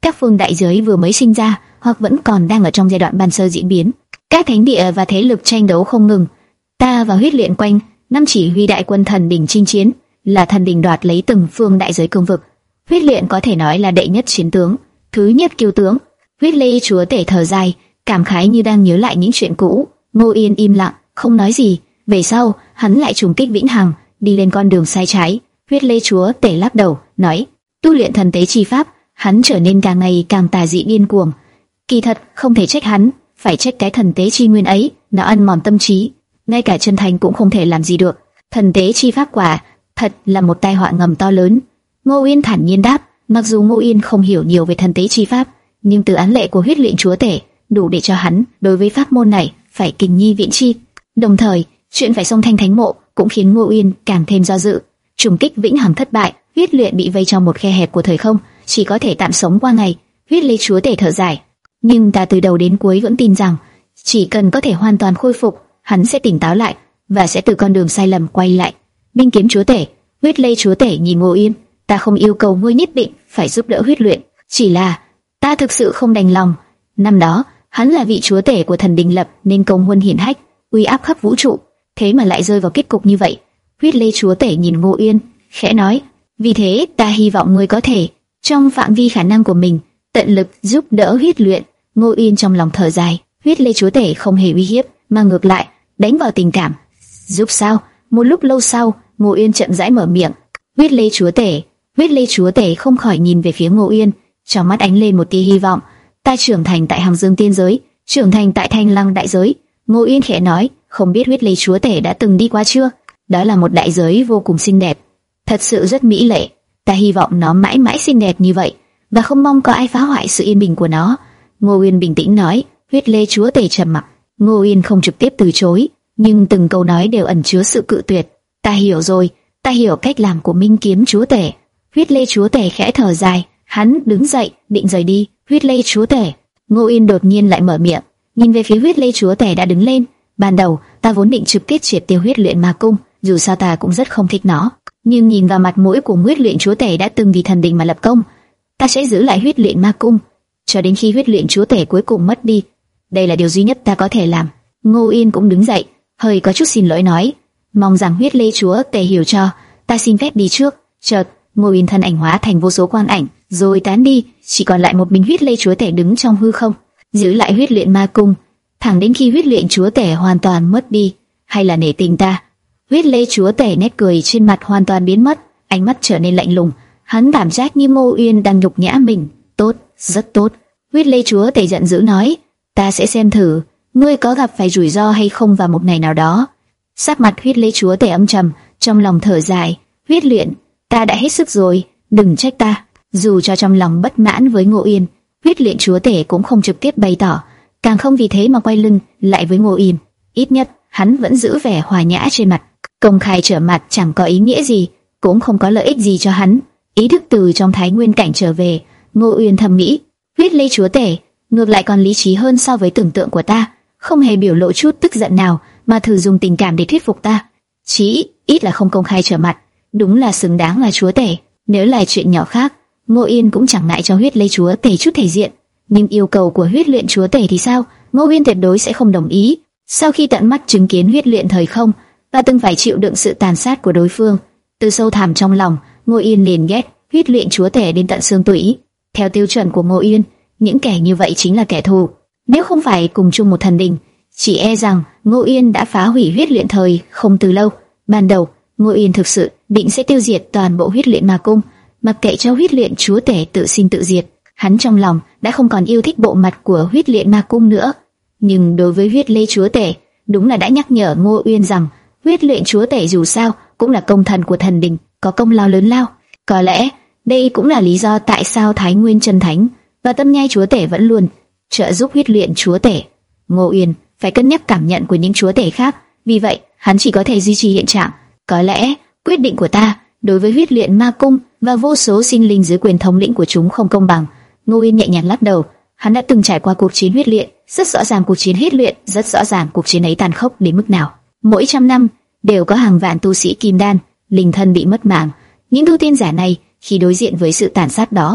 các phương đại giới vừa mới sinh ra hoặc vẫn còn đang ở trong giai đoạn ban sơ diễn biến. Các thánh địa và thế lực tranh đấu không ngừng. Ta và Huyết Luyện quanh năm chỉ huy đại quân thần đỉnh chinh chiến, là thần đỉnh đoạt lấy từng phương đại giới cương vực. Huyết Luyện có thể nói là đệ nhất chiến tướng, thứ nhất kiêu tướng. Huyết Lê chúa tể thở dài, cảm khái như đang nhớ lại những chuyện cũ. Ngô Yên im lặng, không nói gì. Về sau, hắn lại trùng kích vĩnh hằng, đi lên con đường sai trái. Huyết Lê chúa tể lắc đầu, nói: tu luyện thần tế chi pháp, hắn trở nên càng ngày càng tà dị điên cuồng. Kỳ thật không thể trách hắn, phải trách cái thần tế chi nguyên ấy, nó ăn mòn tâm trí, ngay cả chân thành cũng không thể làm gì được. Thần tế chi pháp quả thật là một tai họa ngầm to lớn. Ngô Yên thản nhiên đáp, mặc dù Ngô Yên không hiểu nhiều về thần tế chi pháp, nhưng từ án lệ của Huyết Luyện chúa tể đủ để cho hắn đối với pháp môn này phải kình nhi viễn chi. Đồng thời, chuyện phải xông Thanh Thánh mộ cũng khiến Ngô Yên càng thêm do dự. Trùng kích vĩnh hằng thất bại, Huyết Luyện bị vây trong một khe hẹp của thời không, chỉ có thể tạm sống qua ngày. Huyết Lê chúa tể thở dài, nhưng ta từ đầu đến cuối vẫn tin rằng chỉ cần có thể hoàn toàn khôi phục, hắn sẽ tỉnh táo lại và sẽ từ con đường sai lầm quay lại. Minh kiếm chúa tể, Huyết Lê chúa tể nhìn Ngô Yên, ta không yêu cầu ngươi nhất định phải giúp đỡ Huyết Luyện, chỉ là ta thực sự không đành lòng. Năm đó, hắn là vị chúa tể của thần đình lập nên công huân hiển hách, uy áp khắp vũ trụ, thế mà lại rơi vào kết cục như vậy. Huyết Lê chúa tể nhìn Ngô Yên, khẽ nói: vì thế ta hy vọng ngươi có thể trong phạm vi khả năng của mình tận lực giúp đỡ Huyết Luyện. Ngô Yên trong lòng thở dài, Huyết Lê chúa tể không hề uy hiếp, mà ngược lại đánh vào tình cảm. Giúp sao? Một lúc lâu sau, Ngô Yên chậm rãi mở miệng. Huyết Lê chúa tể. Huyết Lê chúa tể không khỏi nhìn về phía Ngô Yên, trong mắt ánh lên một tia hy vọng. Ta trưởng thành tại Hằng Dương tiên giới, trưởng thành tại Thanh Lăng đại giới. Ngô Yên khẽ nói, không biết Huyết Lê chúa tể đã từng đi qua chưa? Đó là một đại giới vô cùng xinh đẹp, thật sự rất mỹ lệ. Ta hy vọng nó mãi mãi xinh đẹp như vậy, và không mong có ai phá hoại sự yên bình của nó. Ngô Yên bình tĩnh nói. Huyết Lê chúa tể trầm mặc. Ngô Yên không trực tiếp từ chối, nhưng từng câu nói đều ẩn chứa sự cự tuyệt. Ta hiểu rồi, ta hiểu cách làm của Minh kiếm chúa tể. Huyết Lê chúa tể khẽ thở dài, hắn đứng dậy định rời đi. Huyết Lê chúa tể. Ngô Yên đột nhiên lại mở miệng, nhìn về phía Huyết Lê chúa tể đã đứng lên. Ban đầu ta vốn định trực tiếp triệt tiêu Huyết Luyện ma cung, dù sao ta cũng rất không thích nó, nhưng nhìn vào mặt mũi của Huyết Luyện chúa tể đã từng vì thần đình mà lập công, ta sẽ giữ lại Huyết Luyện ma cung cho đến khi Huyết Luyện chúa tể cuối cùng mất đi. Đây là điều duy nhất ta có thể làm. Ngô Yên cũng đứng dậy, hơi có chút xin lỗi nói, mong rằng Huyết Lê chúa tể hiểu cho, ta xin phép đi trước. Chợt Ngô Yên thân ảnh hóa thành vô số quang ảnh rồi tán đi, chỉ còn lại một mình Huyết Lê chúa tể đứng trong hư không, giữ lại Huyết Luyện ma cung thẳng đến khi Huyết Luyện chúa tể hoàn toàn mất đi. Hay là nể tình ta? Huyết Lê chúa tể nét cười trên mặt hoàn toàn biến mất, ánh mắt trở nên lạnh lùng. Hắn cảm giác như Ngô Yên đang nhục nhã mình. Tốt, rất tốt. Huyết Lê chúa tể giận dữ nói, ta sẽ xem thử ngươi có gặp phải rủi ro hay không vào một ngày nào đó. Sắc mặt Huyết Lê chúa tể âm trầm, trong lòng thở dài. Huyết Luyện, ta đã hết sức rồi, đừng trách ta. Dù cho trong lòng bất mãn với Ngô Yên, Huyết Luyện chúa tể cũng không trực tiếp bày tỏ, càng không vì thế mà quay lưng lại với Ngô Yên. Ít nhất hắn vẫn giữ vẻ hòa nhã trên mặt. Công khai trở mặt chẳng có ý nghĩa gì, cũng không có lợi ích gì cho hắn. Ý thức từ trong thái nguyên cảnh trở về, Ngô Uyên thầm nghĩ, Huyết Lê chúa tể ngược lại còn lý trí hơn so với tưởng tượng của ta, không hề biểu lộ chút tức giận nào, mà thử dùng tình cảm để thuyết phục ta. Chí ít là không công khai trở mặt, đúng là xứng đáng là chúa tể. Nếu là chuyện nhỏ khác, Ngô Uyên cũng chẳng ngại cho Huyết Lê chúa tể chút thể diện, nhưng yêu cầu của Huyết Luyện chúa tể thì sao? Ngô Uyên tuyệt đối sẽ không đồng ý. Sau khi tận mắt chứng kiến Huyết Luyện thời không và từng phải chịu đựng sự tàn sát của đối phương, từ sâu thẳm trong lòng, Ngô Uyên liền ghét Huyết Luyện chúa tể đến tận xương tủy. Theo tiêu chuẩn của Ngô Uyên, những kẻ như vậy chính là kẻ thù. Nếu không phải cùng chung một thần đình, chỉ e rằng Ngô Uyên đã phá hủy Huyết Luyện thời không từ lâu. Ban đầu, Ngô Uyên thực sự định sẽ tiêu diệt toàn bộ Huyết Luyện ma cung, mặc kệ cho Huyết Luyện chúa tể tự sinh tự diệt. Hắn trong lòng đã không còn yêu thích bộ mặt của Huyết Luyện ma cung nữa. Nhưng đối với Huyết Lê chúa tể, đúng là đã nhắc nhở Ngô Uyên rằng Huyết Luyện chúa tể dù sao cũng là công thần của thần đình, có công lao lớn lao. Có lẽ đây cũng là lý do tại sao Thái Nguyên Chân Thánh và Tâm Nhai chúa tể vẫn luôn trợ giúp Huyết Luyện chúa tể. Ngô Uyên phải cân nhắc cảm nhận của những chúa tể khác, vì vậy hắn chỉ có thể duy trì hiện trạng. Có lẽ quyết định của ta đối với Huyết Luyện ma cung và vô số sinh linh dưới quyền thống lĩnh của chúng không công bằng. Ngô Uyên nhẹ nhàng lắc đầu. Hắn đã từng trải qua cuộc chiến Huyết Luyện, rất rõ ràng cuộc chiến Huyết Luyện, rất rõ ràng cuộc chiến ấy tàn khốc đến mức nào. Mỗi trăm năm đều có hàng vạn tu sĩ kim đan, linh thân bị mất mạng. Những tu tiên giả này khi đối diện với sự tàn sát đó,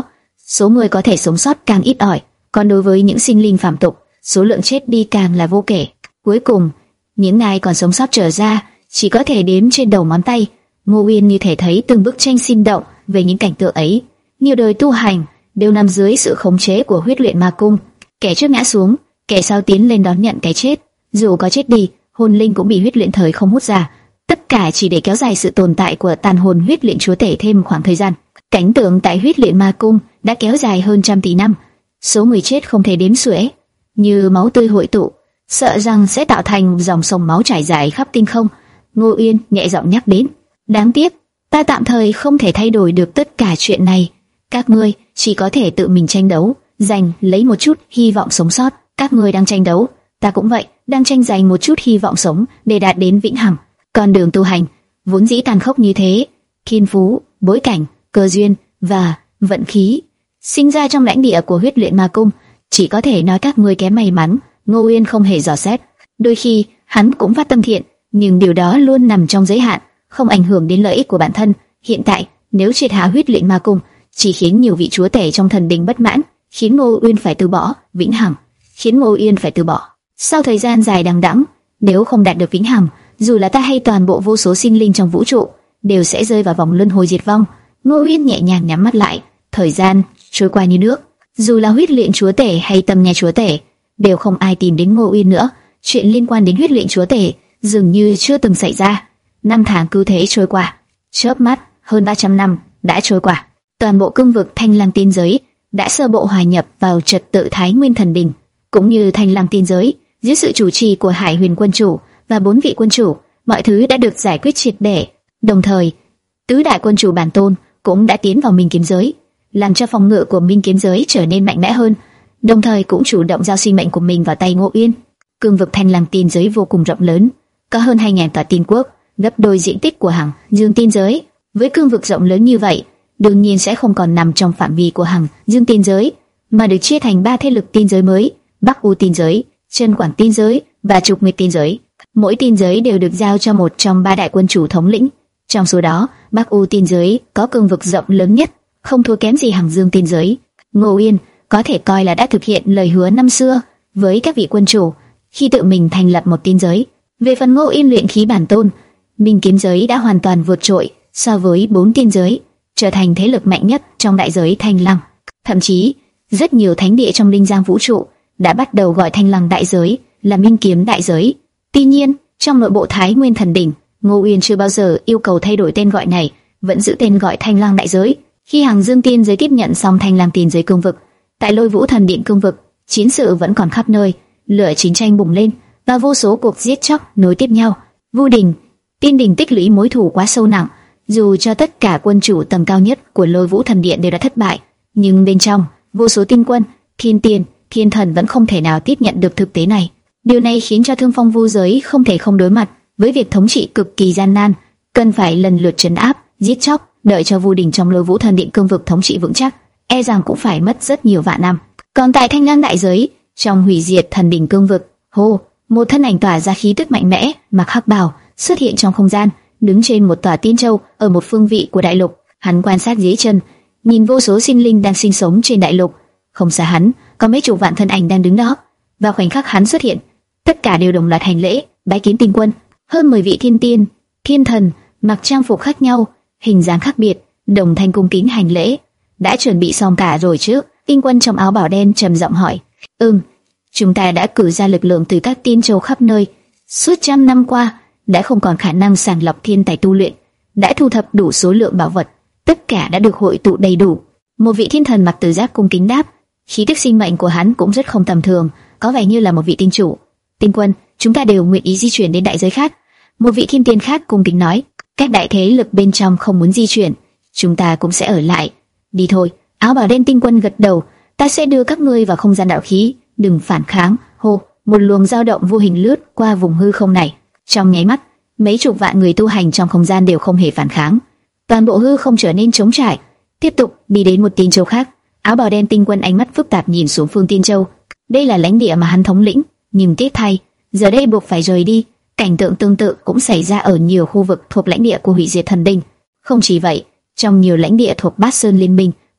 số người có thể sống sót càng ít ỏi, còn đối với những sinh linh phàm tục, số lượng chết đi càng là vô kể. Cuối cùng, những ai còn sống sót trở ra chỉ có thể đếm trên đầu ngón tay. Ngô Uyên như thể thấy từng bức tranh sinh động về những cảnh tượng ấy. Nhiều đời tu hành đều nằm dưới sự khống chế của huyết luyện ma cung. Kẻ trước ngã xuống, kẻ sau tiến lên đón nhận cái chết. Dù có chết đi, hồn linh cũng bị huyết luyện thời không hút ra. Tất cả chỉ để kéo dài sự tồn tại của tàn hồn huyết luyện chúa tể thêm khoảng thời gian. Cảnh tượng tại huyết luyện ma cung đã kéo dài hơn trăm tỷ năm. Số người chết không thể đếm xuể, như máu tươi hội tụ, sợ rằng sẽ tạo thành dòng sông máu trải dài khắp tinh không. Ngô Uyên nhẹ giọng nhắc đến. Đáng tiếc, ta tạm thời không thể thay đổi được tất cả chuyện này. Các ngươi chỉ có thể tự mình tranh đấu, giành lấy một chút hy vọng sống sót. Các ngươi đang tranh đấu, ta cũng vậy, đang tranh giành một chút hy vọng sống để đạt đến vĩnh hằng. Con đường tu hành vốn dĩ tàn khốc như thế, thiên phú, bối cảnh, cơ duyên và vận khí sinh ra trong lãnh địa của huyết luyện ma cung, chỉ có thể nói các ngươi kém may mắn. Ngô Uyên không hề dò xét, đôi khi hắn cũng phát tâm thiện, nhưng điều đó luôn nằm trong giới hạn, không ảnh hưởng đến lợi ích của bản thân. Hiện tại, nếu triệt hạ huyết luyện ma cung, chỉ khiến nhiều vị chúa tể trong thần đình bất mãn, khiến Ngô Uyên phải từ bỏ vĩnh hằng, khiến Ngô Uyên phải từ bỏ. Sau thời gian dài đằng đẵng, nếu không đạt được vĩnh hằng, dù là ta hay toàn bộ vô số sinh linh trong vũ trụ đều sẽ rơi vào vòng luân hồi diệt vong. Ngô Uyên nhẹ nhàng nhắm mắt lại, thời gian trôi qua như nước. Dù là huyết luyện chúa tể hay tâm nhà chúa tể, đều không ai tìm đến Ngô Uyên nữa. Chuyện liên quan đến huyết luyện chúa tể dường như chưa từng xảy ra. Năm tháng cứ thế trôi qua, chớp mắt hơn ba trăm năm đã trôi qua. Toàn bộ cương vực Thanh Lăng Tiên giới đã sơ bộ hòa nhập vào trật tự Thái Nguyên Thần Đình, cũng như Thanh Lăng Tiên giới dưới sự chủ trì của Hải Huyền Quân Chủ và bốn vị quân chủ, mọi thứ đã được giải quyết triệt để. Đồng thời, tứ đại quân chủ bản tôn cũng đã tiến vào Minh Kiếm giới, làm cho phòng ngự của Minh Kiếm giới trở nên mạnh mẽ hơn, đồng thời cũng chủ động giao sinh mệnh của mình vào tay Ngô Uyên. Cương vực Thanh Lăng Tiên giới vô cùng rộng lớn, có hơn hai nghìn tòa tiên quốc, gấp đôi diện tích của Hằng Dương Tiên giới. Với cương vực rộng lớn như vậy, đương nhiên sẽ không còn nằm trong phạm vi của Hằng Dương Tiên giới, mà được chia thành ba thế lực tiên giới mới: Bắc U Tiên giới, Chân Quảng Tiên giới và Trục Nguyệt Tiên giới. Mỗi tiên giới đều được giao cho một trong ba đại quân chủ thống lĩnh. Trong số đó, Bắc U Tiên giới có cương vực rộng lớn nhất, không thua kém gì Hằng Dương Tiên giới. Ngô Uyên có thể coi là đã thực hiện lời hứa năm xưa với các vị quân chủ khi tự mình thành lập một tiên giới. Về phần Ngô Uyên luyện khí bản tôn, Minh Kiếm giới đã hoàn toàn vượt trội so với bốn tiên giới, trở thành thế lực mạnh nhất trong đại giới Thanh Lăng. Thậm chí, rất nhiều thánh địa trong linh giang vũ trụ đã bắt đầu gọi Thanh Lăng đại giới là Minh Kiếm đại giới. Tuy nhiên, trong nội bộ Thái Nguyên Thần Đình, Ngô Uyên chưa bao giờ yêu cầu thay đổi tên gọi này, vẫn giữ tên gọi Thanh Lăng đại giới. Khi Hằng Dương Tiên giới tiếp nhận xong Thanh Lăng tiên giới cương vực, tại Lôi Vũ Thần Điện cương vực, chiến sự vẫn còn khắp nơi, lửa chiến tranh bùng lên và vô số cuộc giết chóc nối tiếp nhau. Vu Đình, Tiên Đình tích lũy mối thù quá sâu nặng, dù cho tất cả quân chủ tầm cao nhất của Lôi Vũ Thần Điện đều đã thất bại, nhưng bên trong vô số tinh quân, thiên tiên, thiên thần vẫn không thể nào tiếp nhận được thực tế này. Điều này khiến cho Thương Phong Vu giới không thể không đối mặt với việc thống trị cực kỳ gian nan, cần phải lần lượt trấn áp, giết chóc. Đợi cho Vu Đình trong Lôi Vũ Thần Điện cương vực thống trị vững chắc, e rằng cũng phải mất rất nhiều vạn năm. Còn tại Thanh Lăng đại giới, trong hủy diệt thần đỉnh cương vực, hô, một thân ảnh tỏa ra khí tức mạnh mẽ, mặc hắc bào, xuất hiện trong không gian, đứng trên một tòa tiên châu ở một phương vị của đại lục. Hắn quan sát dưới chân, nhìn vô số sinh linh đang sinh sống trên đại lục. Không xa hắn, có mấy chục vạn thân ảnh đang đứng đó. Vào khoảnh khắc hắn xuất hiện, tất cả đều đồng loạt hành lễ, bái kiến tinh quân. Hơn mười vị thiên tiên, thiên thần, mặc trang phục khác nhau, hình dáng khác biệt, đồng thanh cung kính hành lễ. Đã chuẩn bị xong cả rồi chứ? Tinh quân trong áo bảo đen trầm giọng hỏi. Ừm, chúng ta đã cử ra lực lượng từ các tiên châu khắp nơi. Suốt trăm năm qua, đã không còn khả năng sàng lọc thiên tài tu luyện, đã thu thập đủ số lượng bảo vật, tất cả đã được hội tụ đầy đủ. Một vị thiên thần mặc tử giáp cung kính đáp. Khí tức sinh mệnh của hắn cũng rất không tầm thường, có vẻ như là một vị tinh chủ. Tinh quân, chúng ta đều nguyện ý di chuyển đến đại giới khác. Một vị thiên tiên khác cung kính nói. Các đại thế lực bên trong không muốn di chuyển, chúng ta cũng sẽ ở lại. Đi thôi. Áo bào đen tinh quân gật đầu. Ta sẽ đưa các ngươi vào không gian đạo khí, đừng phản kháng. Hô, một luồng dao động vô hình lướt qua vùng hư không này. Trong nháy mắt, mấy chục vạn người tu hành trong không gian đều không hề phản kháng. Toàn bộ hư không trở nên trống trải. Tiếp tục đi đến một tiên châu khác. Áo bào đen tinh quân ánh mắt phức tạp nhìn xuống phương tiên châu. Đây là lãnh địa mà hắn thống lĩnh, nhưng tiếc thay, giờ đây buộc phải rời đi. Cảnh tượng tương tự cũng xảy ra ở nhiều khu vực thuộc lãnh địa của hủy diệt thần đình. Không chỉ vậy, trong nhiều lãnh địa thuộc Bát Sơn Liên Minh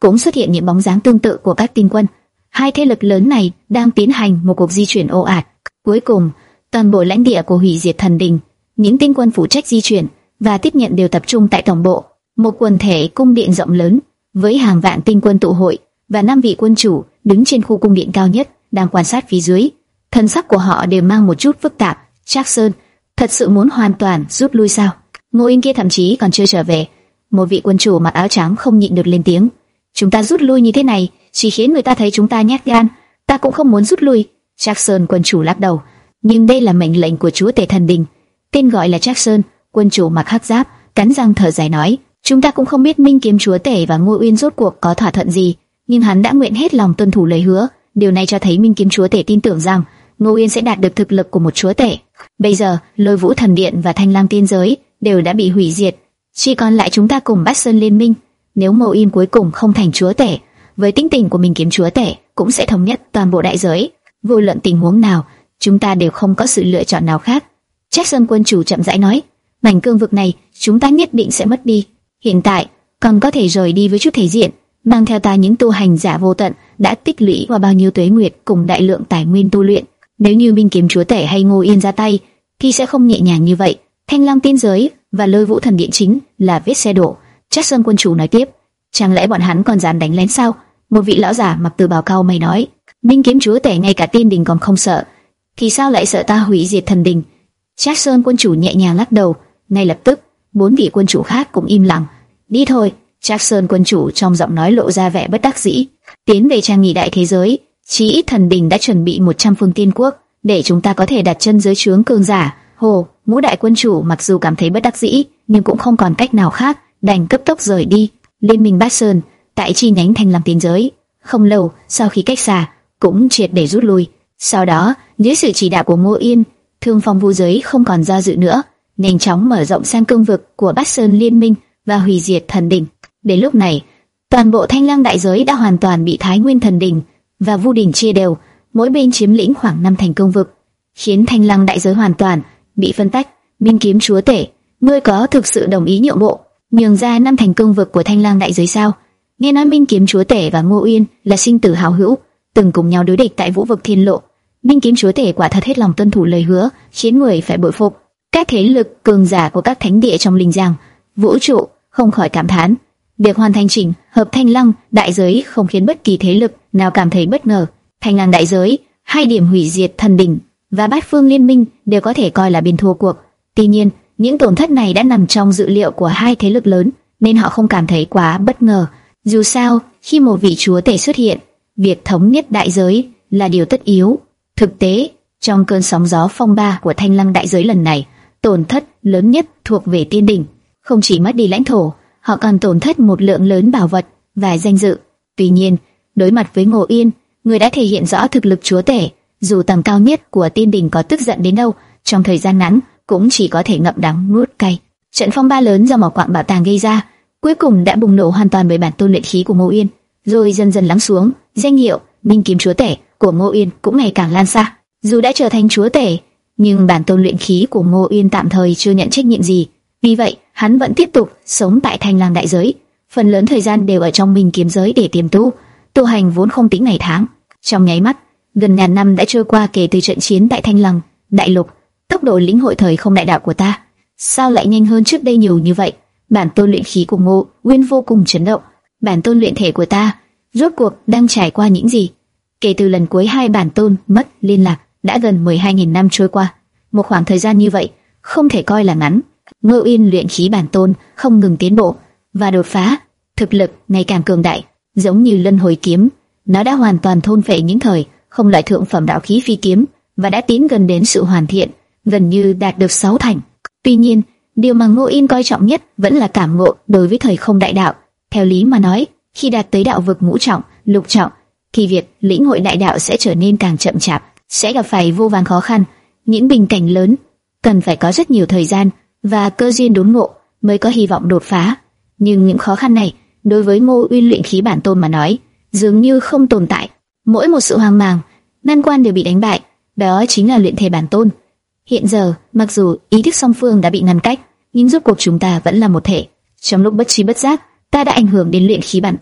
cũng xuất hiện những bóng dáng tương tự của các tinh quân. Hai thế lực lớn này đang tiến hành một cuộc di chuyển ồ ạt. Cuối cùng, toàn bộ lãnh địa của hủy diệt thần đình, những tinh quân phụ trách di chuyển và tiếp nhận đều tập trung tại tổng bộ, một quần thể cung điện rộng lớn với hàng vạn tinh quân tụ hội và năm vị quân chủ đứng trên khu cung điện cao nhất đang quan sát phía dưới. Thân sắc của họ đều mang một chút phức tạp. Trác Sơn thật sự muốn hoàn toàn rút lui sao? Ngô Yên kia thậm chí còn chưa trở về. Một vị quân chủ mặc áo trắng không nhịn được lên tiếng. Chúng ta rút lui như thế này chỉ khiến người ta thấy chúng ta nhát gan. Ta cũng không muốn rút lui. Trác Sơn quân chủ lắc đầu. Nhưng đây là mệnh lệnh của chúa tể thần đình. Tên gọi là Trác Sơn, quân chủ mặc hắc giáp, cắn răng thở dài nói: chúng ta cũng không biết Minh Kiếm chúa tể và Ngô Uyên rốt cuộc có thỏa thuận gì, nhưng hắn đã nguyện hết lòng tuân thủ lời hứa. Điều này cho thấy Minh Kiếm chúa tể tin tưởng rằng Ngô Uyên sẽ đạt được thực lực của một chúa tể. Bây giờ, Lôi Vũ thần điện và Thanh Lam tiên giới đều đã bị hủy diệt, chỉ còn lại chúng ta cùng Bát Sơn liên minh. Nếu Ngô Uyên cuối cùng không thành chúa tể, với tính tình của Minh Kiếm chúa tể cũng sẽ thống nhất toàn bộ đại giới. Vô luận tình huống nào, chúng ta đều không có sự lựa chọn nào khác. Trác Sơn quân chủ chậm rãi nói: mảnh cương vực này chúng ta nhất định sẽ mất đi. Hiện tại còn có thể rời đi với chút thể diện, mang theo ta những tu hành giả vô tận đã tích lũy qua bao nhiêu tuế nguyệt cùng đại lượng tài nguyên tu luyện. Nếu như Minh Kiếm chúa tể hay Ngô Yên ra tay, thì sẽ không nhẹ nhàng như vậy. Thanh Lam tiên giới và Lôi Vũ thần điện chính là vết xe đổ. Trác Sơn quân chủ nói tiếp: chẳng lẽ bọn hắn còn dám đánh lén sao? Một vị lão giả mặc từ bào cao mày nói: Minh Kiếm chúa tể ngay cả tiên đình còn không sợ, thì sao lại sợ ta hủy diệt thần đình? Trác Sơn quân chủ nhẹ nhàng lắc đầu. Ngay lập tức, bốn vị quân chủ khác cũng im lặng. Đi thôi. Trác Sơn quân chủ trong giọng nói lộ ra vẻ bất đắc dĩ. Tiến về trang nghị đại thế giới, chí ít thần đình đã chuẩn bị một trăm phương tiên quốc để chúng ta có thể đặt chân dưới trướng cường giả. Hồ, Ngũ đại quân chủ mặc dù cảm thấy bất đắc dĩ, nhưng cũng không còn cách nào khác, đành cấp tốc rời đi. Liên minh Bát Sơn tại chi nhánh Thanh Lam tiên giới, không lâu sau khi cách xa, cũng triệt để rút lui. Sau đó, dưới sự chỉ đạo của Ngô Yên, Thương Phong Vu giới không còn do dự nữa, nhanh chóng mở rộng sang cương vực của Bát Sơn liên minh và hủy diệt thần đình. Đến lúc này, toàn bộ Thanh Lang đại giới đã hoàn toàn bị Thái Nguyên thần đình và Vu đình chia đều, mỗi bên chiếm lĩnh khoảng năm thành cương vực, khiến Thanh Lang đại giới hoàn toàn bị phân tách. Minh Kiếm chúa tể, ngươi có thực sự đồng ý nhượng bộ, nhường ra năm thành cương vực của Thanh Lang đại giới sao? Nghe nói Minh Kiếm chúa tể và Ngô Uyên là sinh tử hảo hữu, từng cùng nhau đối địch tại Vũ vực Thiên Lộ. Minh Kiếm chúa tể quả thật hết lòng tuân thủ lời hứa, khiến người phải bội phục. Các thế lực cường giả của các thánh địa trong linh giang, vũ trụ không khỏi cảm thán. Việc hoàn thành chỉnh hợp Thanh Lăng đại giới không khiến bất kỳ thế lực nào cảm thấy bất ngờ. Thanh Lăng đại giới, hai điểm hủy diệt thần đình và Bát Phương liên minh đều có thể coi là bên thua cuộc. Tuy nhiên, những tổn thất này đã nằm trong dự liệu của hai thế lực lớn, nên họ không cảm thấy quá bất ngờ. Dù sao, khi một vị chúa tể xuất hiện, việc thống nhất đại giới là điều tất yếu. Thực tế, trong cơn sóng gió phong ba của Thanh Lăng đại giới lần này, tổn thất lớn nhất thuộc về tiên đình. Không chỉ mất đi lãnh thổ, họ còn tổn thất một lượng lớn bảo vật và danh dự. Tuy nhiên, đối mặt với Ngô Yên, người đã thể hiện rõ thực lực chúa tể, dù tầng cao nhất của tiên đình có tức giận đến đâu, trong thời gian ngắn cũng chỉ có thể ngậm đắng nuốt cay. Trận phong ba lớn do mỏ quặng bảo tàng gây ra, cuối cùng đã bùng nổ hoàn toàn bởi bản tôn luyện khí của Ngô Yên, rồi dần dần lắng xuống. Danh hiệu Minh Kiếm chúa tể của Ngô Yên cũng ngày càng lan xa. Dù đã trở thành chúa tể, nhưng bản tôn luyện khí của Ngô Yên tạm thời chưa nhận trách nhiệm gì. Vì vậy, hắn vẫn tiếp tục sống tại Thanh Lang đại giới, phần lớn thời gian đều ở trong Minh Kiếm giới để tiềm tu. Tu hành vốn không tính ngày tháng. Trong nháy mắt, gần ngàn năm đã trôi qua kể từ trận chiến tại Thanh Lăng đại lục. Tốc độ lĩnh hội thời không đại đạo của ta, sao lại nhanh hơn trước đây nhiều như vậy? Bản tôn luyện khí của Ngô Uyên vô cùng chấn động. Bản tôn luyện thể của ta, rốt cuộc đang trải qua những gì? Kể từ lần cuối hai bản tôn mất liên lạc, đã gần mười hai nghìn năm trôi qua. Một khoảng thời gian như vậy, không thể coi là ngắn. Ngô Uyên luyện khí bản tôn không ngừng tiến bộ và đột phá, thực lực ngày càng cường đại, giống như luân hồi kiếm. Nó đã hoàn toàn thôn phệ những thời không loại thượng phẩm đạo khí phi kiếm và đã tiến gần đến sự hoàn thiện, gần như đạt được sáu thành. Tuy nhiên, điều mà Ngô Yên coi trọng nhất vẫn là cảm ngộ đối với thời không đại đạo. Theo lý mà nói, khi đạt tới đạo vực ngũ trọng, lục trọng, thì việc lĩnh hội đại đạo sẽ trở nên càng chậm chạp, sẽ gặp phải vô vàn khó khăn. Những bình cảnh lớn cần phải có rất nhiều thời gian và cơ duyên đốn ngộ mới có hy vọng đột phá. Nhưng những khó khăn này đối với Ngô Uyên luyện khí bản tôn mà nói dường như không tồn tại. Mỗi một sự hoang mang, nan quan đều bị đánh bại, đó chính là luyện thể bản tôn. Hiện giờ, mặc dù ý thức song phương đã bị ngăn cách, nhưng rốt cuộc chúng ta vẫn là một thể. Trong lúc bất trí bất giác, ta đã ảnh hưởng đến luyện khí bản tôn.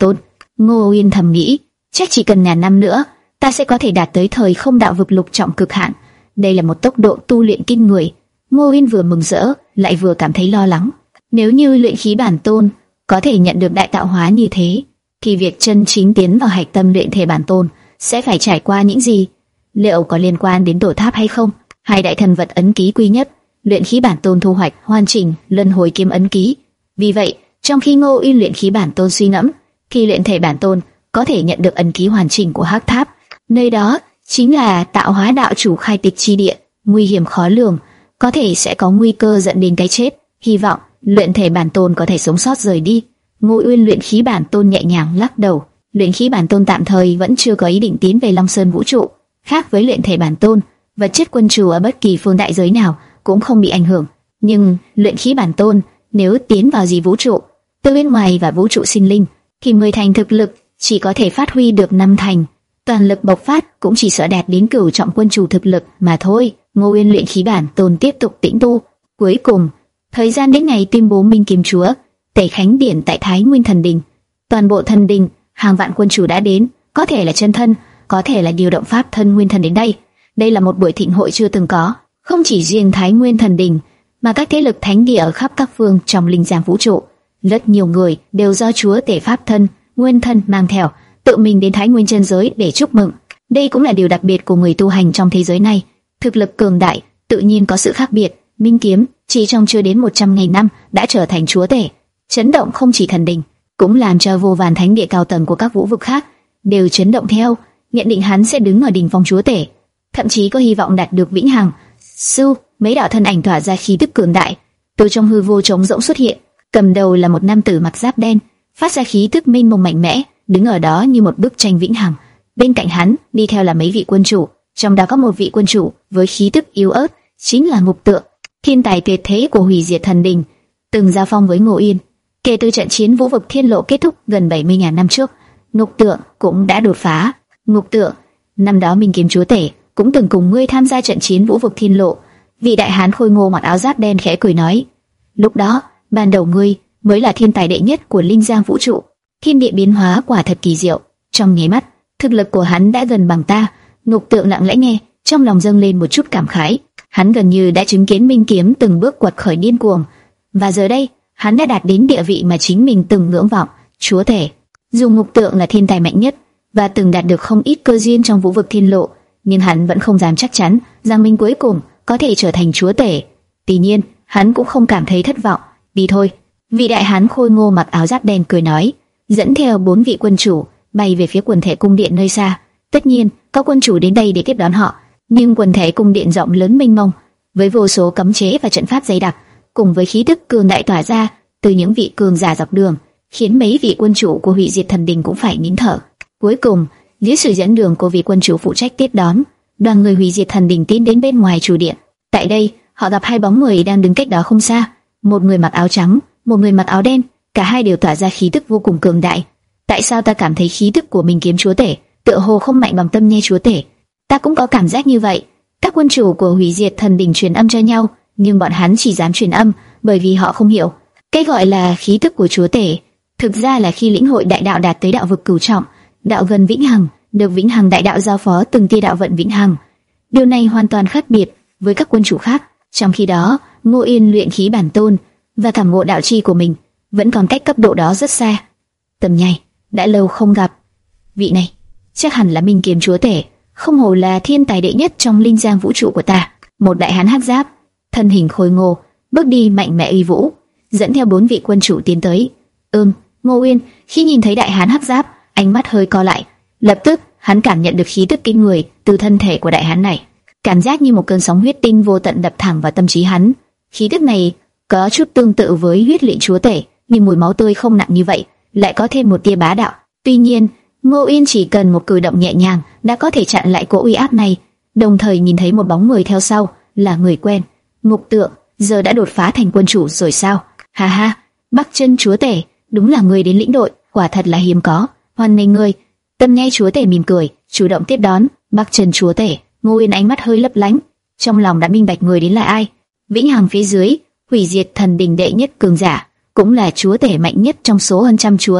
Ngô Uyên thầm nghĩ, chắc chỉ cần ngàn năm nữa, ta sẽ có thể đạt tới thời không đạo vực lục trọng cực hạn. Đây là một tốc độ tu luyện kinh người. Ngô Uyên vừa mừng rỡ, lại vừa cảm thấy lo lắng. Nếu như luyện khí bản tôn có thể nhận được đại tạo hóa như thế, thì việc chân chính tiến vào hạch tâm luyện thể bản tôn sẽ phải trải qua những gì? Liệu có liên quan đến tổ tháp hay không? Hai đại thần vật ấn ký quý nhất, luyện khí bản tôn thu hoạch hoàn chỉnh luân hồi kiếm ấn ký. Vì vậy, trong khi Ngô Uyên luyện khí bản tôn suy ngẫm, thì luyện thể bản tôn có thể nhận được ấn ký hoàn chỉnh của hắc tháp. Nơi đó chính là tạo hóa đạo chủ khai tịch chi địa, nguy hiểm khó lường, có thể sẽ có nguy cơ dẫn đến cái chết. Hy vọng luyện thể bản tôn có thể sống sót rời đi. Ngô Uyên luyện khí bản tôn nhẹ nhàng lắc đầu. Luyện khí bản tôn tạm thời vẫn chưa có ý định tiến về Long Sơn vũ trụ. Khác với luyện thể bản tôn, vật chất quân chủ ở bất kỳ phương đại giới nào cũng không bị ảnh hưởng. Nhưng luyện khí bản tôn nếu tiến vào dị vũ trụ, từ bên ngoài và vũ trụ sinh linh, thì mười thành thực lực chỉ có thể phát huy được năm thành, toàn lực bộc phát cũng chỉ sợ đạt đến cửu trọng quân chủ thực lực mà thôi. Ngô Uyên luyện khí bản tôn tiếp tục tĩnh tu. Cuối cùng, thời gian đến ngày tuyên bố Minh Kiếm Chúa tẩy khánh điển tại Thái Nguyên Thần Đình. Toàn bộ thần đình, hàng vạn quân chủ đã đến, có thể là chân thân, có thể là điều động pháp thân nguyên thần đến đây. Đây là một buổi thịnh hội chưa từng có, không chỉ riêng Thái Nguyên Thần Đình, mà các thế lực thánh địa ở khắp các phương trong linh giang vũ trụ. Rất nhiều người đều do chúa tể pháp thân, nguyên thân mang theo, tự mình đến Thái Nguyên chân giới để chúc mừng. Đây cũng là điều đặc biệt của người tu hành trong thế giới này. Thực lực cường đại, tự nhiên có sự khác biệt. Minh Kiếm chỉ trong chưa đến một trăm ngày năm đã trở thành chúa tể, chấn động không chỉ thần đình, cũng làm cho vô vàn thánh địa cao tầng của các vũ vực khác đều chấn động theo, nhận định hắn sẽ đứng ở đỉnh phong chúa tể, thậm chí có hy vọng đạt được vĩnh hằng. Sư, mấy đạo thân ảnh tỏa ra khí tức cường đại, từ trong hư vô trống rỗng xuất hiện. Cầm đầu là một nam tử mặc giáp đen, phát ra khí tức mênh mông mạnh mẽ, đứng ở đó như một bức tranh vĩnh hằng. Bên cạnh hắn đi theo là mấy vị quân chủ, trong đó có một vị quân chủ với khí tức yếu ớt, chính là Ngục Tượng, thiên tài tuyệt thế của hủy diệt thần đình, từng giao phong với Ngô Uyên. Kể từ trận chiến vũ vực thiên lộ kết thúc gần bảy mươi nghìn năm trước, Ngục Tượng cũng đã đột phá. Ngục Tượng, năm đó Minh Kiếm chúa tể cũng từng cùng ngươi tham gia trận chiến vũ vực thiên lộ. Vị đại hán khôi ngô mặc áo giáp đen khẽ cười nói, lúc đó ban đầu ngươi mới là thiên tài đệ nhất của linh giang vũ trụ. Thiên địa biến hóa quả thật kỳ diệu, trong nháy mắt thực lực của hắn đã gần bằng ta. Ngục Tượng lặng lẽ nghe, trong lòng dâng lên một chút cảm khái. Hắn gần như đã chứng kiến Minh Kiếm từng bước quật khởi điên cuồng, và giờ đây hắn đã đạt đến địa vị mà chính mình từng ngưỡng vọng, chúa tể. Dù Ngục Tượng là thiên tài mạnh nhất và từng đạt được không ít cơ duyên trong vũ vực thiên lộ, nhưng hắn vẫn không dám chắc chắn rằng mình cuối cùng có thể trở thành chúa tể. Tuy nhiên, hắn cũng không cảm thấy thất vọng. Đi thôi. Vị đại hán khôi ngô mặc áo giáp đen cười nói, dẫn theo bốn vị quân chủ bay về phía quần thể cung điện nơi xa. Tất nhiên, có quân chủ đến đây để tiếp đón họ, nhưng quần thể cung điện rộng lớn mênh mông, với vô số cấm chế và trận pháp dày đặc, cùng với khí tức cường đại tỏa ra từ những vị cường giả dọc đường, khiến mấy vị quân chủ của hủy diệt thần đình cũng phải nín thở. Cuối cùng, dưới sự dẫn đường của vị quân chủ phụ trách tiếp đón, đoàn người hủy diệt thần đình tiến đến bên ngoài chủ điện. Tại đây, họ gặp hai bóng người đang đứng cách đó không xa, một người mặc áo trắng, một người mặc áo đen, cả hai đều tỏa ra khí tức vô cùng cường đại. Tại sao ta cảm thấy khí tức của Minh Kiếm chúa tể tựa hồ không mạnh bằng Tâm Nhe chúa tể? Ta cũng có cảm giác như vậy. Các quân chủ của hủy diệt thần đình truyền âm cho nhau, nhưng bọn hắn chỉ dám truyền âm bởi vì họ không hiểu cái gọi là khí tức của chúa tể. Thực ra là khi lĩnh hội đại đạo đạt tới đạo vực cửu trọng, đạo gần vĩnh hằng, được vĩnh hằng đại đạo giao phó từng tia đạo vận vĩnh hằng. Điều này hoàn toàn khác biệt với các quân chủ khác. Trong khi đó, Ngô Uyên luyện khí bản tôn và cảm ngộ đạo chi của mình vẫn còn cách cấp độ đó rất xa. Tầm nhai, đã lâu không gặp. Vị này chắc hẳn là Minh Kiếm chúa tể, không hổ là thiên tài đệ nhất trong linh giang vũ trụ của ta. Một đại hán hắc giáp, thân hình khôi ngô, bước đi mạnh mẽ uy vũ, dẫn theo bốn vị quân chủ tiến tới. Ừm, Ngô Uyên khi nhìn thấy đại hán hắc giáp, ánh mắt hơi co lại. Lập tức, hắn cảm nhận được khí tức kinh người từ thân thể của đại hán này, cảm giác như một cơn sóng huyết tinh vô tận đập thẳng vào tâm trí hắn. Khí tức này có chút tương tự với huyết luyện chúa tể, nhưng mùi máu tươi không nặng như vậy, lại có thêm một tia bá đạo. Tuy nhiên, Ngô Uyên chỉ cần một cử động nhẹ nhàng đã có thể chặn lại cỗ uy áp này, đồng thời nhìn thấy một bóng người theo sau, là người quen. Ngục Tượng giờ đã đột phá thành quân chủ rồi sao? Ha ha, Bắc Chân chúa tể, đúng là người đến lĩnh đội, quả thật là hiếm có. Hoan nghênh ngươi. Tâm Nhe chúa tể mỉm cười, chủ động tiếp đón. Bắc Chân chúa tể. Ngô Uyên ánh mắt hơi lấp lánh, trong lòng đã minh bạch người đến là ai. Vĩnh hằng phía dưới, hủy diệt thần đình đệ nhất cường giả, cũng là chúa tể mạnh nhất trong số hơn trăm chúa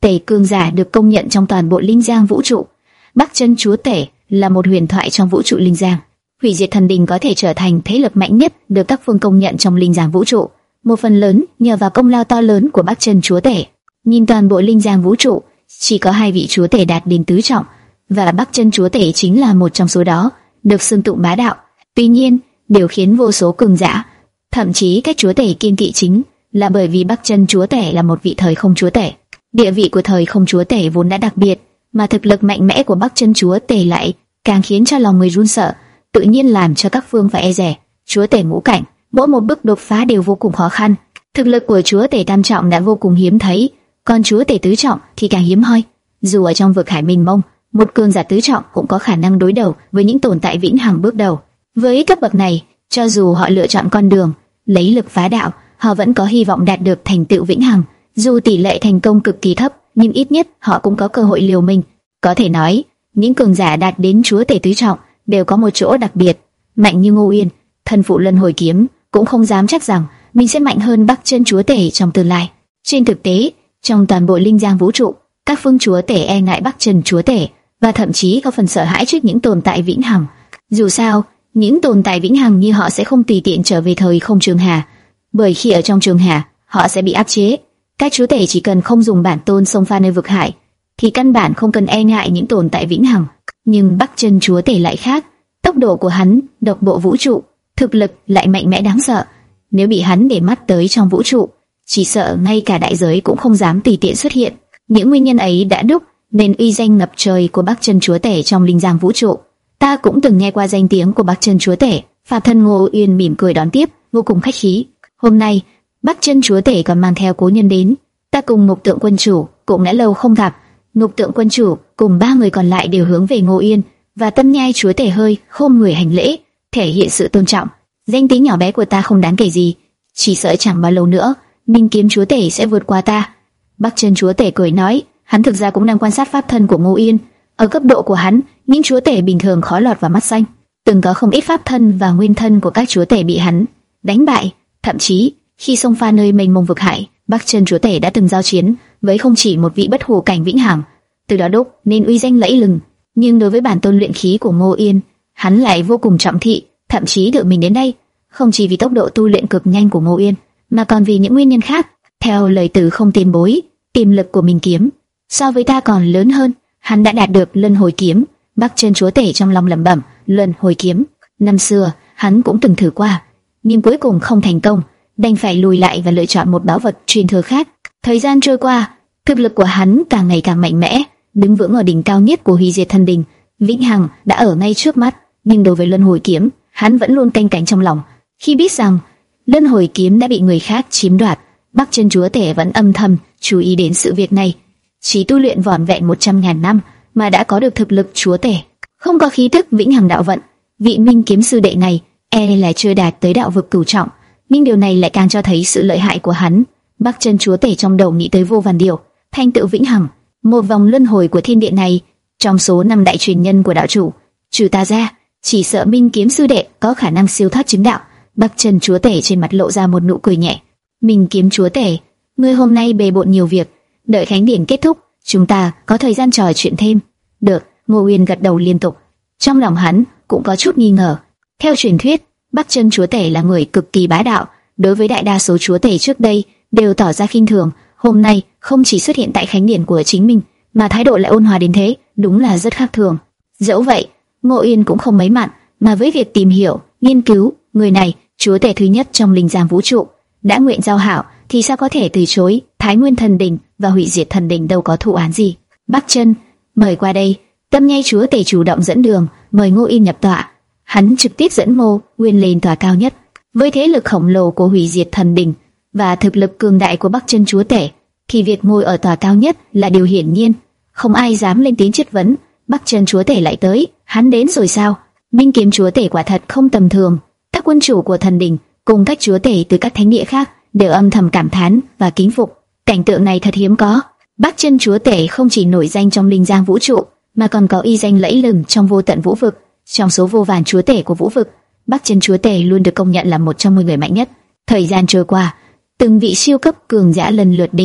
tể cường giả được công nhận trong toàn bộ Linh Giang vũ trụ. Bắc Chân chúa tể là một huyền thoại trong vũ trụ Linh Giang. Hủy diệt thần đình có thể trở thành thế lực mạnh nhất được các phương công nhận trong Linh Giang vũ trụ, một phần lớn nhờ vào công lao to lớn của Bắc Chân chúa tể. Nhìn toàn bộ Linh Giang vũ trụ, chỉ có hai vị chúa tể đạt đến tứ trọng, và Bắc Chân chúa tể chính là một trong số đó, được xưng tụng bá đạo. Tuy nhiên, điều khiến vô số cường giả, thậm chí các chúa tể kiêng kỵ chính là bởi vì Bắc Chân chúa tể là một vị thời không chúa tể. Địa vị của thời không chúa tể vốn đã đặc biệt, mà thực lực mạnh mẽ của Bắc Chân chúa tể lại càng khiến cho lòng người run sợ, tự nhiên làm cho các phương phải e dè. Chúa tể ngũ cảnh, mỗi một bước đột phá đều vô cùng khó khăn. Thực lực của chúa tể tam trọng đã vô cùng hiếm thấy, còn chúa tể tứ trọng thì càng hiếm hoi. Dù ở trong vực hải mênh mông, một cường giả tứ trọng cũng có khả năng đối đầu với những tồn tại vĩnh hằng bước đầu. Với cấp bậc này, cho dù họ lựa chọn con đường lấy lực phá đạo, họ vẫn có hy vọng đạt được thành tựu vĩnh hằng. Dù tỷ lệ thành công cực kỳ thấp, nhưng ít nhất họ cũng có cơ hội liều mình. Có thể nói, những cường giả đạt đến chúa tể tứ trọng đều có một chỗ đặc biệt. Mạnh như Ngô Uyên, thân phụ Luân Hồi Kiếm, cũng không dám chắc rằng mình sẽ mạnh hơn Bắc Chân chúa tể trong tương lai. Trên thực tế, trong toàn bộ Linh Giang vũ trụ, các phương chúa tể e ngại Bắc Chân chúa tể, và thậm chí có phần sợ hãi trước những tồn tại vĩnh hằng. Dù sao, những tồn tại vĩnh hằng như họ sẽ không tùy tiện trở về thời không trường hà, bởi khi ở trong trường hà, họ sẽ bị áp chế. Các chúa tể chỉ cần không dùng bản tôn xông pha nơi vực hải, thì căn bản không cần e ngại những tồn tại vĩnh hằng. Nhưng Bắc Chân chúa tể lại khác, tốc độ của hắn độc bộ vũ trụ, thực lực lại mạnh mẽ đáng sợ. Nếu bị hắn để mắt tới trong vũ trụ, chỉ sợ ngay cả đại giới cũng không dám tùy tiện xuất hiện. Những nguyên nhân ấy đã đúc nên uy danh ngập trời của Bắc Chân chúa tể trong Linh Giang vũ trụ. Ta cũng từng nghe qua danh tiếng của Bắc Chân chúa tể. Phạm thân Ngô Uyên mỉm cười đón tiếp, vô cùng khách khí. Hôm nay, Bắc Chân chúa tể còn mang theo cố nhân đến. Ta cùng Ngục Tượng quân chủ cũng đã lâu không gặp. Ngục Tượng quân chủ cùng ba người còn lại đều hướng về Ngô Uyên và Tân Nhai chúa tể hơi khom người hành lễ, thể hiện sự tôn trọng. Danh tiếng nhỏ bé của ta không đáng kể gì, chỉ sợ chẳng bao lâu nữa Minh Kiếm chúa tể sẽ vượt qua ta. Bắc Chân chúa tể cười nói, hắn thực ra cũng đang quan sát pháp thân của Ngô Uyên. Ở cấp độ của hắn, những chúa tể bình thường khó lọt vào mắt xanh. Từng có không ít pháp thân và nguyên thân của các chúa tể bị hắn đánh bại. Thậm chí khi xông pha nơi mênh mông vực hải, Bắc Chân chúa tể đã từng giao chiến với không chỉ một vị bất hủ cảnh vĩnh hằng, từ đó đúc nên uy danh lẫy lừng. Nhưng đối với bản tôn luyện khí của Ngô Uyên, hắn lại vô cùng trọng thị, thậm chí tự mình đến đây không chỉ vì tốc độ tu luyện cực nhanh của Ngô Uyên, mà còn vì những nguyên nhân khác. Theo lời từ không tiền bối, tiềm lực của Minh Kiếm so với ta còn lớn hơn. Hắn đã đạt được Luân Hồi Kiếm. Bắc Chân chúa tể trong lòng lẩm bẩm, Luân Hồi Kiếm. Năm xưa hắn cũng từng thử qua, nhưng cuối cùng không thành công, đành phải lùi lại và lựa chọn một báu vật truyền thừa khác. Thời gian trôi qua, thực lực của hắn càng ngày càng mạnh mẽ, đứng vững ở đỉnh cao nhất của hủy diệt thần đình. Vĩnh hằng đã ở ngay trước mắt, nhưng đối với Luân Hồi Kiếm, hắn vẫn luôn canh cánh trong lòng. Khi biết rằng Luân Hồi Kiếm đã bị người khác chiếm đoạt, Bắc Chân chúa tể vẫn âm thầm chú ý đến sự việc này. Chỉ tu luyện vỏn vẹn một trăm ngàn năm mà đã có được thực lực chúa tể, không có khí tức vĩnh hằng đạo vận. Vị Minh Kiếm sư đệ này e là chưa đạt tới đạo vực cửu trọng, nhưng điều này lại càng cho thấy sự lợi hại của hắn. Bắc Chân chúa tể trong đầu nghĩ tới vô vàn điều. Thành tựu vĩnh hằng, một vòng luân hồi của thiên địa này, trong số năm đại truyền nhân của đạo chủ, trừ ta ra, chỉ sợ Minh Kiếm sư đệ có khả năng siêu thoát chứng đạo. Bắc Chân chúa tể trên mặt lộ ra một nụ cười nhẹ. Minh Kiếm chúa tể, ngươi hôm nay bề bộn nhiều việc, đợi khánh điển kết thúc, chúng ta có thời gian trò chuyện thêm. Được. Ngô Uyên gật đầu liên tục. Trong lòng hắn cũng có chút nghi ngờ. Theo truyền thuyết, Bắc Chân chúa tể là người cực kỳ bá đạo, đối với đại đa số chúa tể trước đây đều tỏ ra khinh thường. Hôm nay không chỉ xuất hiện tại khánh điển của chính mình, mà thái độ lại ôn hòa đến thế, đúng là rất khác thường. Dẫu vậy, Ngô Uyên cũng không mấy mặn mà với việc tìm hiểu, nghiên cứu. Người này, chúa tể thứ nhất trong Linh Giang vũ trụ, đã nguyện giao hảo thì sao có thể từ chối. Thái Nguyên thần đình và hủy diệt thần đình đâu có thù án gì. Bắc Chân, mời qua đây. Tâm Nhai chúa tể chủ động dẫn đường, mời Ngô Uyên nhập tọa. Hắn trực tiếp dẫn Ngô Uyên lên tòa cao nhất. Với thế lực khổng lồ của hủy diệt thần đình và thực lực cường đại của Bắc Chân chúa tể, thì việc ngồi ở tòa cao nhất là điều hiển nhiên, không ai dám lên tiếng chất vấn. Bắc Chân chúa tể lại tới, hắn đến rồi sao? Minh Kiếm chúa tể quả thật không tầm thường. Các quân chủ của thần đình cùng các chúa tể từ các thánh địa khác đều âm thầm cảm thán và kính phục. Cảnh tượng này thật hiếm có. Bắc Chân chúa tể không chỉ nổi danh trong Linh Giang vũ trụ, mà còn có uy danh lẫy lừng trong vô tận vũ vực. Trong số vô vàn chúa tể của vũ vực, Bắc Chân chúa tể luôn được công nhận là một trong mười người mạnh nhất. Thời gian trôi qua, từng vị siêu cấp cường giả lần lượt đến,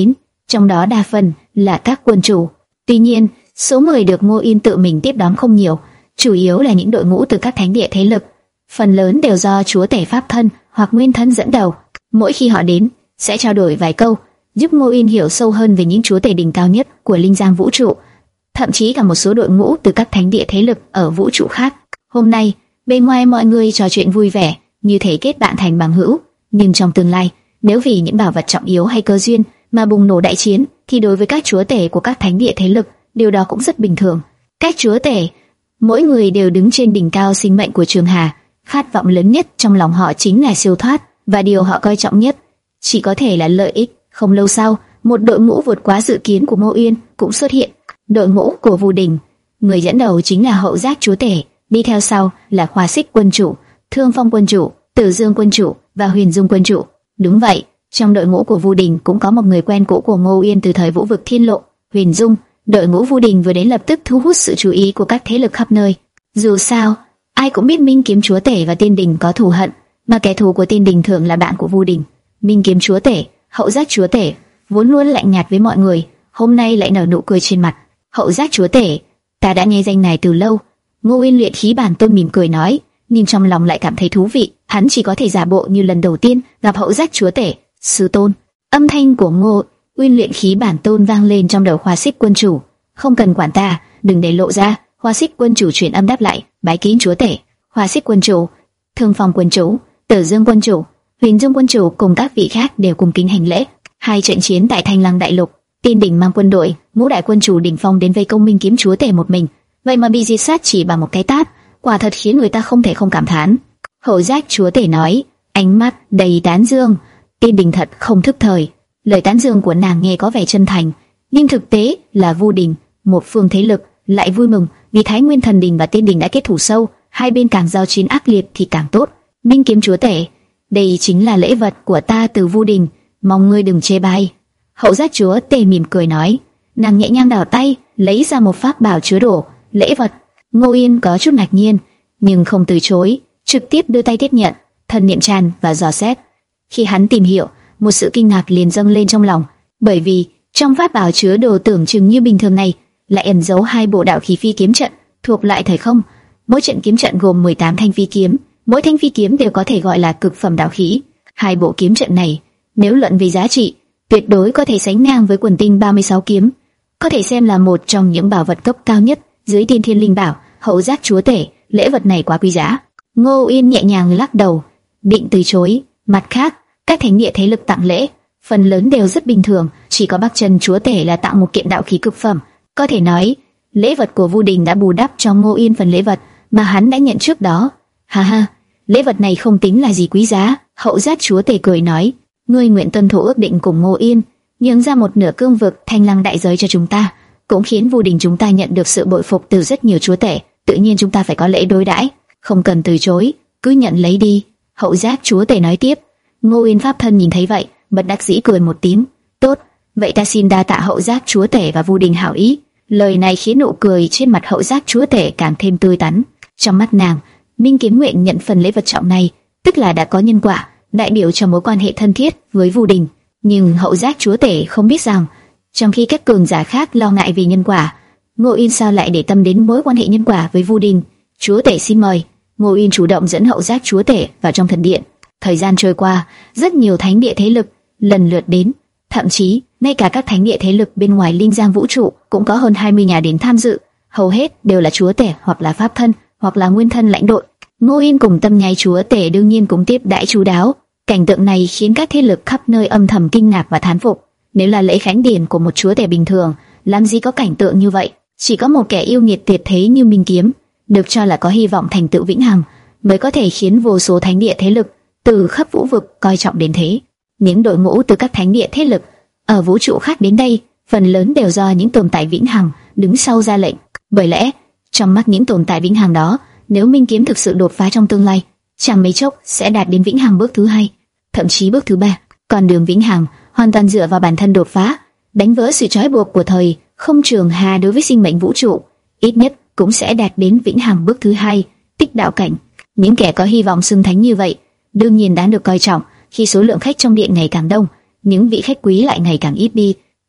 trong đó đa phần là các quân chủ. Tuy nhiên, số người được Ngô Yên tự mình tiếp đón không nhiều, chủ yếu là những đội ngũ từ các thánh địa thế lực, phần lớn đều do chúa tể pháp thân hoặc nguyên thân dẫn đầu. Mỗi khi họ đến, sẽ trao đổi vài câu, giúp Ngô Yên hiểu sâu hơn về những chúa tể đỉnh cao nhất của linh giang vũ trụ, thậm chí cả một số đội ngũ từ các thánh địa thế lực ở vũ trụ khác. Hôm nay, bên ngoài mọi người trò chuyện vui vẻ, như thể kết bạn thành bằng hữu, nhưng trong tương lai, nếu vì những bảo vật trọng yếu hay cơ duyên mà bùng nổ đại chiến, thì đối với các chúa tể của các thánh địa thế lực, điều đó cũng rất bình thường. Các chúa tể, mỗi người đều đứng trên đỉnh cao sinh mệnh của Trường Hà, khát vọng lớn nhất trong lòng họ chính là siêu thoát, và điều họ coi trọng nhất chỉ có thể là lợi ích. Không lâu sau, một đội ngũ vượt quá dự kiến của Ngô Yên cũng xuất hiện. Đội ngũ của Vu Đình, người dẫn đầu chính là Hậu Giác chúa tể, đi theo sau là Khoa Xích quân chủ, Thương Phong quân chủ, Tử Dương quân chủ và Huyền Dung quân chủ. Đúng vậy, trong đội ngũ của Vu Đình cũng có một người quen cũ của Ngô Yên từ thời Vũ vực Thiên Lộ, Huyền Dung. Đội ngũ Vu Đình vừa đến lập tức thu hút sự chú ý của các thế lực khắp nơi. Dù sao, ai cũng biết Minh Kiếm chúa tể và Tiên Đình có thù hận, mà kẻ thù của Tiên Đình thường là bạn của Vu Đình. Minh Kiếm chúa tể, Hậu Giác chúa tể vốn luôn lạnh nhạt với mọi người, hôm nay lại nở nụ cười trên mặt. Hậu Giác chúa tể, ta đã nghe danh này từ lâu. Ngô Yên luyện khí bản tôn mỉm cười nói, nhưng trong lòng lại cảm thấy thú vị. Hắn chỉ có thể giả bộ như lần đầu tiên gặp Hậu Giác chúa tể. Sư tôn. Âm thanh của Ngô Uyên luyện khí bản tôn vang lên trong đầu Hoa Xích quân chủ. Không cần quản ta, đừng để lộ ra. Hoa Xích quân chủ truyền âm đáp lại, bái kiến chúa tể. Hoa Xích quân chủ, Thương Phong quân chủ, Tử Dương quân chủ, Huyền Dung quân chủ cùng các vị khác đều cùng kính hành lễ. Hai trận chiến tại Thanh Lăng đại lục, Tiên Đình mang quân đội, ngũ đại quân chủ đỉnh phong đến vây công Minh Kiếm chúa tể một mình, vậy mà bị diệt sát chỉ bằng một cái tát, quả thật khiến người ta không thể không cảm thán. Hậu Giác chúa tể nói, ánh mắt đầy tán dương. Tiên Đình thật không thức thời. Lời tán dương của nàng nghe có vẻ chân thành, nhưng thực tế là Vu Đình, một phương thế lực, lại vui mừng vì Thái Nguyên Thần Đình và Tiên Đình đã kết thù sâu, hai bên càng giao chiến ác liệt thì càng tốt. Minh Kiếm chúa tể, đây chính là lễ vật của ta từ Vu Đình, mong ngươi đừng chê bai. Hậu Giác chúa tể mỉm cười nói. Nàng nhẹ nhàng đảo tay, lấy ra một pháp bảo chứa đồ lễ vật. Ngô Yên có chút ngạc nhiên, nhưng không từ chối, trực tiếp đưa tay tiếp nhận, thần niệm tràn và dò xét. Khi hắn tìm hiểu, một sự kinh ngạc liền dâng lên trong lòng, bởi vì trong pháp bảo chứa đồ tưởng chừng như bình thường này lại ẩn giấu hai bộ đạo khí phi kiếm trận thuộc lại thời không. Mỗi trận kiếm trận gồm mười tám thanh phi kiếm, mỗi thanh phi kiếm đều có thể gọi là cực phẩm đạo khí. Hai bộ kiếm trận này, nếu luận về giá trị, tuyệt đối có thể sánh ngang với quần tinh ba mươi sáu kiếm, có thể xem là một trong những bảo vật cấp cao nhất dưới Tiên Thiên Linh Bảo. Hậu Giác chúa tể, lễ vật này quá quý giá. Ngô Yên nhẹ nhàng lắc đầu, định từ chối. Mặt khác, các thánh địa thế lực tặng lễ, phần lớn đều rất bình thường, chỉ có Bắc Trần chúa tể là tặng một kiện đạo khí cực phẩm. Có thể nói, lễ vật của Vu Đình đã bù đắp cho Ngô Yên phần lễ vật mà hắn đã nhận trước đó. Ha ha, lễ vật này không tính là gì quý giá. Hậu Giác chúa tể cười nói, ngươi nguyện tuân thủ ước định cùng Ngô Yên, nhường ra một nửa cương vực Thanh Lăng đại giới cho chúng ta, cũng khiến Vu Đình chúng ta nhận được sự bội phục từ rất nhiều chúa tể. Tự nhiên chúng ta phải có lễ đối đãi, không cần từ chối, cứ nhận lấy đi. Hậu Giác chúa tể nói tiếp. Ngô Yên pháp thân nhìn thấy vậy, bất đắc dĩ cười một tiếng. Tốt, vậy ta xin đa tạ Hậu Giác chúa tể và Vu Đình hảo ý. Lời này khiến nụ cười trên mặt Hậu Giác chúa tể càng thêm tươi tắn. Trong mắt nàng, Minh Kiếm nguyện nhận phần lễ vật trọng này, tức là đã có nhân quả, đại biểu cho mối quan hệ thân thiết với Vu Đình. Nhưng Hậu Giác chúa tể không biết rằng, trong khi các cường giả khác lo ngại vì nhân quả, Ngô Yên sao lại để tâm đến mối quan hệ nhân quả với Vu Đình. Chúa tể xin mời. Ngô Yên chủ động dẫn Hậu Giác chúa tể vào trong thần điện. Thời gian trôi qua, rất nhiều thánh địa thế lực lần lượt đến, thậm chí ngay cả các thánh địa thế lực bên ngoài linh giang vũ trụ cũng có hơn hai mươi nhà đến tham dự. Hầu hết đều là chúa tể hoặc là pháp thân hoặc là nguyên thân lãnh đội. Ngô Yên cùng Tâm Nhai chúa tể đương nhiên cũng tiếp đãi chú đáo. Cảnh tượng này khiến các thế lực khắp nơi âm thầm kinh ngạc và thán phục. Nếu là lễ khánh điển của một chúa tể bình thường, làm gì có cảnh tượng như vậy? Chỉ có một kẻ yêu nghiệt tuyệt thế như Minh Kiếm, được cho là có hy vọng thành tựu vĩnh hằng, mới có thể khiến vô số thánh địa thế lực từ khắp vũ vực coi trọng đến thế. Những đội ngũ từ các thánh địa thế lực ở vũ trụ khác đến đây, phần lớn đều do những tồn tại vĩnh hằng đứng sau ra lệnh. Bởi lẽ, trong mắt những tồn tại vĩnh hằng đó, nếu Minh Kiếm thực sự đột phá trong tương lai, chẳng mấy chốc sẽ đạt đến vĩnh hằng bước thứ hai, thậm chí bước thứ ba. Con đường vĩnh hằng hoàn toàn dựa vào bản thân đột phá, đánh vỡ sự trói buộc của thời không trường hà đối với sinh mệnh vũ trụ, ít nhất cũng sẽ đạt đến vĩnh hằng bước thứ hai, tích đạo cảnh. Những kẻ có hy vọng xưng thánh như vậy, đương nhiên đáng được coi trọng. Khi số lượng khách trong điện ngày càng đông, những vị khách quý lại ngày càng ít đi.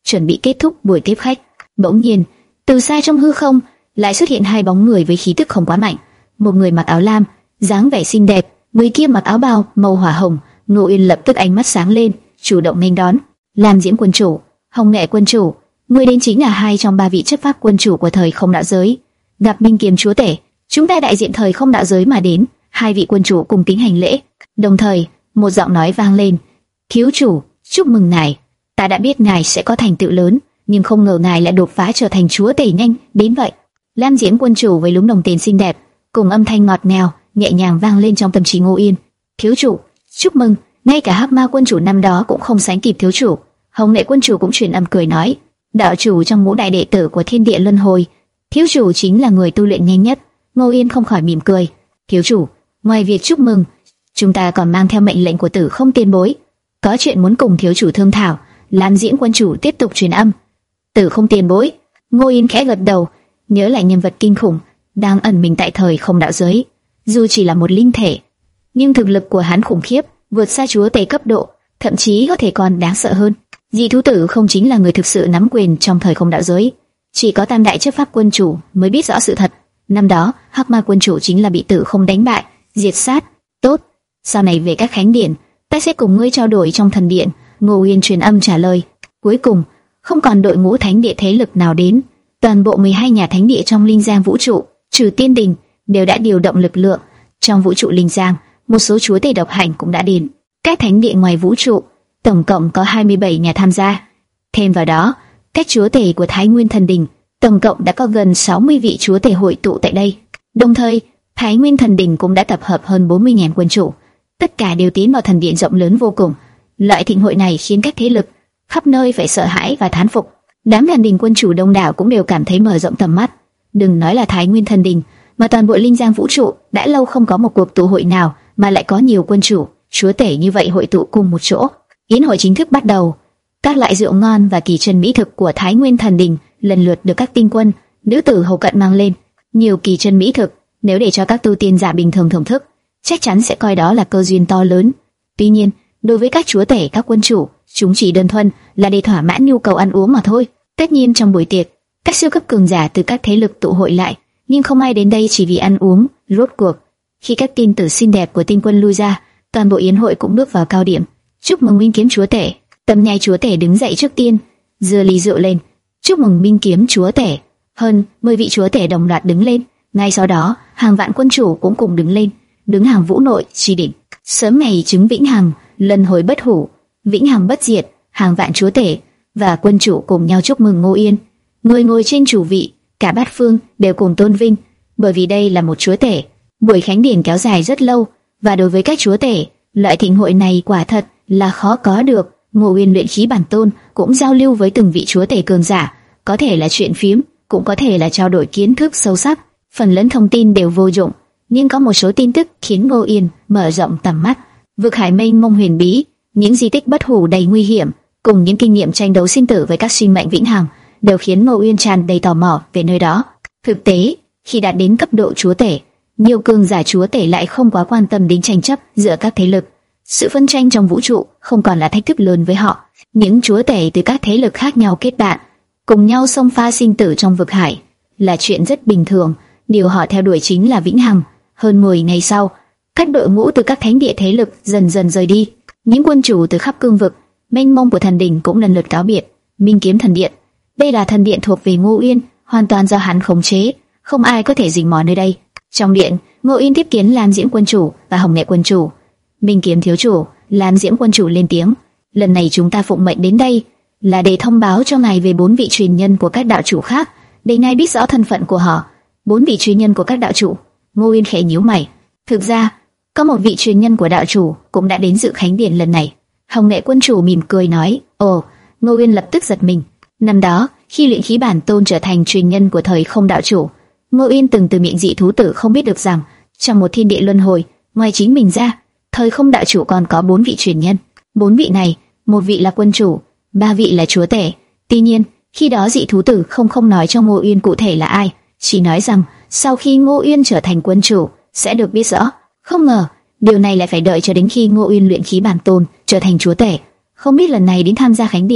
chuẩn bị kết thúc buổi tiếp khách. Bỗng nhiên, từ xa trong hư không lại xuất hiện hai bóng người với khí tức không quá mạnh. Một người mặc áo lam, dáng vẻ xinh đẹp, người kia mặc áo bào màu hỏa hồng. Ngô Uyên lập tức ánh mắt sáng lên, chủ động nghênh đón. Lam Diễm quân chủ, Hồng Nghệ quân chủ, người đến chính là hai trong ba vị chấp pháp quân chủ của thời không đạo giới. Gặp Minh Kiếm chúa tể, chúng ta đại diện thời không đạo giới mà đến. Hai vị quân chủ cùng kính hành lễ. Đồng thời, một giọng nói vang lên: thiếu chủ, chúc mừng ngài. Ta đã biết ngài sẽ có thành tựu lớn, nhưng không ngờ ngài lại đột phá trở thành chúa tể nhanh đến vậy. Lam Diễm quân chủ với lúng đồng tiền xinh đẹp, cùng âm thanh ngọt ngào, nhẹ nhàng vang lên trong tâm trí Ngô Uyên. Thiếu chủ, chúc mừng. Ngay cả Hắc Ma quân chủ năm đó cũng không sánh kịp thiếu chủ. Hồng Nghệ quân chủ cũng truyền âm cười nói: đạo chủ trong ngũ đại đệ tử của Thiên Địa Luân Hồi, thiếu chủ chính là người tu luyện nhanh nhất. Ngô Uyên không khỏi mỉm cười. Thiếu chủ, ngoài việc chúc mừng, chúng ta còn mang theo mệnh lệnh của Tử Không Tiền Bối, có chuyện muốn cùng thiếu chủ thương thảo. Lam Diễm quân chủ tiếp tục truyền âm. Tử Không Tiền Bối. Ngô Uyên khẽ gật đầu, nhớ lại nhân vật kinh khủng đang ẩn mình tại thời không đạo giới. Dù chỉ là một linh thể, nhưng thực lực của hắn khủng khiếp, vượt xa chúa tể cấp độ, thậm chí có thể còn đáng sợ hơn. Dị thú tử không chính là người thực sự nắm quyền trong thời không đạo giới, chỉ có tam đại chấp pháp quân chủ mới biết rõ sự thật. Năm đó Hắc Ma quân chủ chính là bị Tử Không đánh bại, diệt sát. Tốt, sau này về các khánh điện, ta sẽ cùng ngươi trao đổi trong thần điện. Ngô Uyên truyền âm trả lời. Cuối cùng, không còn đội ngũ thánh địa thế lực nào đến, toàn bộ mười hai nhà thánh địa trong Linh Giang vũ trụ, trừ Tiên Đình, đều đã điều động lực lượng. Trong vũ trụ Linh Giang, một số chúa tể độc hành cũng đã đến. Các thánh địa ngoài vũ trụ, tổng cộng có hai mươi bảy nhà tham gia. Thêm vào đó, các chúa tể của Thái Nguyên Thần Đình, tổng cộng đã có gần sáu mươi vị chúa tể hội tụ tại đây. Đồng thời, Thái Nguyên Thần Đình cũng đã tập hợp hơn bốn mươi nghìn quân chủ, tất cả đều tiến vào thần điện rộng lớn vô cùng. Loại thịnh hội này khiến các thế lực khắp nơi phải sợ hãi và thán phục. Đám thần đình quân chủ đông đảo cũng đều cảm thấy mở rộng tầm mắt. Đừng nói là Thái Nguyên Thần Đình, mà toàn bộ Linh Giang vũ trụ đã lâu không có một cuộc tụ hội nào mà lại có nhiều quân chủ, chúa tể như vậy hội tụ cùng một chỗ. Yến hội chính thức bắt đầu. Các loại rượu ngon và kỳ chân mỹ thực của Thái Nguyên Thần Đình lần lượt được các tinh quân, nữ tử hầu cận mang lên. Nhiều kỳ chân mỹ thực, nếu để cho các tu tiên giả bình thường thưởng thức, chắc chắn sẽ coi đó là cơ duyên to lớn. Tuy nhiên, đối với các chúa tể, các quân chủ, chúng chỉ đơn thuần là để thỏa mãn nhu cầu ăn uống mà thôi. Tất nhiên trong buổi tiệc, các siêu cấp cường giả từ các thế lực tụ hội lại, nhưng không ai đến đây chỉ vì ăn uống. Rốt cuộc, khi các tiên tử xinh đẹp của tinh quân lui ra, toàn bộ yến hội cũng bước vào cao điểm. Chúc mừng Minh Kiếm chúa tể. Tâm Nhai chúa tể đứng dậy trước tiên, giơ ly rượu lên. Chúc mừng Minh Kiếm chúa tể. Hơn mười vị chúa tể đồng loạt đứng lên. Ngay sau đó, hàng vạn quân chủ cũng cùng đứng lên, đứng hàng vũ nội chi đỉnh. Sớm ngày chứng vĩnh hằng, luân hồi bất hủ, vĩnh hằng bất diệt. Hàng vạn chúa tể và quân chủ cùng nhau chúc mừng Ngô Uyên. Người ngồi trên chủ vị, cả bát phương đều cùng tôn vinh, bởi vì đây là một chúa tể. Buổi khánh điển kéo dài rất lâu, và đối với các chúa tể, loại thịnh hội này quả thật là khó có được. Ngô Uyên luyện khí bản tôn cũng giao lưu với từng vị chúa tể cường giả, có thể là chuyện phím, cũng có thể là trao đổi kiến thức sâu sắc. Phần lớn thông tin đều vô dụng, nhưng có một số tin tức khiến Ngô Uyên mở rộng tầm mắt. Vực hải mênh mông huyền bí, những di tích bất hủ đầy nguy hiểm, cùng những kinh nghiệm tranh đấu sinh tử với các sinh mệnh vĩnh hằng, đều khiến Ngô Uyên tràn đầy tò mò về nơi đó. Thực tế, khi đạt đến cấp độ chúa tể, nhiều cường giả chúa tể lại không quá quan tâm đến tranh chấp giữa các thế lực. Sự phân tranh trong vũ trụ không còn là thách thức lớn với họ. Những chúa tể từ các thế lực khác nhau kết bạn, cùng nhau xông pha sinh tử trong vực hải là chuyện rất bình thường. Điều họ theo đuổi chính là vĩnh hằng. Hơn mười ngày sau, các đội ngũ từ các thánh địa thế lực dần dần rời đi. Những quân chủ từ khắp cương vực mênh mông của thần đình cũng lần lượt cáo biệt. Minh Kiếm thần điện, đây là thần điện thuộc về Ngô Uyên, hoàn toàn do hắn khống chế, không ai có thể rình mò nơi đây. Trong điện, Ngô Uyên tiếp kiến Lam Diễm quân chủ và Hồng Nghệ quân chủ. Minh Kiếm thiếu chủ, Lam Diễm quân chủ lên tiếng: lần này chúng ta phụng mệnh đến đây là để thông báo cho ngài về bốn vị truyền nhân của các đạo chủ khác, để ngài biết rõ thân phận của họ. Bốn vị truyền nhân của các đạo chủ? Ngô Uyên khẽ nhíu mày. Thực ra, có một vị truyền nhân của đạo chủ cũng đã đến dự khánh điển lần này. Hồng Nghệ quân chủ mỉm cười nói. Ồ, Ngô Uyên lập tức giật mình. Năm đó, khi luyện khí bản tôn trở thành truyền nhân của thời không đạo chủ, Ngô Uyên từng từ miệng dị thú tử không biết được rằng trong một thiên địa luân hồi, ngoài chính mình ra, thời không đạo chủ còn có bốn vị truyền nhân. Bốn vị này, một vị là quân chủ, ba vị là chúa tể. Tuy nhiên, khi đó dị thú tử không không nói cho Ngô Uyên cụ thể là ai, chỉ nói rằng sau khi Ngô Uyên trở thành quân chủ sẽ được biết rõ. Không ngờ điều này lại phải đợi cho đến khi Ngô Uyên luyện khí bản tôn trở thành chúa tể. Không biết lần này đến tham gia khánh điển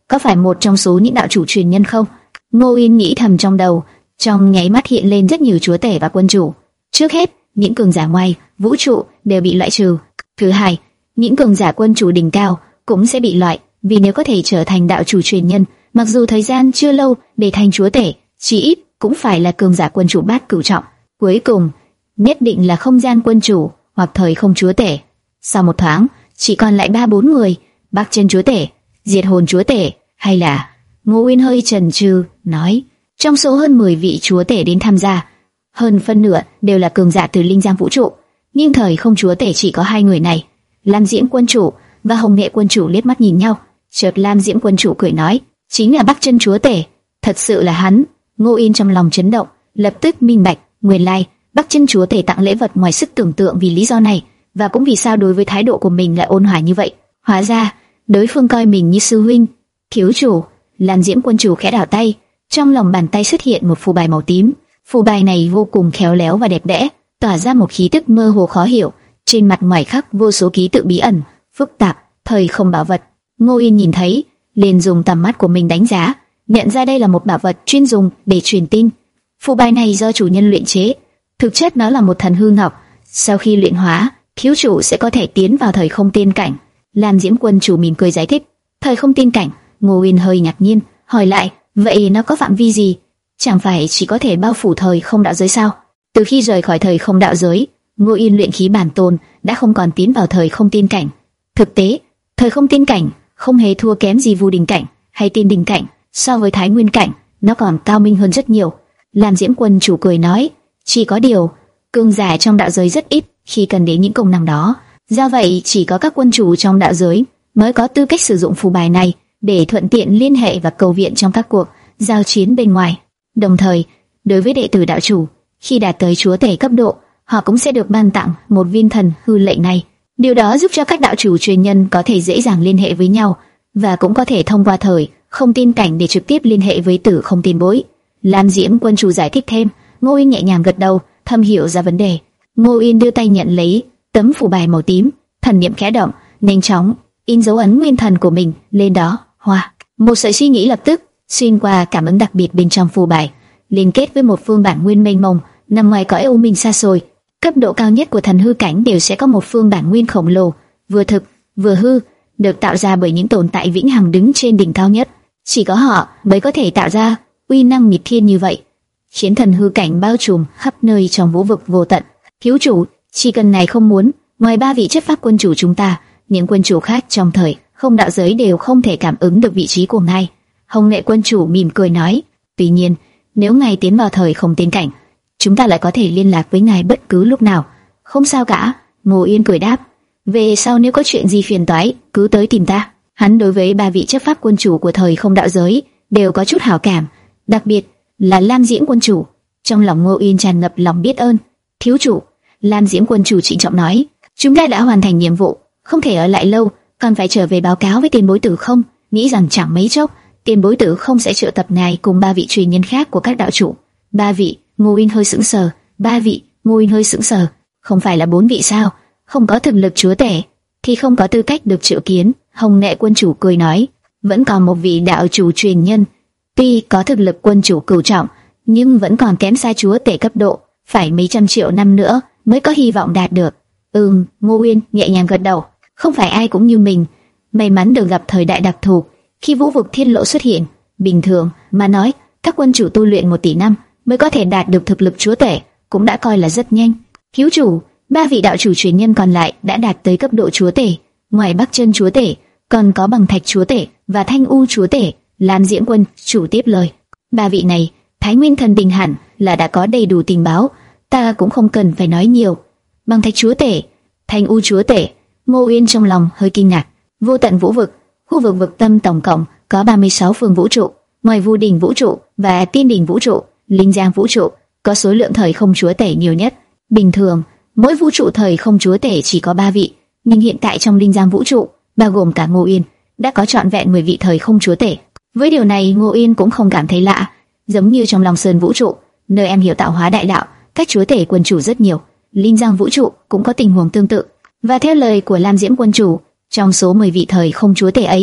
có phải một trong số những đạo chủ truyền nhân không? Ngô Yên nghĩ thầm trong đầu, trong nháy mắt hiện lên rất nhiều chúa tể và quân chủ. Trước hết, những cường giả ngoài vũ trụ đều bị loại trừ. Thứ hai, những cường giả quân chủ đỉnh cao cũng sẽ bị loại, vì nếu có thể trở thành đạo chủ truyền nhân, mặc dù thời gian chưa lâu để thành chúa tể, chỉ ít cũng phải là cường giả quân chủ bát cửu trọng. Cuối cùng, nhất định là không gian quân chủ hoặc thời không chúa tể. Sau một thoáng, chỉ còn lại ba bốn người: Bắc Chân chúa tể, Diệt hồn chúa tể, hay là... Ngô Uyên hơi chần chừ, nói: trong số hơn mười vị chúa tể đến tham gia, hơn phân nửa đều là cường giả từ linh giang vũ trụ, nhưng thời không chúa tể chỉ có hai người này. Lam Diễm quân chủ và Hồng Nghệ quân chủ liếc mắt nhìn nhau, chợt Lam Diễm quân chủ cười nói: chính là Bắc Chân chúa tể, thật sự là hắn. Ngô Uyên trong lòng chấn động, lập tức minh bạch, nguyên lai Bắc Chân chúa tể tặng lễ vật ngoài sức tưởng tượng vì lý do này, và cũng vì sao đối với thái độ của mình lại ôn hòa như vậy. Hóa ra đối phương coi mình như sư huynh. Thiếu chủ. Lam Diễm quân chủ khẽ đảo tay, trong lòng bàn tay xuất hiện một phù bài màu tím. Phù bài này vô cùng khéo léo và đẹp đẽ, tỏa ra một khí tức mơ hồ khó hiểu. Trên mặt ngoài khắc vô số ký tự bí ẩn, phức tạp, thời không bảo vật. Ngô Yên nhìn thấy, liền dùng tầm mắt của mình đánh giá, nhận ra đây là một bảo vật chuyên dùng để truyền tin. Phù bài này do chủ nhân luyện chế, thực chất nó là một thần hư ngọc. Sau khi luyện hóa, thiếu chủ sẽ có thể tiến vào thời không tiên cảnh. Lam Diễm quân chủ mỉm cười giải thích. Thời không tiên cảnh? Ngô Uyên hơi ngạc nhiên, hỏi lại, vậy nó có phạm vi gì? Chẳng phải chỉ có thể bao phủ thời không đạo giới sao? Từ khi rời khỏi thời không đạo giới, Ngô Uyên luyện khí bản tôn đã không còn tiến vào thời không tiên cảnh. Thực tế, thời không tiên cảnh không hề thua kém gì Vu Đình cảnh hay Tiên Đình cảnh, so với Thái Nguyên cảnh, nó còn cao minh hơn rất nhiều. Lam Diễm quân chủ cười nói, chỉ có điều, cường giả trong đạo giới rất ít khi cần đến những công năng đó. Do vậy, chỉ có các quân chủ trong đạo giới mới có tư cách sử dụng phù bài này để thuận tiện liên hệ và cầu viện trong các cuộc giao chiến bên ngoài. Đồng thời, đối với đệ tử đạo chủ, khi đạt tới chúa tể cấp độ, họ cũng sẽ được ban tặng một viên thần hư lệnh này. Điều đó giúp cho các đạo chủ truyền nhân có thể dễ dàng liên hệ với nhau, và cũng có thể thông qua thời không tiên cảnh để trực tiếp liên hệ với tử không tiên bối. Lam Diễm quân chủ giải thích thêm. Ngô Uyên nhẹ nhàng gật đầu, thâm hiểu ra vấn đề. Ngô Uyên đưa tay nhận lấy tấm phù bài màu tím, thần niệm khẽ động, nhanh chóng in dấu ấn nguyên thần của mình lên đó. Hoa, một sợi suy nghĩ lập tức xuyên qua cảm ứng đặc biệt bên trong phù bài, liên kết với một phương bản nguyên mênh mông nằm ngoài cõi u minh xa xôi. Cấp độ cao nhất của thần hư cảnh đều sẽ có một phương bản nguyên khổng lồ, vừa thực vừa hư, được tạo ra bởi những tồn tại vĩnh hằng đứng trên đỉnh cao nhất. Chỉ có họ mới có thể tạo ra uy năng nghịch thiên như vậy, khiến thần hư cảnh bao trùm khắp nơi trong vũ vực vô tận. Thiếu chủ, chỉ cần này không muốn, ngoài ba vị chấp pháp quân chủ chúng ta, những quân chủ khác trong thời không đạo giới đều không thể cảm ứng được vị trí của ngài. Hồng Nghệ quân chủ mỉm cười nói, tuy nhiên, nếu ngài tiến vào thời không tiên cảnh, chúng ta lại có thể liên lạc với ngài bất cứ lúc nào. Không sao cả. Ngô Yên cười đáp, về sau nếu có chuyện gì phiền toái, cứ tới tìm ta. Hắn đối với ba vị chấp pháp quân chủ của thời không đạo giới đều có chút hảo cảm, đặc biệt là Lam Diễm quân chủ. Trong lòng Ngô Yên tràn ngập lòng biết ơn. Thiếu chủ, Lam Diễm quân chủ trịnh trọng nói, chúng ta đã hoàn thành nhiệm vụ, không thể ở lại lâu, còn phải trở về báo cáo với tiền bối tử không. Nghĩ rằng chẳng mấy chốc tiền bối tử không sẽ triệu tập ngài cùng ba vị truyền nhân khác của các đạo chủ. Ba vị? Ngô Uyên hơi sững sờ. Ba vị? Ngô Uyên hơi sững sờ. Không phải là bốn vị sao? Không có thực lực chúa tể thì không có tư cách được triệu kiến. Hồng Nghệ quân chủ cười nói, vẫn còn một vị đạo chủ truyền nhân, tuy có thực lực quân chủ cửu trọng, nhưng vẫn còn kém xa chúa tể cấp độ, phải mấy trăm triệu năm nữa mới có hy vọng đạt được. Ừm, Ngô Uyên nhẹ nhàng gật đầu. Không phải ai cũng như mình, may mắn được gặp thời đại đặc thù khi vũ vực thiên lộ xuất hiện. Bình thường mà nói, các quân chủ tu luyện một tỷ năm mới có thể đạt được thực lực chúa tể, cũng đã coi là rất nhanh. Thiếu chủ, ba vị đạo chủ truyền nhân còn lại đã đạt tới cấp độ chúa tể. Ngoài Bắc Chân chúa tể, còn có Bằng Thạch chúa tể và Thanh U chúa tể. Lam Diễm quân chủ tiếp lời, ba vị này, Thái Nguyên thần đình hẳn là đã có đầy đủ tình báo, ta cũng không cần phải nói nhiều. Bằng Thạch chúa tể, Thanh U chúa tể. Ngô Uyên trong lòng hơi kinh ngạc. Vô tận vũ vực, khu vực vực tâm tổng cộng có ba mươi sáu phương vũ trụ, ngoài Vu Đình vũ trụ và Tiên Đình vũ trụ, Linh Giang vũ trụ có số lượng thời không chúa tể nhiều nhất. Bình thường, mỗi vũ trụ thời không chúa tể chỉ có ba vị, nhưng hiện tại trong Linh Giang vũ trụ, bao gồm cả Ngô Uyên, đã có trọn vẹn mười vị thời không chúa tể. Với điều này, Ngô Uyên cũng không cảm thấy lạ, giống như trong Long Sơn vũ trụ, nơi em hiểu tạo hóa đại đạo, các chúa tể quân chủ rất nhiều. Linh Giang vũ trụ cũng có tình huống tương tự. Và theo lời của Lam Diễm quân chủ, trong số mười vị thời không chúa tể ấy,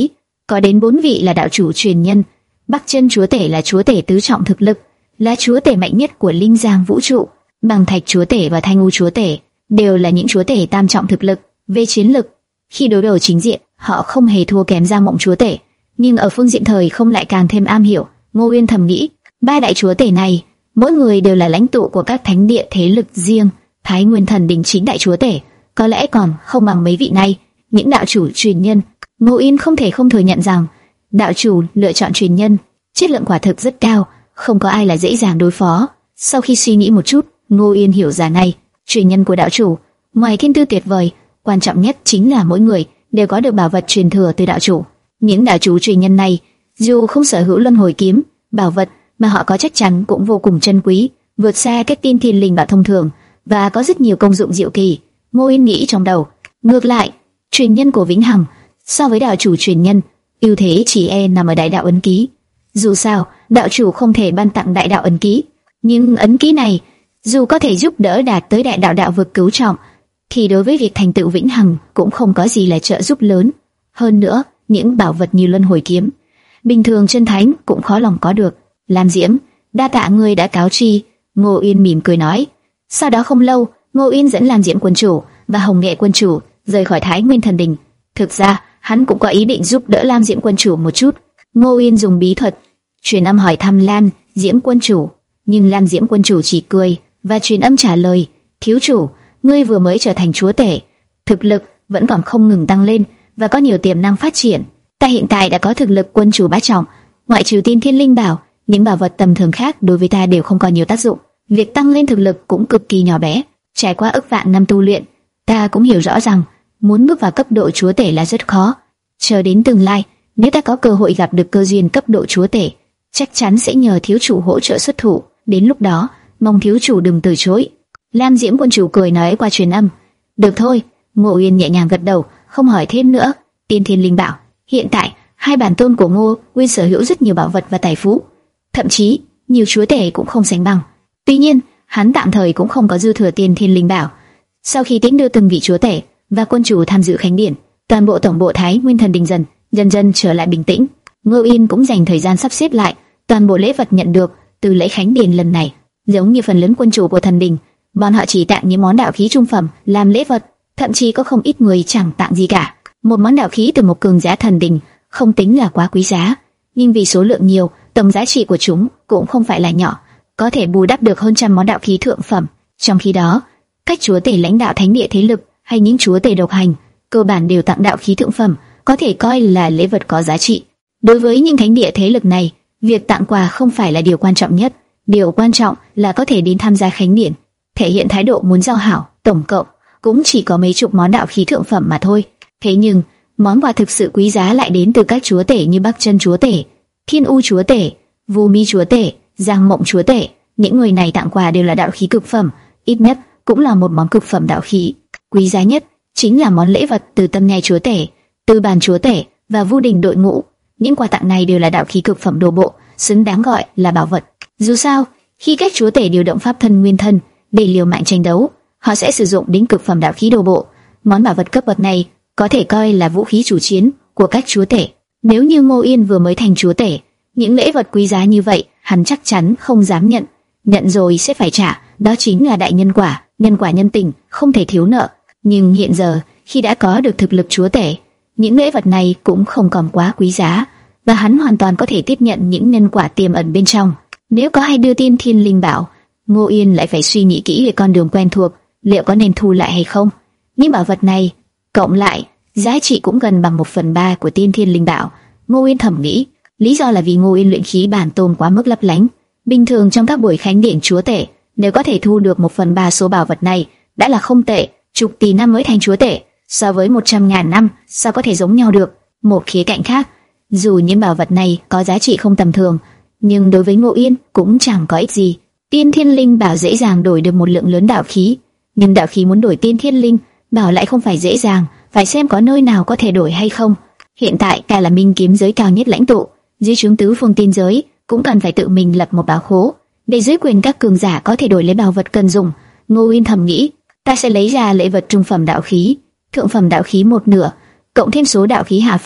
có đến bốn vị là đạo chủ truyền nhân. Bắc Chân chúa tể là chúa tể tứ trọng thực lực, là chúa tể mạnh nhất của Linh Giang vũ trụ. Bằng Thạch chúa tể và Thanh U chúa tể đều là những chúa tể tam trọng thực lực. Về chiến lực, khi đối đầu chính diện, họ không hề thua kém Giang Mộng chúa tể, nhưng ở phương diện thời không lại càng thêm am hiểu. Ngô Uyên thầm nghĩ, ba đại chúa tể này, mỗi người đều là lãnh tụ của các thánh địa thế lực riêng. Thái Nguyên Thần Đình chính đại chúa tể, có lẽ còn không bằng mấy vị này, những đạo chủ truyền nhân. Ngô Uyên không thể không thừa nhận rằng, đạo chủ lựa chọn truyền nhân, chất lượng quả thực rất cao, không có ai là dễ dàng đối phó. Sau khi suy nghĩ một chút, Ngô Uyên hiểu ra ngay, truyền nhân của đạo chủ, ngoài thiên tư tuyệt vời, quan trọng nhất chính là mỗi người đều có được bảo vật truyền thừa từ đạo chủ. Những đạo chủ truyền nhân này, dù không sở hữu luân hồi kiếm, bảo vật mà họ có chắc chắn cũng vô cùng chân quý, vượt xa các tiên thiên linh bảo thông thường và có rất nhiều công dụng diệu kỳ. Ngô Uyên nghĩ trong đầu, ngược lại, truyền nhân của Vĩnh Hằng so với đạo chủ truyền nhân, ưu thế chỉ e nằm ở đại đạo ấn ký. Dù sao, đạo chủ không thể ban tặng đại đạo ấn ký, nhưng ấn ký này dù có thể giúp đỡ đạt tới đại đạo đạo vực cứu trọng, thì đối với việc thành tựu Vĩnh Hằng cũng không có gì là trợ giúp lớn. Hơn nữa, những bảo vật như luân hồi kiếm, bình thường chân thánh cũng khó lòng có được. Lam Diễm, đa tạ ngươi đã cáo tri. Ngô Uyên mỉm cười nói. Sau đó không lâu, Ngô Uyên dẫn Lam Diễm quân chủ và Hồng Nghệ quân chủ rời khỏi Thái Nguyên Thần Đình. Thực ra, hắn cũng có ý định giúp đỡ Lam Diễm quân chủ một chút. Ngô Uyên dùng bí thuật truyền âm hỏi thăm Lam Diễm quân chủ, nhưng Lam Diễm quân chủ chỉ cười và truyền âm trả lời: thiếu chủ, ngươi vừa mới trở thành chúa tể, thực lực vẫn còn không ngừng tăng lên và có nhiều tiềm năng phát triển. Ta hiện tại đã có thực lực quân chủ bát trọng, ngoại trừ tiên thiên linh bảo, những bảo vật tầm thường khác đối với ta đều không có nhiều tác dụng. Việc tăng lên thực lực cũng cực kỳ nhỏ bé. Trải qua ức vạn năm tu luyện, ta cũng hiểu rõ rằng muốn bước vào cấp độ chúa tể là rất khó. Chờ đến tương lai, nếu ta có cơ hội gặp được cơ duyên cấp độ chúa tể, chắc chắn sẽ nhờ thiếu chủ hỗ trợ xuất thủ. Đến lúc đó, mong thiếu chủ đừng từ chối. Lam Diễm quân chủ cười nói qua truyền âm. Được thôi. Ngô Uyên nhẹ nhàng gật đầu, không hỏi thêm nữa. Tiên thiên linh bảo, hiện tại hai bản tôn của Ngô Uyên sở hữu rất nhiều bảo vật và tài phú, thậm chí nhiều chúa tể cũng không sánh bằng. Tuy nhiên, hắn tạm thời cũng không có dư thừa tiên thiên linh bảo. Sau khi tiễn đưa từng vị chúa tể và quân chủ tham dự khánh điển, toàn bộ tổng bộ Thái Nguyên Thần Đình dần dần dần trở lại bình tĩnh. Ngô Uyên cũng dành thời gian sắp xếp lại toàn bộ lễ vật nhận được từ lễ khánh điển lần này. Giống như phần lớn quân chủ của thần đình, bọn họ chỉ tặng những món đạo khí trung phẩm làm lễ vật, thậm chí có không ít người chẳng tặng gì cả. Một món đạo khí từ một cường giả thần đình không tính là quá quý giá, nhưng vì số lượng nhiều, tổng giá trị của chúng cũng không phải là nhỏ, có thể bù đắp được hơn trăm món đạo khí thượng phẩm. Trong khi đó, các chúa tể lãnh đạo thánh địa thế lực hay những chúa tể độc hành cơ bản đều tặng đạo khí thượng phẩm, có thể coi là lễ vật có giá trị. Đối với những thánh địa thế lực này, việc tặng quà không phải là điều quan trọng nhất, điều quan trọng là có thể đến tham gia khánh điển, thể hiện thái độ muốn giao hảo. Tổng cộng cũng chỉ có mấy chục món đạo khí thượng phẩm mà thôi. Thế nhưng món quà thực sự quý giá lại đến từ các chúa tể như Bắc Chân chúa tể, Thiên U chúa tể, Vu Mi chúa tể, Giang Mộng chúa tể. Những người này tặng quà đều là đạo khí cực phẩm, ít nhất cũng là một món cực phẩm đạo khí. Quý giá nhất chính là món lễ vật từ Tâm Nhai chúa tể, Tư Bàn chúa tể và Vu Đình đội ngũ. Những quà tặng này đều là đạo khí cực phẩm đồ bộ, xứng đáng gọi là bảo vật. Dù sao, khi các chúa tể điều động pháp thân nguyên thân để liều mạng tranh đấu, họ sẽ sử dụng đến cực phẩm đạo khí đồ bộ. Món bảo vật cấp bậc này có thể coi là vũ khí chủ chiến của các chúa tể. Nếu như Ngô Uyên vừa mới thành chúa tể, những lễ vật quý giá như vậy hắn chắc chắn không dám nhận, nhận rồi sẽ phải trả, đó chính là đại nhân quả, nhân quả nhân tình, không thể thiếu nợ. Nhưng hiện giờ, khi đã có được thực lực chúa tể, những lễ vật này cũng không còn quá quý giá, và hắn hoàn toàn có thể tiếp nhận những nhân quả tiềm ẩn bên trong. Nếu có ai đưa tiên thiên linh bảo, Ngô Uyên lại phải suy nghĩ kỹ về con đường quen thuộc, liệu có nên thu lại hay không. Những bảo vật này cộng lại, giá trị cũng gần bằng một phần ba của tiên thiên linh bảo. Ngô Uyên thầm nghĩ, lý do là vì Ngô Uyên luyện khí bản tôn quá mức lấp lánh. Bình thường trong các buổi khánh điển chúa tể, nếu có thể thu được một phần ba số bảo vật này, đã là không tệ. Chục tỷ năm mới thành chúa tể, so với một trăm ngàn năm, sao có thể giống nhau được? Một khía cạnh khác, dù những bảo vật này có giá trị không tầm thường, nhưng đối với Ngô Uyên cũng chẳng có ích gì. Tiên thiên linh bảo dễ dàng đổi được một lượng lớn đạo khí, nhưng đạo khí muốn đổi tiên thiên linh bảo lại không phải dễ dàng, phải xem có nơi nào có thể đổi hay không. Hiện tại ta là minh kiếm giới cao nhất lãnh tụ, dưới trướng tứ phương tiên giới cũng cần phải tự mình lập một bảo khố để dưới quyền các cường giả có thể đổi lấy bảo vật cần dùng. Ngô Uyên thầm nghĩ, ta sẽ lấy ra lễ vật trung phẩm đạo khí, thượng phẩm đạo khí một nửa, cộng thêm số đạo khí hạ phẩm,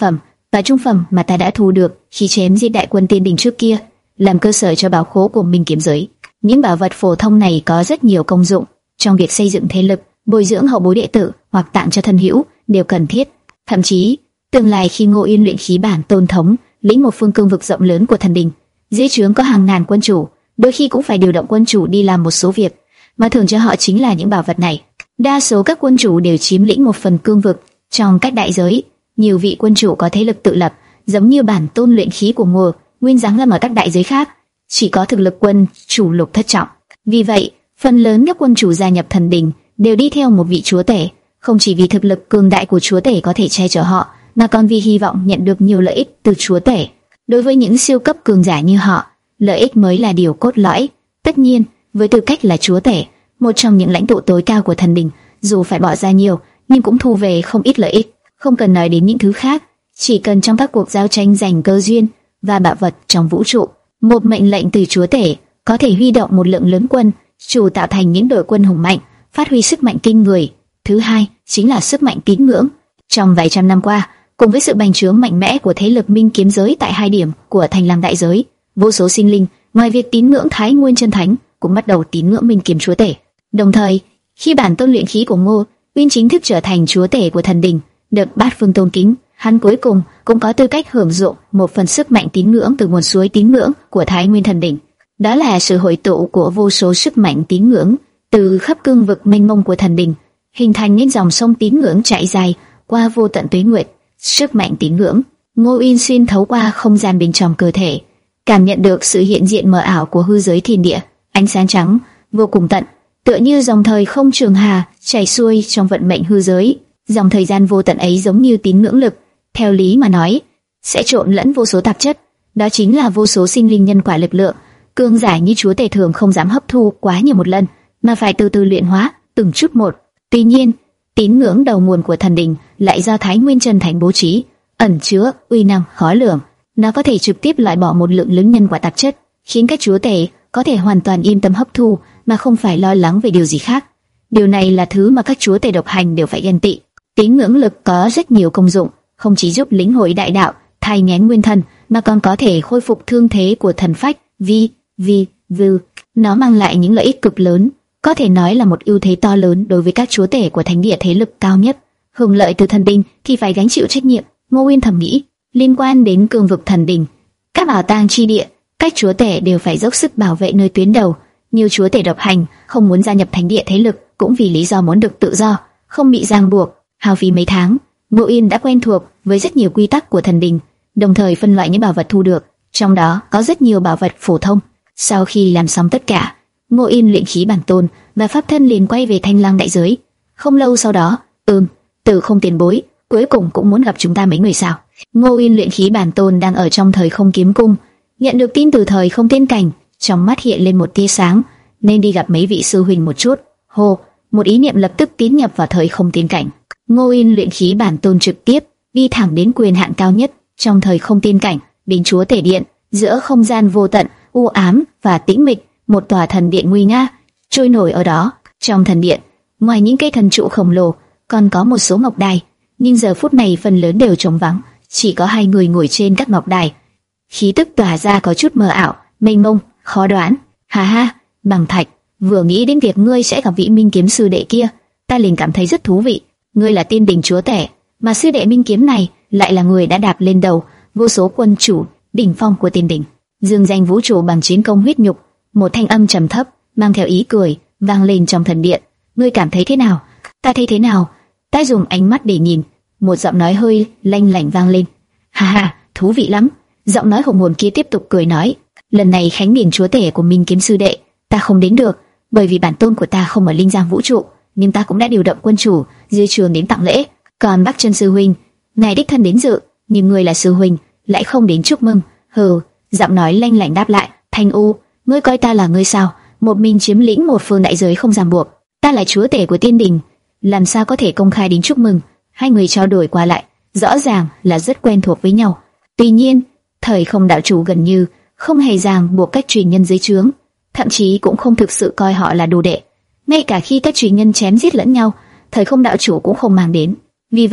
và trung phẩm mà ta đã thu được khi chém giết đại quân tiên đình trước kia, làm cơ sở cho bảo khố của Minh kiếm giới. Những bảo vật phổ thông này có rất nhiều công dụng trong việc xây dựng thế lực, bồi dưỡng hậu bối đệ tử hoặc tặng cho thân hữu đều cần thiết. Thậm chí, tương lai khi Ngô Yên luyện khí bản tôn thống, lĩnh một phương cương vực rộng lớn của thần đình, dưới trướng có hàng ngàn quân chủ, đôi khi cũng phải điều động quân chủ đi làm một số việc, mà thưởng cho họ chính là những bảo vật này. Đa số các quân chủ đều chiếm lĩnh một phần cương vực trong các đại giới. Nhiều vị quân chủ có thế lực tự lập, giống như bản tôn luyện khí của Ngô Nguyên giáng lâm ở các đại giới khác, chỉ có thực lực quân chủ lục thất trọng. Vì vậy, phần lớn các quân chủ gia nhập thần đình đều đi theo một vị chúa tể, không chỉ vì thực lực cường đại của chúa tể có thể che chở họ, mà còn vì hy vọng nhận được nhiều lợi ích từ chúa tể. Đối với những siêu cấp cường giả như họ, lợi ích mới là điều cốt lõi. Tất nhiên, với tư cách là chúa tể, một trong những lãnh tụ tối cao của thần đình, dù phải bỏ ra nhiều, nhưng cũng thu về không ít lợi ích. Không cần nói đến những thứ khác, chỉ cần trong các cuộc giao tranh giành cơ duyên và bảo vật trong vũ trụ, một mệnh lệnh từ chúa tể có thể huy động một lượng lớn quân chủ tạo thành những đội quân hùng mạnh, phát huy sức mạnh kinh người. Thứ hai chính là sức mạnh tín ngưỡng. Trong vài trăm năm qua, cùng với sự bành trướng mạnh mẽ của thế lực Minh kiếm giới tại hai điểm của Thành Lăng đại giới, vô số sinh linh ngoài việc tín ngưỡng Thái Nguyên chân thánh cũng bắt đầu tín ngưỡng Minh kiếm chúa tể. Đồng thời, khi bản tôn luyện khí của Ngô Uyên chính thức trở thành chúa tể của thần đình, được bát phương tôn kính, hắn cuối cùng cũng có tư cách hưởng dụng một phần sức mạnh tín ngưỡng từ nguồn suối tín ngưỡng của Thái Nguyên thần đình. Đó là sự hội tụ của vô số sức mạnh tín ngưỡng từ khắp cương vực mênh mông của thần đình, hình thành những dòng sông tín ngưỡng chảy dài qua vô tận tuế nguyệt. Sức mạnh tín ngưỡng, Ngô Uyên xuyên thấu qua không gian bên trong cơ thể, cảm nhận được sự hiện diện mờ ảo của hư giới thiên địa, ánh sáng trắng vô cùng tận, tựa như dòng thời không trường hà chảy xuôi trong vận mệnh hư giới. Dòng thời gian vô tận ấy giống như tín ngưỡng lực, theo lý mà nói, sẽ trộn lẫn vô số tạp chất, đó chính là vô số sinh linh nhân quả lực lượng. Cường giả như chúa tể thường không dám hấp thu quá nhiều một lần, mà phải từ từ luyện hóa từng chút một. Tuy nhiên, tín ngưỡng đầu nguồn của thần đình lại do Thái Nguyên chân thánh bố trí, ẩn chứa uy năng khó lường. Nó có thể trực tiếp loại bỏ một lượng lớn nhân quả tạp chất, khiến các chúa tể có thể hoàn toàn yên tâm hấp thu mà không phải lo lắng về điều gì khác. Điều này là thứ mà các chúa tể độc hành đều phải ghen tị. Tín ngưỡng lực có rất nhiều công dụng, không chỉ giúp lĩnh hội đại đạo, thay nhén nguyên thần, mà còn có thể khôi phục thương thế của thần phách. Vi, vi, vư, nó mang lại những lợi ích cực lớn, có thể nói là một ưu thế to lớn đối với các chúa tể của thánh địa thế lực cao nhất. Hưởng lợi từ thần đình thì phải gánh chịu trách nhiệm. Ngô Uyên thầm nghĩ, liên quan đến cương vực thần đình, các bảo tàng chi địa, các chúa tể đều phải dốc sức bảo vệ nơi tuyến đầu. Nhiều chúa tể độc hành không muốn gia nhập thánh địa thế lực cũng vì lý do muốn được tự do, không bị ràng buộc. Hao phí mấy tháng, Ngô Uyên đã quen thuộc với rất nhiều quy tắc của thần đình, đồng thời phân loại những bảo vật thu được, trong đó có rất nhiều bảo vật phổ thông. Sau khi làm xong tất cả, Ngô Uyên luyện khí bản tôn và pháp thân liền quay về Thanh Lăng đại giới. Không lâu sau đó, ừm, Từ Không tiền bối, cuối cùng cũng muốn gặp chúng ta mấy người sao? Ngô Uyên luyện khí bản tôn đang ở trong thời không kiếm cung, nhận được tin từ thời không tiên cảnh, trong mắt hiện lên một tia sáng, nên đi gặp mấy vị sư huynh một chút. Hô, một ý niệm lập tức tiến nhập vào thời không tiên cảnh. Ngô Uyên luyện khí bản tôn trực tiếp đi thẳng đến quyền hạn cao nhất trong thời không tiên cảnh, đến chúa tể điện. Giữa không gian vô tận, u ám và tĩnh mịch, một tòa thần điện nguy nga trôi nổi ở đó. Trong thần điện, ngoài những cây thần trụ khổng lồ, còn có một số ngọc đài, nhưng giờ phút này phần lớn đều trống vắng, chỉ có hai người ngồi trên các ngọc đài. Khí tức tỏa ra có chút mờ ảo, mênh mông, khó đoán. Ha ha, Bằng Thạch, vừa nghĩ đến việc ngươi sẽ gặp vị Minh kiếm sư đệ kia, ta liền cảm thấy rất thú vị. Ngươi là tiên đình chúa tể, mà sư đệ Minh kiếm này lại là người đã đạp lên đầu vô số quân chủ đỉnh phong của tiên đình, dương danh vũ trụ bằng chiến công huyết nhục. Một thanh âm trầm thấp mang theo ý cười vang lên trong thần điện. Ngươi cảm thấy thế nào? Ta thấy thế nào? Ta dùng ánh mắt để nhìn. Một giọng nói hơi lanh lảnh vang lên. Ha ha, thú vị lắm. Giọng nói hùng hồn kia tiếp tục cười nói, lần này khánh điển chúa tể của Minh kiếm sư đệ ta không đến được, bởi vì bản tôn của ta không ở linh giang vũ trụ, nhưng ta cũng đã điều động quân chủ dưới trường đến tặng lễ. Còn Bắc Chân sư huynh, ngài đích thân đến dự, nhưng người là sư huynh lại không đến chúc mừng. Hừ, giọng nói lanh lảnh đáp lại. Thanh U, ngươi coi ta là ngươi sao? Một mình chiếm lĩnh một phương đại giới không ràng buộc, ta là chúa tể của tiên đình, làm sao có thể công khai đến chúc mừng? Hai người trao đổi qua lại, rõ ràng là rất quen thuộc với nhau. Tuy nhiên, thời không đạo chủ gần như không hề ràng buộc các truyền nhân dưới trướng, thậm chí cũng không thực sự coi họ là đồ đệ. Ngay cả khi các truyền nhân chém giết lẫn nhau, thời không đạo chủ cũng không mang đến. Vì vậy,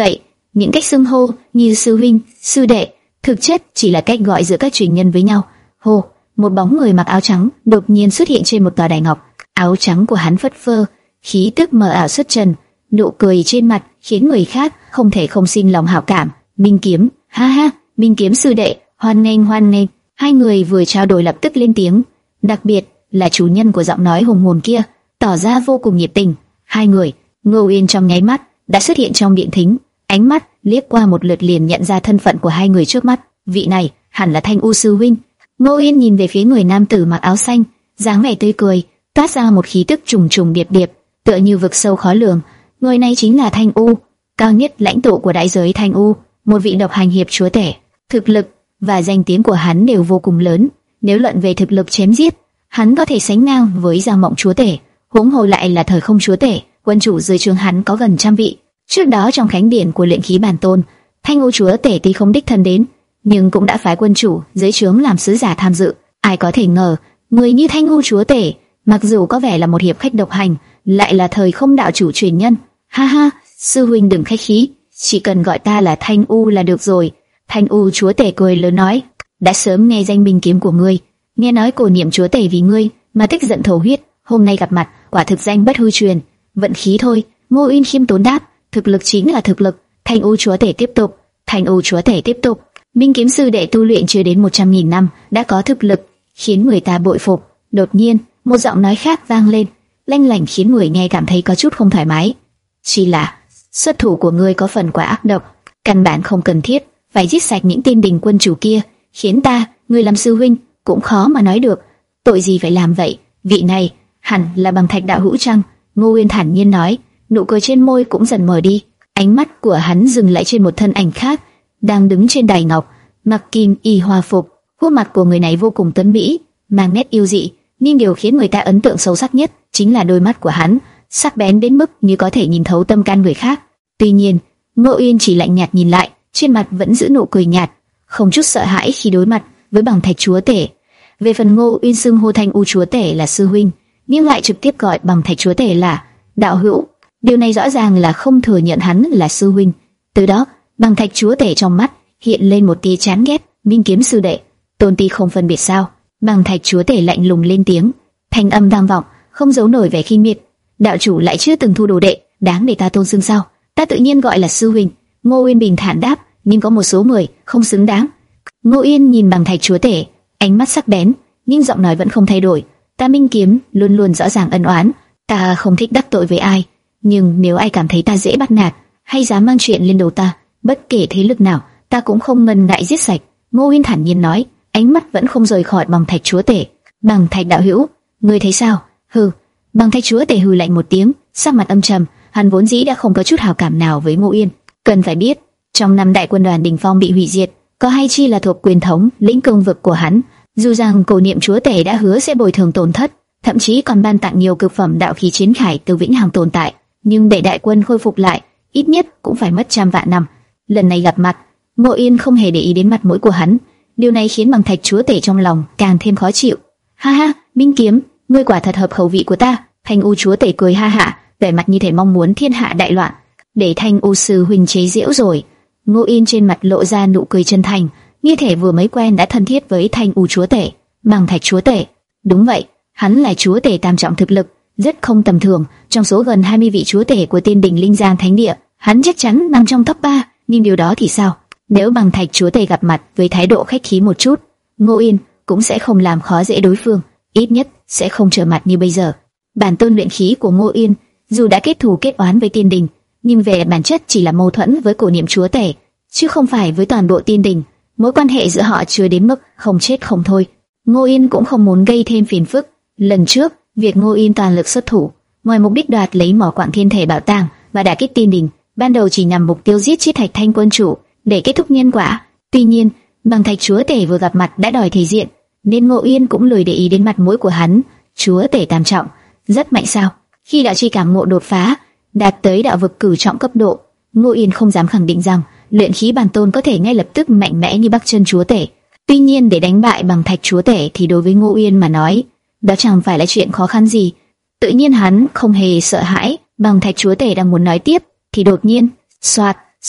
những cách xưng hô như sư huynh, sư đệ, thực chất chỉ là cách gọi giữa các truyền nhân với nhau. Hô, một bóng người mặc áo trắng đột nhiên xuất hiện trên một tòa đài ngọc. Áo trắng của hắn phất phơ, khí tức mờ ảo xuất trần, nụ cười trên mặt khiến người khác không thể không sinh lòng hảo cảm. Minh Kiếm, ha ha, Minh Kiếm sư đệ, hoan nghênh hoan nghênh. Hai người vừa trao đổi lập tức lên tiếng, đặc biệt là chủ nhân của giọng nói hùng hồn kia tỏ ra vô cùng nhiệt tình. Hai người, Ngô Uyên trong nháy mắt đã xuất hiện trong điện thính, ánh mắt liếc qua một lượt liền nhận ra thân phận của hai người trước mắt. Vị này hẳn là Thanh U sư huynh. Ngô Uyên nhìn về phía người nam tử mặc áo xanh, dáng vẻ tươi cười, toát ra một khí tức trùng trùng điệp điệp, tựa như vực sâu khó lường. Người này chính là Thanh U, cao nhất lãnh tụ của đại giới Thanh U, một vị độc hành hiệp chúa tể. Thực lực và danh tiếng của hắn đều vô cùng lớn. Nếu luận về thực lực chém giết, hắn có thể sánh ngang với Giang Mộng chúa tể, huống hồ lại là Thời Không chúa tể. Quân chủ dưới trướng hắn có gần trăm vị. Trước đó trong khánh điển của luyện khí bản tôn, Thanh U chúa tể tuy không đích thân đến, nhưng cũng đã phái quân chủ dưới trướng làm sứ giả tham dự. Ai có thể ngờ, người như Thanh U chúa tể, mặc dù có vẻ là một hiệp khách độc hành, lại là Thời Không đạo chủ truyền nhân. Ha ha, sư huynh đừng khách khí, chỉ cần gọi ta là Thanh U là được rồi. Thanh U chúa tể cười lớn nói, đã sớm nghe danh Minh Kiếm của ngươi, nghe nói cổ niệm chúa tể vì ngươi mà tức giận thổ huyết, hôm nay gặp mặt, quả thực danh bất hư truyền. Vận khí thôi. Ngô Uyên khiêm tốn đáp, thực lực chính là thực lực. Thanh U chúa tể tiếp tục, Thanh U chúa tể tiếp tục. Minh Kiếm sư đệ tu luyện chưa đến một trăm nghìn năm đã có thực lực, khiến người ta bội phục. Đột nhiên, một giọng nói khác vang lên, lanh lảnh khiến người nghe cảm thấy có chút không thoải mái. Chỉ là xuất thủ của ngươi có phần quá ác độc, căn bản không cần thiết phải giết sạch những tên đình quân chủ kia, khiến ta, ngươi làm sư huynh cũng khó mà nói được. Tội gì phải làm vậy? Vị này hẳn là Bằng Thạch đạo hữu chăng? Ngô Uyên thản nhiên nói, nụ cười trên môi cũng dần mở đi. Ánh mắt của hắn dừng lại trên một thân ảnh khác, đang đứng trên đài ngọc, mặc kim y hoa phục. Khuôn mặt của người này vô cùng tuấn mỹ, mang nét yêu dị, nhưng điều khiến người ta ấn tượng sâu sắc nhất chính là đôi mắt của hắn, sắc bén đến mức như có thể nhìn thấu tâm can người khác. Tuy nhiên, Ngô Uyên chỉ lạnh nhạt nhìn lại, trên mặt vẫn giữ nụ cười nhạt, không chút sợ hãi khi đối mặt với Bằng Thạch chúa tể. Về phần Ngô Uyên xưng hô Thanh U chúa tể là sư huynh, nhưng lại trực tiếp gọi Bằng Thạch chúa tể là đạo hữu, điều này rõ ràng là không thừa nhận hắn là sư huynh. Từ đó, Bằng Thạch chúa tể trong mắt hiện lên một tia chán ghét. Minh Kiếm sư đệ, tôn ti không phân biệt sao? Bằng Thạch chúa tể lạnh lùng lên tiếng, thanh âm vang vọng, không giấu nổi vẻ khinh miệt. Đạo chủ lại chưa từng thu đồ đệ, đáng để ta tôn xưng sao? Ta tự nhiên gọi là sư huynh. Ngô Uyên bình thản đáp, nhưng có một số người không xứng đáng. Ngô Uyên nhìn Bằng Thạch chúa tể, ánh mắt sắc bén, nhưng giọng nói vẫn không thay đổi. Ta Minh Kiếm luôn luôn rõ ràng ân oán, ta không thích đắc tội với ai, nhưng nếu ai cảm thấy ta dễ bắt nạt hay dám mang chuyện lên đầu ta, bất kể thế lực nào, ta cũng không ngần ngại giết sạch. Ngô Uyên thản nhiên nói, ánh mắt vẫn không rời khỏi Bằng Thạch chúa tể. Bằng Thạch đạo hữu, ngươi thấy sao? Hừ. Bằng Thạch chúa tể hừ lạnh một tiếng, sắc mặt âm trầm. Hắn vốn dĩ đã không có chút hảo cảm nào với Ngô Uyên. Cần phải biết, trong năm đại quân đoàn đỉnh phong bị hủy diệt, có hay chi là thuộc quyền thống lĩnh cương vực của hắn. Dù rằng cổ niệm chúa tể đã hứa sẽ bồi thường tổn thất, thậm chí còn ban tặng nhiều cực phẩm đạo khí chiến khải từ vĩnh hằng tồn tại, nhưng để đại quân khôi phục lại, ít nhất cũng phải mất trăm vạn năm. Lần này gặp mặt, Ngô Uyên không hề để ý đến mặt mũi của hắn, điều này khiến Bằng Thạch chúa tể trong lòng càng thêm khó chịu. Ha ha, Minh Kiếm, ngươi quả thật hợp khẩu vị của ta. Thanh U chúa tể cười ha hả, vẻ mặt như thể mong muốn thiên hạ đại loạn. Để Thanh U sư huynh chế giễu rồi. Ngô Uyên trên mặt lộ ra nụ cười chân thành, như thể vừa mới quen đã thân thiết với Thanh U chúa tể. Bằng Thạch chúa tể, đúng vậy, hắn là chúa tể tam trọng thực lực, rất không tầm thường. Trong số gần hai mươi vị chúa tể của Tiên Đình Linh Giang Thánh Địa, hắn chắc chắn nằm trong top ba. Nhưng điều đó thì sao? Nếu Bằng Thạch chúa tể gặp mặt với thái độ khách khí một chút, Ngô Uyên cũng sẽ không làm khó dễ đối phương, ít nhất sẽ không trở mặt như bây giờ. Bản tôn luyện khí của Ngô Uyên, dù đã kết thù kết oán với Tiên Đình, nhưng về bản chất chỉ là mâu thuẫn với cổ niệm chúa tể, chứ không phải với toàn bộ Tiên Đình. Mối quan hệ giữa họ chưa đến mức không chết không thôi. Ngô Uyên cũng không muốn gây thêm phiền phức. Lần trước, việc Ngô Uyên toàn lực xuất thủ, ngoài mục đích đoạt lấy mỏ quặng thiên thể bảo tàng và đả kích Tiên Đình, ban đầu chỉ nhằm mục tiêu giết chết Thạch Thanh quân chủ để kết thúc nhân quả. Tuy nhiên, Bằng Thạch chúa tể vừa gặp mặt đã đòi thể diện, nên Ngô Uyên cũng lười để ý đến mặt mũi của hắn. Chúa tể tam trọng rất mạnh sao? Khi đạo chi cảm ngộ đột phá, đạt tới đạo vực cửu trọng cấp độ, Ngô Uyên không dám khẳng định rằng luyện khí bản tôn có thể ngay lập tức mạnh mẽ như Bắc Chân chúa tể. Tuy nhiên để đánh bại Bằng Thạch chúa tể thì đối với Ngô Uyên mà nói, đó chẳng phải là chuyện khó khăn gì. Tự nhiên hắn không hề sợ hãi. Bằng Thạch chúa tể đang muốn nói tiếp thì đột nhiên, xoạt xoạt,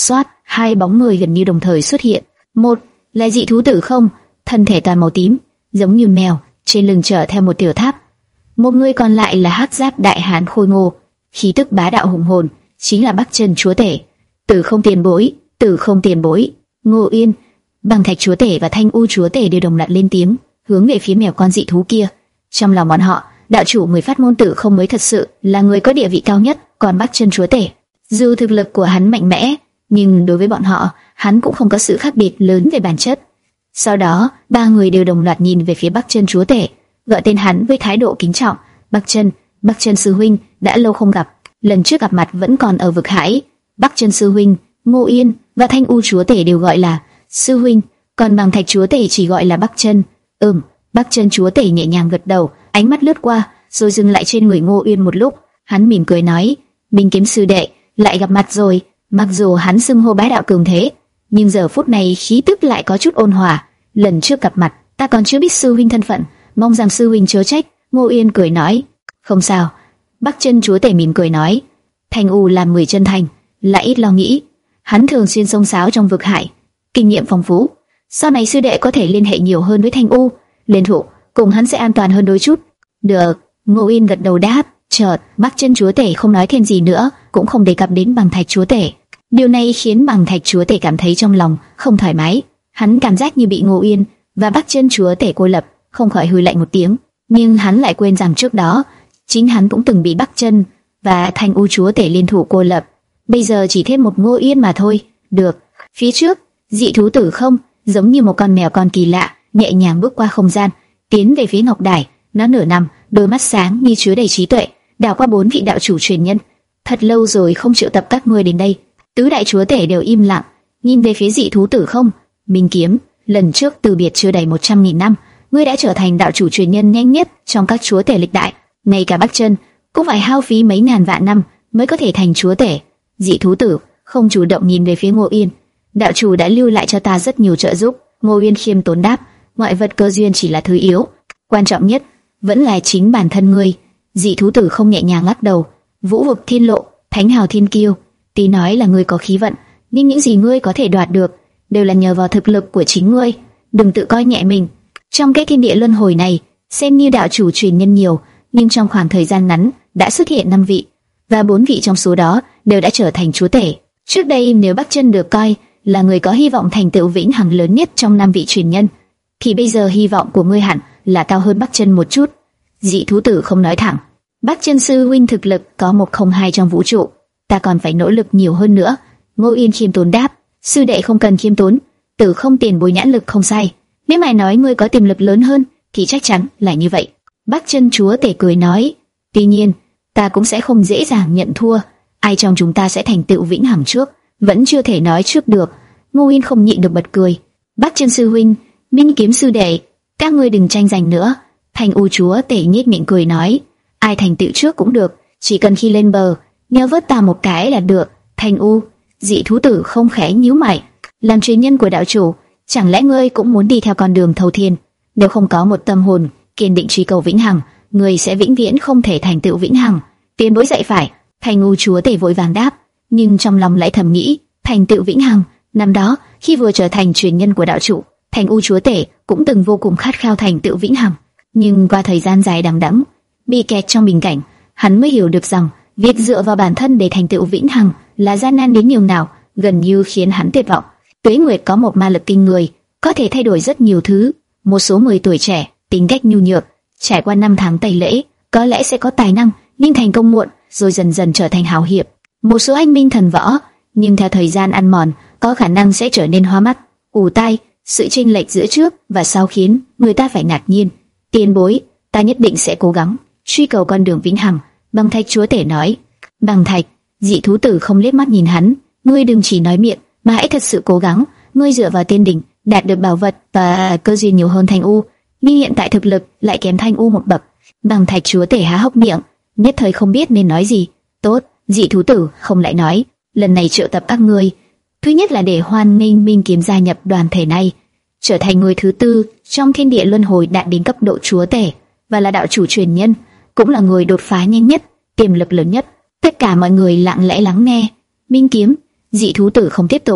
hai bóng người gần như đồng thời xuất hiện. Một là dị thú tử không, thân thể toàn màu tím, giống như mèo, trên lưng chở theo một tiểu tháp. Một người còn lại là hắc giáp đại hán khôi ngô, khí tức bá đạo hùng hồn, chính là Bắc Chân chúa tể. Tử không tiền bối, tử không tiền bối. Ngô Yên, Băng Thạch chúa tể và Thanh U chúa tể đều đồng loạt lên tiếng, hướng về phía mèo con dị thú kia. Trong lòng bọn họ, đạo chủ người phát ngôn Tử không mới thật sự là người có địa vị cao nhất, còn Bắc Chân chúa tể, dù thực lực của hắn mạnh mẽ, nhưng đối với bọn họ, hắn cũng không có sự khác biệt lớn về bản chất. Sau đó, ba người đều đồng loạt nhìn về phía Bắc Chân chúa tể, gọi tên hắn với thái độ kính trọng. Bắc Chân, Bắc Chân sư huynh, đã lâu không gặp, lần trước gặp mặt vẫn còn ở vực hải. Bắc Chân sư huynh, Ngô Yên và Thanh U chúa tể đều gọi là sư huynh, còn Băng Thạch chúa tể chỉ gọi là Bắc Chân. Ừm, Bắc Chân chúa tể nhẹ nhàng gật đầu, ánh mắt lướt qua, rồi dừng lại trên người Ngô Yên một lúc. Hắn mỉm cười nói: Minh Kiếm sư đệ, lại gặp mặt rồi. Mặc dù hắn xưng hô bá đạo cường thế, nhưng giờ phút này khí tức lại có chút ôn hòa. Lần trước gặp mặt, ta còn chưa biết sư huynh thân phận, mong rằng sư huynh chớ trách. Ngô Yên cười nói: Không sao. Bắc Chân chúa tể mỉm cười nói: Thanh U làm người chân thành, lại ít lo nghĩ. Hắn thường xuyên xông xáo trong vực hải, kinh nghiệm phong phú. Sau này sư đệ có thể liên hệ nhiều hơn với Thanh U, liên thủ cùng hắn sẽ an toàn hơn đôi chút. Được. Ngô Yên gật đầu đáp. Chợt Bắc Chân chúa tể không nói thêm gì nữa, cũng không đề cập đến Băng Thạch chúa tể. Điều này khiến Băng Thạch chúa tể cảm thấy trong lòng không thoải mái. Hắn cảm giác như bị Ngô Yên và Bắc Chân chúa tể cô lập, không khỏi hừ lạnh một tiếng. Nhưng hắn lại quên rằng trước đó chính hắn cũng từng bị Bắc Chân và Thanh U chúa tể liên thủ cô lập. Bây giờ chỉ thêm một Ngô Yên mà thôi. Được. Phía trước, dị thú tử không, giống như một con mèo con kỳ lạ, nhẹ nhàng bước qua không gian, tiến về phía ngọc đài. Nó nửa nằm, đôi mắt sáng như chứa đầy trí tuệ, đảo qua bốn vị đạo chủ truyền nhân. Thật lâu rồi không triệu tập các ngươi đến đây. Tứ đại chúa tể đều im lặng, nhìn về phía dị thú tử không. Minh Kiếm, lần trước từ biệt chưa đầy một trăm nghìn năm, ngươi đã trở thành đạo chủ truyền nhân nhanh nhất trong các chúa tể lịch đại. Ngay cả Bắc Chân cũng phải hao phí mấy ngàn vạn năm mới có thể thành chúa tể. Dị thú tử không chủ động nhìn về phía Ngô Yên. Đạo chủ đã lưu lại cho ta rất nhiều trợ giúp. Ngô Yên khiêm tốn đáp: Ngoại vật cơ duyên chỉ là thứ yếu, quan trọng nhất vẫn là chính bản thân ngươi. Dị thú tử không nhẹ nhàng lắc đầu: Vũ vực thiên lộ, thánh hào thiên kiêu, tí nói là ngươi có khí vận, nhưng những gì ngươi có thể đoạt được đều là nhờ vào thực lực của chính ngươi. Đừng tự coi nhẹ mình. Trong cái thiên địa luân hồi này, xem như đạo chủ truyền nhân nhiều, nhưng trong khoảng thời gian ngắn đã xuất hiện năm vị, và bốn vị trong số đó đều đã trở thành chúa tể. Trước đây nếu Bắc Chân được coi là người có hy vọng thành tựu vĩnh hằng lớn nhất trong năm vị truyền nhân, thì bây giờ hy vọng của ngươi hẳn là cao hơn Bắc Chân một chút. Dị thú tử không nói thẳng: Bắc Chân sư huynh thực lực có một không hai trong vũ trụ, ta còn phải nỗ lực nhiều hơn nữa. Ngô Yên khiêm tốn đáp: Sư đệ không cần khiêm tốn, Tử không tiền bối nhãn lực không sai. Nếu mày nói ngươi có tiềm lực lớn hơn, thì chắc chắn là như vậy. Bắc Chân chúa tể cười nói: Tuy nhiên, ta cũng sẽ không dễ dàng nhận thua. Ai trong chúng ta sẽ thành tựu vĩnh hằng trước, vẫn chưa thể nói trước được. Ngô Yên không nhịn được bật cười: Bắc Chân sư huynh, Minh Kiếm sư đệ, các ngươi đừng tranh giành nữa. Thanh U chúa tể nhếch miệng cười nói: Ai thành tựu trước cũng được, chỉ cần khi lên bờ nhớ vớt ta một cái là được. Thanh U, dị thú tử không khẽ nhíu mày: Làm truyền nhân của đạo chủ, chẳng lẽ ngươi cũng muốn đi theo con đường thâu thiên? Nếu không có một tâm hồn kiên định truy cầu vĩnh hằng, ngươi sẽ vĩnh viễn không thể thành tựu vĩnh hằng. Tiền bối dạy phải. Thanh U chúa tể vội vàng đáp, nhưng trong lòng lại thầm nghĩ: thành tựu vĩnh hằng. Năm đó khi vừa trở thành truyền nhân của đạo chủ, Thanh U chúa tể cũng từng vô cùng khát khao thành tựu vĩnh hằng. Nhưng qua thời gian dài đằng đẵng, bị kẹt trong bình cảnh, hắn mới hiểu được rằng việc dựa vào bản thân để thành tựu vĩnh hằng là gian nan đến nhường nào, gần như khiến hắn tuyệt vọng. Tuế Nguyệt có một ma lực kinh người, có thể thay đổi rất nhiều thứ. Một số người tuổi trẻ, tính cách nhu nhược, trải qua năm tháng tẩy lễ, có lẽ sẽ có tài năng, nhưng thành công muộn, rồi dần dần trở thành hào hiệp. Một số anh minh thần võ, nhưng theo thời gian ăn mòn, có khả năng sẽ trở nên hoa mắt, ù tai. Sự chênh lệch giữa trước và sau khiến người ta phải ngạc nhiên. Tiền bối, ta nhất định sẽ cố gắng truy cầu con đường vĩnh hằng. Băng Thạch chúa tể nói. Băng Thạch, dị thú tử không liếc mắt nhìn hắn: Ngươi đừng chỉ nói miệng, mà hãy thật sự cố gắng. Ngươi dựa vào tiên đỉnh đạt được bảo vật và cơ duyên nhiều hơn Thanh U, nhưng hiện tại thực lực lại kém Thanh U một bậc. Băng Thạch chúa tể há hốc miệng, nhất thời không biết nên nói gì. Tốt, dị thú tử không lại nói: Lần này triệu tập các ngươi, thứ nhất là để hoan nghênh Minh Kiếm gia nhập đoàn thể này, trở thành người thứ tư trong thiên địa luân hồi đạt đến cấp độ chúa tể, và là đạo chủ truyền nhân, cũng là người đột phá nhanh nhất, tiềm lực lớn nhất. Tất cả mọi người lặng lẽ lắng nghe. Minh Kiếm, dị thú tử không tiếp tục,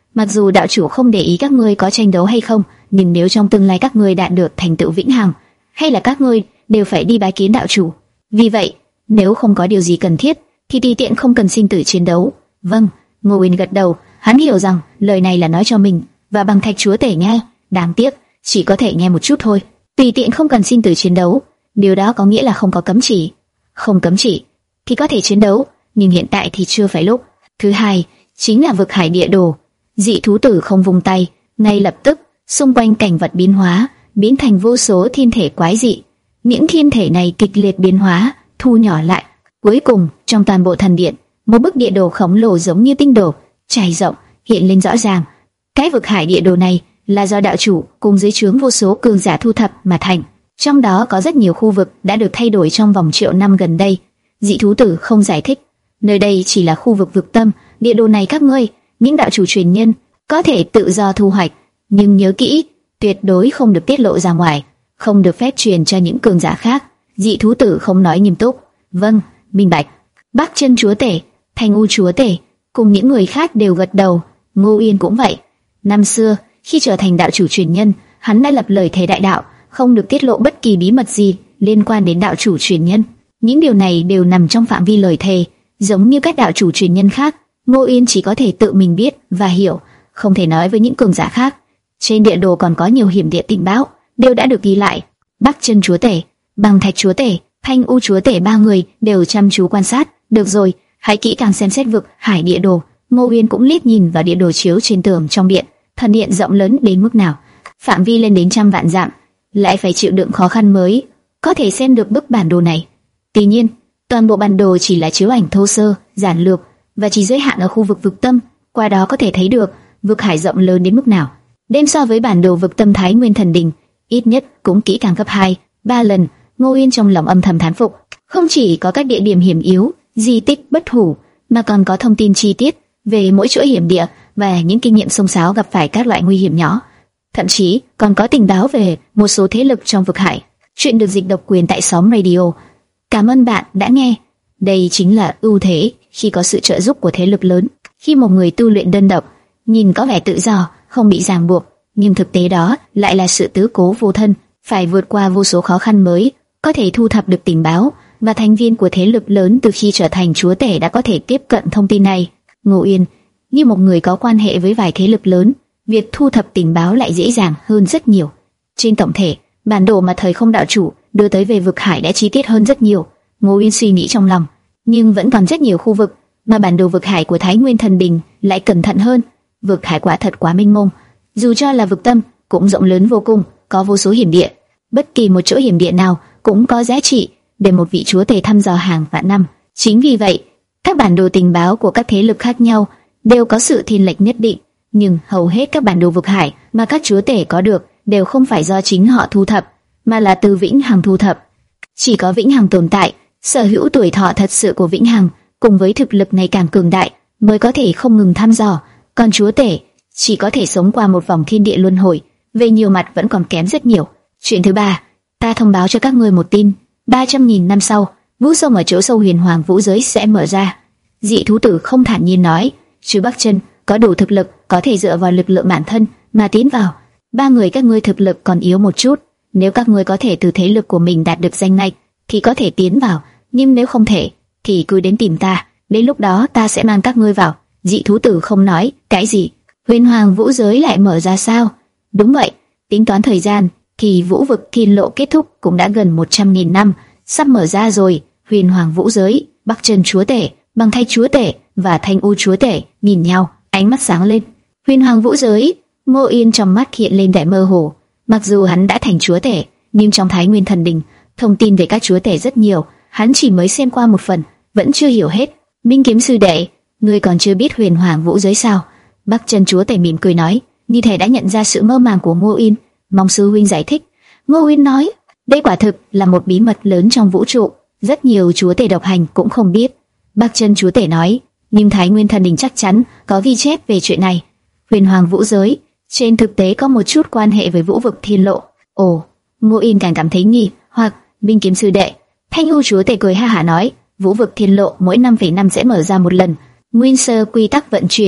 Mặc dù đạo chủ không để ý các ngươi có tranh đấu hay không, nhưng nếu trong tương lai các ngươi đạt được thành tựu vĩnh hằng, hay là các ngươi đều phải đi bái kiến đạo chủ. Vì vậy, nếu không có điều gì cần thiết, thì tùy tiện không cần sinh tử chiến đấu. Vâng, Ngô Uyên gật đầu, hắn hiểu rằng lời này là nói cho mình và Băng Thạch chúa tể nghe. Đáng tiếc, chỉ có thể nghe một chút thôi. Tùy tiện không cần sinh tử chiến đấu, điều đó có nghĩa là không có cấm chỉ. Không cấm chỉ thì có thể chiến đấu, nhưng hiện tại thì chưa phải lúc. Thứ hai, chính là vực hải địa đồ. Dị thú tử không vung tay, ngay lập tức, xung quanh cảnh vật biến hóa, biến thành vô số thiên thể quái dị. Những thiên thể này kịch liệt biến hóa, thu nhỏ lại. Cuối cùng, trong toàn bộ thần điện, một bức địa đồ khổng lồ giống như tinh đồ, trải rộng, hiện lên rõ ràng. Cái vực hải địa đồ này là do đạo chủ cùng dưới trướng vô số cường giả thu thập mà thành. Trong đó có rất nhiều khu vực đã được thay đổi trong vòng triệu năm gần đây. Dị thú tử không giải thích, nơi đây chỉ là khu vực vực tâm. Địa đồ này các ngươi, những đạo chủ truyền nhân, có thể tự do thu hoạch, nhưng nhớ kỹ, tuyệt đối không được tiết lộ ra ngoài, không được phép truyền cho những cường giả khác. Dị thú tử không nói nghiêm túc. Vâng, minh bạch. Bắc Chân chúa tể, Thanh U chúa tể cùng những người khác đều gật đầu. Ngô Uyên cũng vậy. Năm xưa, khi trở thành đạo chủ truyền nhân, hắn đã lập lời thề đại đạo, không được tiết lộ bất kỳ bí mật gì liên quan đến đạo chủ truyền nhân. Những điều này đều nằm trong phạm vi lời thề, giống như các đạo chủ truyền nhân khác. Ngô Uyên chỉ có thể tự mình biết và hiểu, không thể nói với những cường giả khác. Trên địa đồ còn có nhiều hiểm địa tình báo, đều đã được ghi lại. Bắc Chân chúa tể, Băng Thạch chúa tể, Thanh U chúa tể ba người đều chăm chú quan sát. Được rồi, hãy kỹ càng xem xét vực hải địa đồ. Ngô Uyên cũng liếc nhìn vào địa đồ chiếu trên tường trong điện. Thần điện rộng lớn đến mức nào, phạm vi lên đến trăm vạn dặm, lại phải chịu đựng khó khăn mới có thể xem được bức bản đồ này. Tuy nhiên, toàn bộ bản đồ chỉ là chiếu ảnh thô sơ, giản lược và chỉ giới hạn ở khu vực vực tâm. Qua đó có thể thấy được vực hải rộng lớn đến mức nào. Đem so với bản đồ vực tâm Thái Nguyên Thần Đình, ít nhất cũng kỹ càng gấp hai, ba lần. Ngô Uyên trong lòng âm thầm thán phục. Không chỉ có các địa điểm hiểm yếu, di tích bất hủ, mà còn có thông tin chi tiết về mỗi chỗ hiểm địa và những kinh nghiệm xông xáo gặp phải các loại nguy hiểm nhỏ. Thậm chí còn có tình báo về một số thế lực trong vực hải. Chuyện được dịch độc quyền tại Sóng Radio. Cảm ơn bạn đã nghe. Đây chính là ưu thế khi có sự trợ giúp của thế lực lớn. Khi một người tu luyện đơn độc, nhìn có vẻ tự do, không bị ràng buộc, nhưng thực tế đó lại là sự tứ cố vô thân, phải vượt qua vô số khó khăn mới có thể thu thập được tình báo. Và thành viên của thế lực lớn từ khi trở thành chúa tể đã có thể tiếp cận thông tin này. Ngô Uyên, như một người có quan hệ với vài thế lực lớn, việc thu thập tình báo lại dễ dàng hơn rất nhiều. Trên tổng thể, bản đồ mà thời không đạo chủ đưa tới về vực hải đã chi tiết hơn rất nhiều. Ngô Uyên suy nghĩ trong lòng, nhưng vẫn còn rất nhiều khu vực mà bản đồ vực hải của Thái Nguyên Thần Đình lại cẩn thận hơn. Vực hải quả thật quá mênh mông, dù cho là vực tâm cũng rộng lớn vô cùng, có vô số hiểm địa. Bất kỳ một chỗ hiểm địa nào cũng có giá trị để một vị chúa tể thăm dò hàng vạn năm. Chính vì vậy, các bản đồ tình báo của các thế lực khác nhau đều có sự thiên lệch nhất định, nhưng hầu hết các bản đồ vực hải mà các chúa tể có được đều không phải do chính họ thu thập, mà là từ Vĩnh Hằng thu thập. Chỉ có Vĩnh Hằng tồn tại, sở hữu tuổi thọ thật sự của Vĩnh Hằng, cùng với thực lực ngày càng cường đại, mới có thể không ngừng thăm dò. Còn chúa tể chỉ có thể sống qua một vòng thiên địa luân hồi, về nhiều mặt vẫn còn kém rất nhiều. Chuyện thứ ba, ta thông báo cho các ngươi một tin. ba trăm nghìn năm sau, vũ sông ở chỗ sâu huyền hoàng vũ giới sẽ mở ra. Dị thú tử không thản nhiên nói, chứ Bắc Chân có đủ thực lực, có thể dựa vào lực lượng bản thân mà tiến vào. Ba người các ngươi thực lực còn yếu một chút, nếu các ngươi có thể từ thế lực của mình đạt được danh ngạch thì có thể tiến vào, nhưng nếu không thể thì cứ đến tìm ta, đến lúc đó ta sẽ mang các ngươi vào. Dị thú tử không nói, cái gì? Huyền hoàng vũ giới lại mở ra sao? Đúng vậy, tính toán thời gian thì vũ vực thiên lộ kết thúc cũng đã gần một trăm nghìn năm, sắp mở ra rồi. Huyền hoàng vũ giới, Bắc Chân chúa tể, Băng Thạch chúa tể và Thanh U chúa tể nhìn nhau, ánh mắt sáng lên. Huyền hoàng vũ giới, Ngô Uyên trong mắt hiện lên vẻ mơ hồ. Mặc dù hắn đã thành chúa tể, nhưng trong Thái Nguyên Thần Đình, thông tin về các chúa tể rất nhiều, hắn chỉ mới xem qua một phần, vẫn chưa hiểu hết. Minh Kiếm sư đệ, ngươi còn chưa biết huyền hoàng vũ giới sao? Bắc Chân chúa tể mỉm cười nói, như thể đã nhận ra sự mơ màng của Ngô Uyên. Mong sư huynh giải thích. Ngô Uyên nói, đây quả thực là một bí mật lớn trong vũ trụ, rất nhiều chúa tể độc hành cũng không biết. Bắc Chân chúa tể nói, nhưng Thái Nguyên Thần Đình chắc chắn có ghi chép về chuyện này. Huyền hoàng vũ giới trên thực tế có một chút quan hệ với vũ vực thiên lộ. Ồ, Ngô Uyên càng cảm thấy nghi hoặc. Minh Kiếm sư đệ, Thanh U chúa tể cười ha hả nói, vũ vực thiên lộ mỗi năm phẩy năm sẽ mở ra một lần, nguyên sơ quy tắc vận chuyển,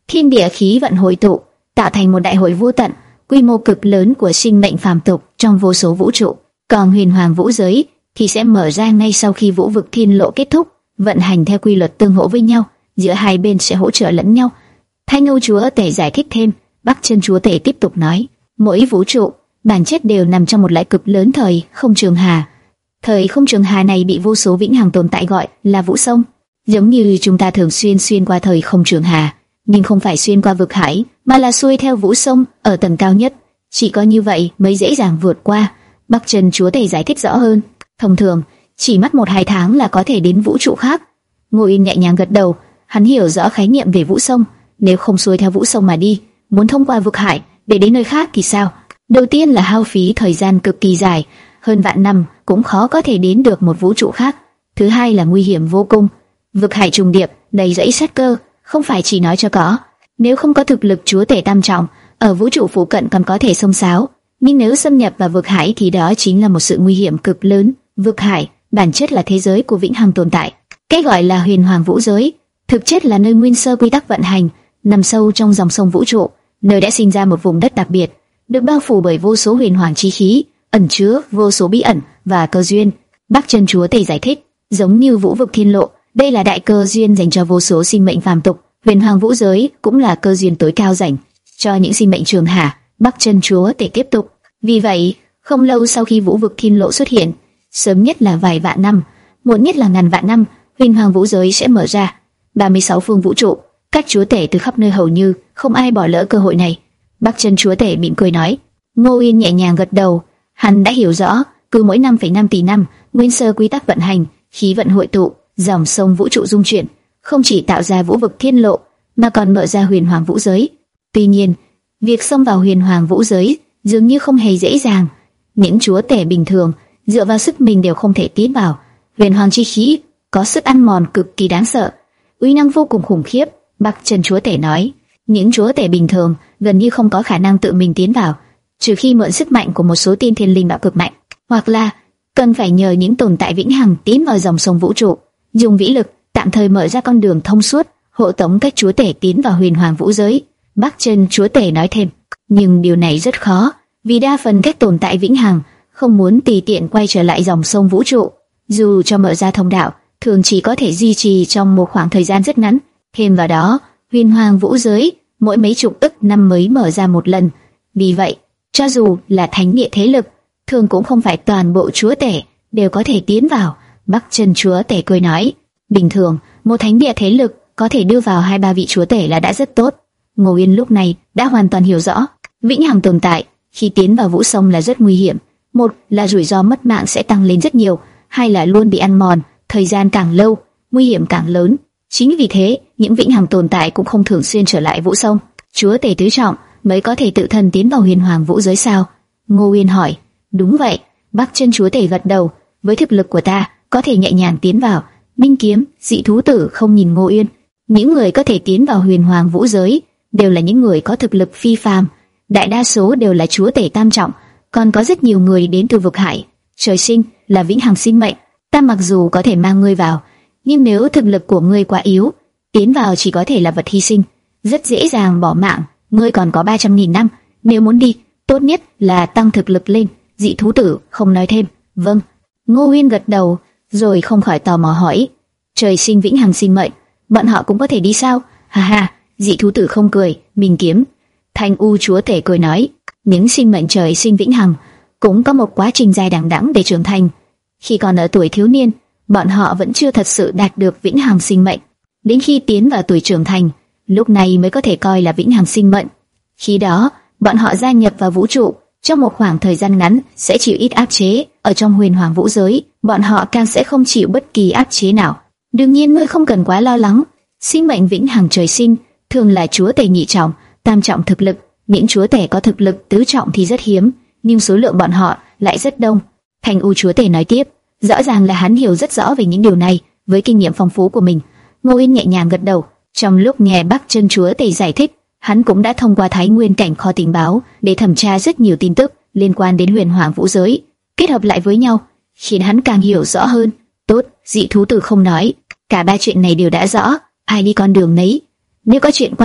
thiên địa khí vận hội tụ, tạo thành một đại hội vô tận, quy mô cực lớn của sinh mệnh phàm tục trong vô số vũ trụ. Còn huyền hoàng vũ giới thì sẽ mở ra ngay sau khi vũ vực thiên lộ kết thúc, vận hành theo quy luật tương hỗ với nhau, giữa hai bên sẽ hỗ trợ lẫn nhau. Thanh Âu chúa tể giải thích thêm. Bắc Chân chúa tể tiếp tục nói, mỗi vũ trụ bản chất đều nằm trong một lãi cực lớn thời không trường hà. Thời không trường hà này bị vô số vĩnh hằng tồn tại gọi là vũ sông. Giống như chúng ta thường xuyên xuyên qua thời không trường hà, nhưng không phải xuyên qua vực hải, mà là xuôi theo vũ sông ở tầng cao nhất. Chỉ có như vậy mới dễ dàng vượt qua. Bắc Chân chúa tể giải thích rõ hơn. Thông thường, chỉ mất một hai tháng là có thể đến vũ trụ khác. Ngô Yên nhẹ nhàng gật đầu, hắn hiểu rõ khái niệm về vũ sông. Nếu không xuôi theo vũ sông mà đi, muốn thông qua vực hải để đến nơi khác thì sao? Đầu tiên là hao phí thời gian cực kỳ dài, hơn vạn năm cũng khó có thể đến được một vũ trụ khác. Thứ hai là nguy hiểm vô cùng. Vực hải trùng điệp, đầy rẫy sát cơ, không phải chỉ nói cho có. Nếu không có thực lực chúa tể tam trọng, ở vũ trụ phụ cận còn có thể xông xáo, nhưng nếu xâm nhập vào vực hải thì đó chính là một sự nguy hiểm cực lớn. Vực hải bản chất là thế giới của vĩnh hằng tồn tại. Cái gọi là huyền hoàng vũ giới, thực chất là nơi nguyên sơ quy tắc vận hành, nằm sâu trong dòng sông vũ trụ, nơi đã sinh ra một vùng đất đặc biệt, được bao phủ bởi vô số huyền hoàng chi khí, ẩn chứa vô số bí ẩn và cơ duyên. Bắc Chân chúa tể giải thích, giống như vũ vực thiên lộ, đây là đại cơ duyên dành cho vô số sinh mệnh phàm tục, huyền hoàng vũ giới cũng là cơ duyên tối cao dành cho những sinh mệnh trường hà. Bắc Chân chúa tể tiếp tục, vì vậy, không lâu sau khi vũ vực thiên lộ xuất hiện, sớm nhất là vài vạn năm, muộn nhất là ngàn vạn năm, huyền hoàng vũ giới sẽ mở ra. ba mươi sáu phương vũ trụ, các chúa tể từ khắp nơi hầu như không ai bỏ lỡ cơ hội này. Bắc Chân chúa tể mỉm cười nói. Ngô Yên nhẹ nhàng gật đầu, hắn đã hiểu rõ, cứ mỗi năm phẩy năm tỷ năm, nguyên sơ quy tắc vận hành, khí vận hội tụ, dòng sông vũ trụ dung chuyển, không chỉ tạo ra vũ vực thiên lộ, mà còn mở ra huyền hoàng vũ giới. Tuy nhiên, việc xông vào huyền hoàng vũ giới dường như không hề dễ dàng. Những chúa tể bình thường dựa vào sức mình đều không thể tiến vào. Huyền hoàng chi khí có sức ăn mòn cực kỳ đáng sợ, uy năng vô cùng khủng khiếp. Bắc Chân chúa tể nói, những chúa tể bình thường gần như không có khả năng tự mình tiến vào, trừ khi mượn sức mạnh của một số tiên thiên linh bảo cực mạnh, hoặc là cần phải nhờ những tồn tại vĩnh hằng tiến vào dòng sông vũ trụ, dùng vĩ lực tạm thời mở ra con đường thông suốt, hộ tống các chúa tể tiến vào huyền hoàng vũ giới. Bắc Chân chúa tể nói thêm, nhưng điều này rất khó, vì đa phần các tồn tại vĩnh hằng không muốn tùy tiện quay trở lại dòng sông vũ trụ, dù cho mở ra thông đạo, thường chỉ có thể duy trì trong một khoảng thời gian rất ngắn. Thêm vào đó, huyền hoàng vũ giới mỗi mấy chục ức năm mới mở ra một lần, vì vậy, cho dù là thánh địa thế lực, thường cũng không phải toàn bộ chúa tể đều có thể tiến vào. Bắc Chân chúa tể cười nói, bình thường một thánh địa thế lực có thể đưa vào hai ba vị chúa tể là đã rất tốt. Ngô Yên lúc này đã hoàn toàn hiểu rõ, vĩnh hằng tồn tại khi tiến vào vũ sông là rất nguy hiểm. Một là rủi ro mất mạng sẽ tăng lên rất nhiều, hai là luôn bị ăn mòn, thời gian càng lâu, nguy hiểm càng lớn. Chính vì thế, những vĩnh hằng tồn tại cũng không thường xuyên trở lại vũ sông. Chúa tể tứ trọng mới có thể tự thân tiến vào huyền hoàng vũ giới sao? Ngô Yên hỏi. Đúng vậy. Bắc Chân chúa tể gật đầu. Với thực lực của ta, có thể nhẹ nhàng tiến vào. Minh Kiếm, Dị thú tử không nhìn Ngô Yên. Những người có thể tiến vào huyền hoàng vũ giới đều là những người có thực lực phi phàm. Đại đa số đều là chúa tể tam trọng, còn có rất nhiều người đến từ vực hải. Trời sinh là vĩnh hằng sinh mệnh. Ta mặc dù có thể mang ngươi vào, nhưng nếu thực lực của ngươi quá yếu, tiến vào chỉ có thể là vật hy sinh, rất dễ dàng bỏ mạng. Ngươi còn có ba trăm nghìn năm, nếu muốn đi, tốt nhất là tăng thực lực lên. Dị thú tử không nói thêm. Vâng. Ngô Uyên gật đầu, rồi không khỏi tò mò hỏi, trời sinh vĩnh hằng sinh mệnh, bọn họ cũng có thể đi sao? Ha ha. Dị thú tử không cười. Minh Kiếm, Thanh U chúa tể cười nói, những sinh mệnh trời sinh vĩnh hằng cũng có một quá trình dài đằng đẵng để trưởng thành. Khi còn ở tuổi thiếu niên, bọn họ vẫn chưa thật sự đạt được vĩnh hằng sinh mệnh. Đến khi tiến vào tuổi trưởng thành, lúc này mới có thể coi là vĩnh hằng sinh mệnh. Khi đó, bọn họ gia nhập vào vũ trụ, trong một khoảng thời gian ngắn sẽ chịu ít áp chế. Ở trong huyền hoàng vũ giới, bọn họ càng sẽ không chịu bất kỳ áp chế nào. Đương nhiên ngươi không cần quá lo lắng. Sinh mệnh vĩnh hằng trời sinh thường là chúa tể nhị trọng, tam trọng thực lực. Những chúa tể có thực lực tứ trọng thì rất hiếm, nhưng số lượng bọn họ lại rất đông. Thanh U chúa tể nói tiếp, rõ ràng là hắn hiểu rất rõ về những điều này. Với kinh nghiệm phong phú của mình, Ngô Yên nhẹ nhàng gật đầu. Trong lúc nghe Bắc Chân chúa tể giải thích, hắn cũng đã thông qua Thái Nguyên cảnh kho tình báo để thẩm tra rất nhiều tin tức liên quan đến huyền hoàng vũ giới, kết hợp lại với nhau, khiến hắn càng hiểu rõ hơn. Tốt, Dị thú tử không nói, cả ba chuyện này đều đã rõ, ai đi con đường nấy. Nếu có chuyện quan trọng,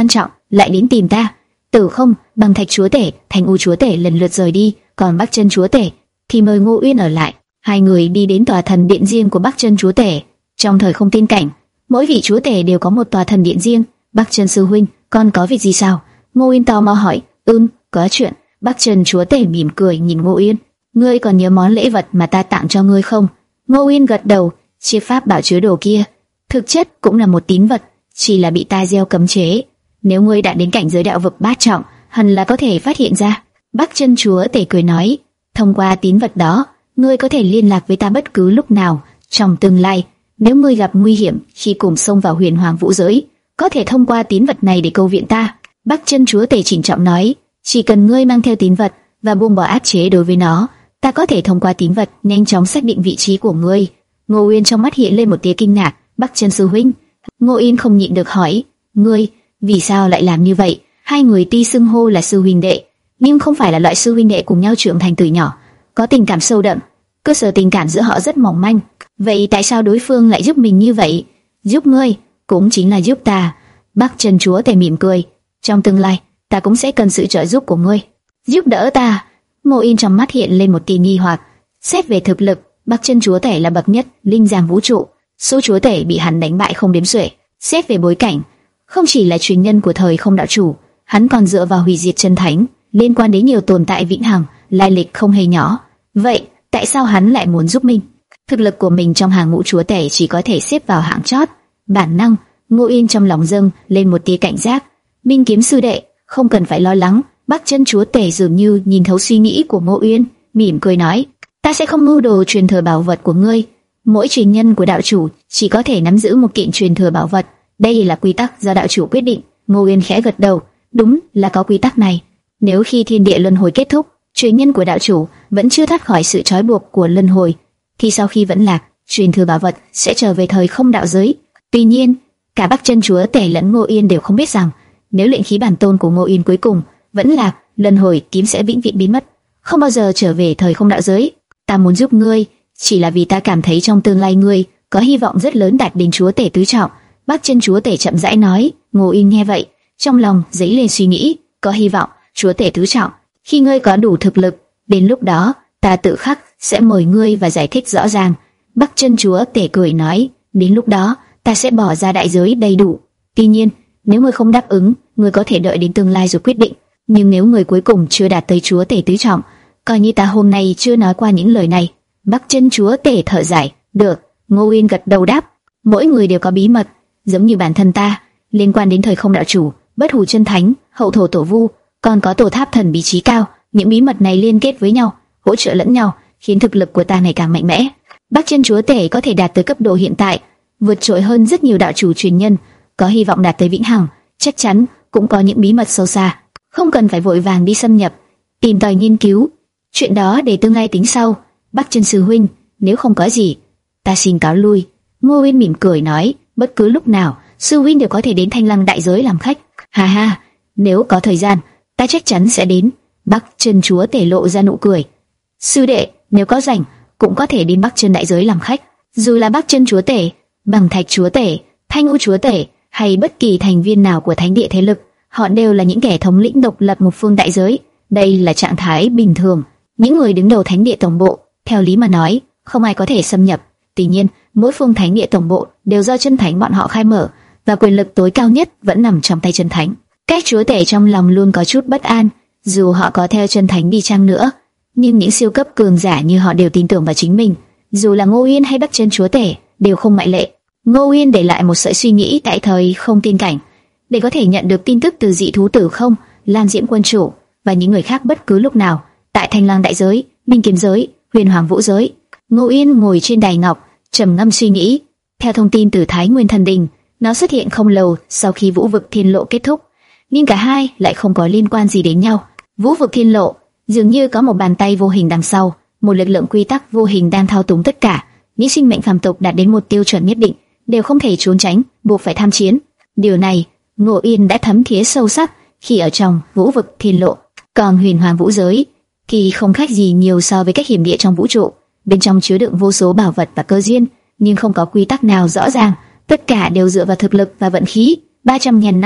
lại đến tìm ta. Tử Không, Băng Thạch chúa tể, Thanh U chúa tể lần lượt rời đi, còn Bắc Chân chúa tể thì mời Ngô Uyên ở lại. Hai người đi đến tòa thần điện riêng của Bắc Chân chúa tể. Trong thời không tiên cảnh, mỗi vị chúa tể đều có một tòa thần điện riêng. Bắc Chân sư huynh, con có việc gì sao? Ngô Uyên tò mò hỏi. Ừm, có chuyện. Bắc Chân chúa tể mỉm cười nhìn Ngô Uyên. Ngươi còn nhớ món lễ vật mà ta tặng cho ngươi không? Ngô Uyên gật đầu. Chiếc pháp bảo chứa đồ kia, thực chất cũng là một tín vật, chỉ là bị ta gieo cấm chế. Nếu ngươi đã đến cảnh giới đạo vực bát trọng, hẳn là có thể phát hiện ra. Bắc Chân chúa tể cười nói, thông qua tín vật đó, ngươi có thể liên lạc với ta bất cứ lúc nào trong tương lai. Nếu ngươi gặp nguy hiểm khi cùng xông vào Huyền Hoàng vũ giới, có thể thông qua tín vật này để cầu viện ta. Bắc Chân chúa tể chỉnh trọng nói, chỉ cần ngươi mang theo tín vật và buông bỏ áp chế đối với nó, ta có thể thông qua tín vật nhanh chóng xác định vị trí của ngươi. Ngô Uyên trong mắt hiện lên một tia kinh ngạc. Bắc Chân sư huynh. Ngô Uyên không nhịn được hỏi, ngươi vì sao lại làm như vậy? Hai người tuy xưng hô là sư huynh đệ, nhưng không phải là loại sư huynh đệ cùng nhau trưởng thành từ nhỏ, có tình cảm sâu đậm. Cơ sở tình cảm giữa họ rất mỏng manh. Vậy tại sao đối phương lại giúp mình như vậy? Giúp ngươi cũng chính là giúp ta. Bắc Chân chúa tể mỉm cười, trong tương lai ta cũng sẽ cần sự trợ giúp của ngươi. Giúp đỡ ta? Ngô Uyên trong mắt hiện lên một tia nghi hoặc. Xét về thực lực, Bắc Chân chúa tể là bậc nhất linh giang vũ trụ, số chúa tể bị hắn đánh bại không đếm xuể. Xét về bối cảnh, không chỉ là truyền nhân của thời không đạo chủ, hắn còn dựa vào hủy diệt chân thánh, liên quan đến nhiều tồn tại vĩnh hằng, lai lịch không hề nhỏ. Vậy tại sao hắn lại muốn giúp mình? Thực lực của mình trong hàng ngũ chúa tể chỉ có thể xếp vào hạng chót. Bản năng, Ngô Uyên trong lòng dâng lên một tia cảnh giác. Minh kiếm sư đệ, không cần phải lo lắng. Bắc Chân chúa tể dường như nhìn thấu suy nghĩ của Ngô Uyên, mỉm cười nói, ta sẽ không mưu đồ truyền thừa bảo vật của ngươi. Mỗi truyền nhân của đạo chủ chỉ có thể nắm giữ một kiện truyền thừa bảo vật, đây là quy tắc do đạo chủ quyết định. Ngô Uyên khẽ gật đầu, đúng là có quy tắc này. Nếu khi thiên địa luân hồi kết thúc, truyền nhân của đạo chủ vẫn chưa thoát khỏi sự trói buộc của luân hồi, thì sau khi vẫn lạc, truyền thừa bảo vật sẽ trở về thời không đạo giới. Tuy nhiên, cả Bắc Chân chúa tể lẫn Ngô Uyên đều không biết rằng, nếu luyện khí bản tôn của Ngô Uyên cuối cùng vẫn lạc, luân hồi kiếm sẽ vĩnh viễn biến mất, không bao giờ trở về thời không đạo giới. Ta muốn giúp ngươi, chỉ là vì ta cảm thấy trong tương lai ngươi có hy vọng rất lớn đạt đến chúa tể tứ trọng. Bắc Chân chúa tể chậm rãi nói. Ngô Uyên nghe vậy, trong lòng dấy lên suy nghĩ, có hy vọng chúa tể tứ trọng. Khi ngươi có đủ thực lực, đến lúc đó ta tự khắc sẽ mời ngươi và giải thích rõ ràng. Bắc Chân chúa tể cười nói, đến lúc đó ta sẽ bỏ ra đại giới đầy đủ. Tuy nhiên, nếu ngươi không đáp ứng, ngươi có thể đợi đến tương lai rồi quyết định. Nhưng nếu người cuối cùng chưa đạt tới chúa tể tứ trọng, coi như ta hôm nay chưa nói qua những lời này. Bắc Chân chúa tể thở dài, được. Ngô Uyên gật đầu đáp, mỗi người đều có bí mật, giống như bản thân ta, liên quan đến thời không đạo chủ, bất hủ chân thánh, hậu thổ tổ vu, còn có tổ tháp thần bí trí cao. Những bí mật này liên kết với nhau, hỗ trợ lẫn nhau, khiến thực lực của ta ngày càng mạnh mẽ. Bắc Chân chúa tể có thể đạt tới cấp độ hiện tại, vượt trội hơn rất nhiều đạo chủ truyền nhân, có hy vọng đạt tới vĩnh hằng, chắc chắn cũng có những bí mật sâu xa, không cần phải vội vàng đi xâm nhập, tìm tòi nghiên cứu. Chuyện đó để tương lai tính sau. Bắc Chân sư huynh, nếu không có gì, ta xin cáo lui. Ngô Uyên mỉm cười nói, bất cứ lúc nào sư huynh đều có thể đến Thanh Lăng đại giới làm khách. Ha ha, nếu có thời gian, ta chắc chắn sẽ đến. Bắc Chân chúa tể lộ ra nụ cười. Sư đệ, nếu có rảnh, cũng có thể đến Bắc Chân đại giới làm khách. Dù là Bắc Chân chúa tể, Băng Thạch chúa tể, Thanh U chúa tể, hay bất kỳ thành viên nào của thánh địa thế lực, họ đều là những kẻ thống lĩnh độc lập một phương đại giới. Đây là trạng thái bình thường. Những người đứng đầu thánh địa tổng bộ, theo lý mà nói, không ai có thể xâm nhập. Tuy nhiên, mỗi phương thánh địa tổng bộ đều do chân thánh bọn họ khai mở, và quyền lực tối cao nhất vẫn nằm trong tay chân thánh. Các chúa tể trong lòng luôn có chút bất an, dù họ có theo chân thánh đi chăng nữa, nhưng những siêu cấp cường giả như họ đều tin tưởng vào chính mình. Dù là Ngô Uyên hay Bắc Chân chúa tể đều không ngoại lệ. Ngô Uyên để lại một sợi suy nghĩ tại thời không tiên cảnh, để có thể nhận được tin tức từ dị thú tử không, Lan Diễm quân chủ và những người khác bất cứ lúc nào tại Thanh Lang đại giới, Minh kiếm giới, Huyền Hoàng vũ giới. Ngô Uyên ngồi trên đài ngọc, trầm ngâm suy nghĩ. Theo thông tin từ Thái Nguyên Thần Đình, nó xuất hiện không lâu sau khi Vũ vực Thiên Lộ kết thúc, nhưng cả hai lại không có liên quan gì đến nhau. Vũ vực Thiên Lộ dường như có một bàn tay vô hình đằng sau, một lực lượng quy tắc vô hình đang thao túng tất cả. Những sinh mệnh phàm tục đạt đến một tiêu chuẩn nhất định đều không thể trốn tránh, buộc phải tham chiến. Điều này Ngô Uyên đã thấm thía sâu sắc khi ở trong Vũ vực Thiên Lộ. Còn Huyền Hoàng vũ giới thì không khác gì nhiều so với các hiểm địa trong vũ trụ, bên trong chứa đựng vô số bảo vật và cơ duyên, nhưng không có quy tắc nào rõ ràng, tất cả đều dựa vào thực lực và vận khí. ba trăm nghìn năm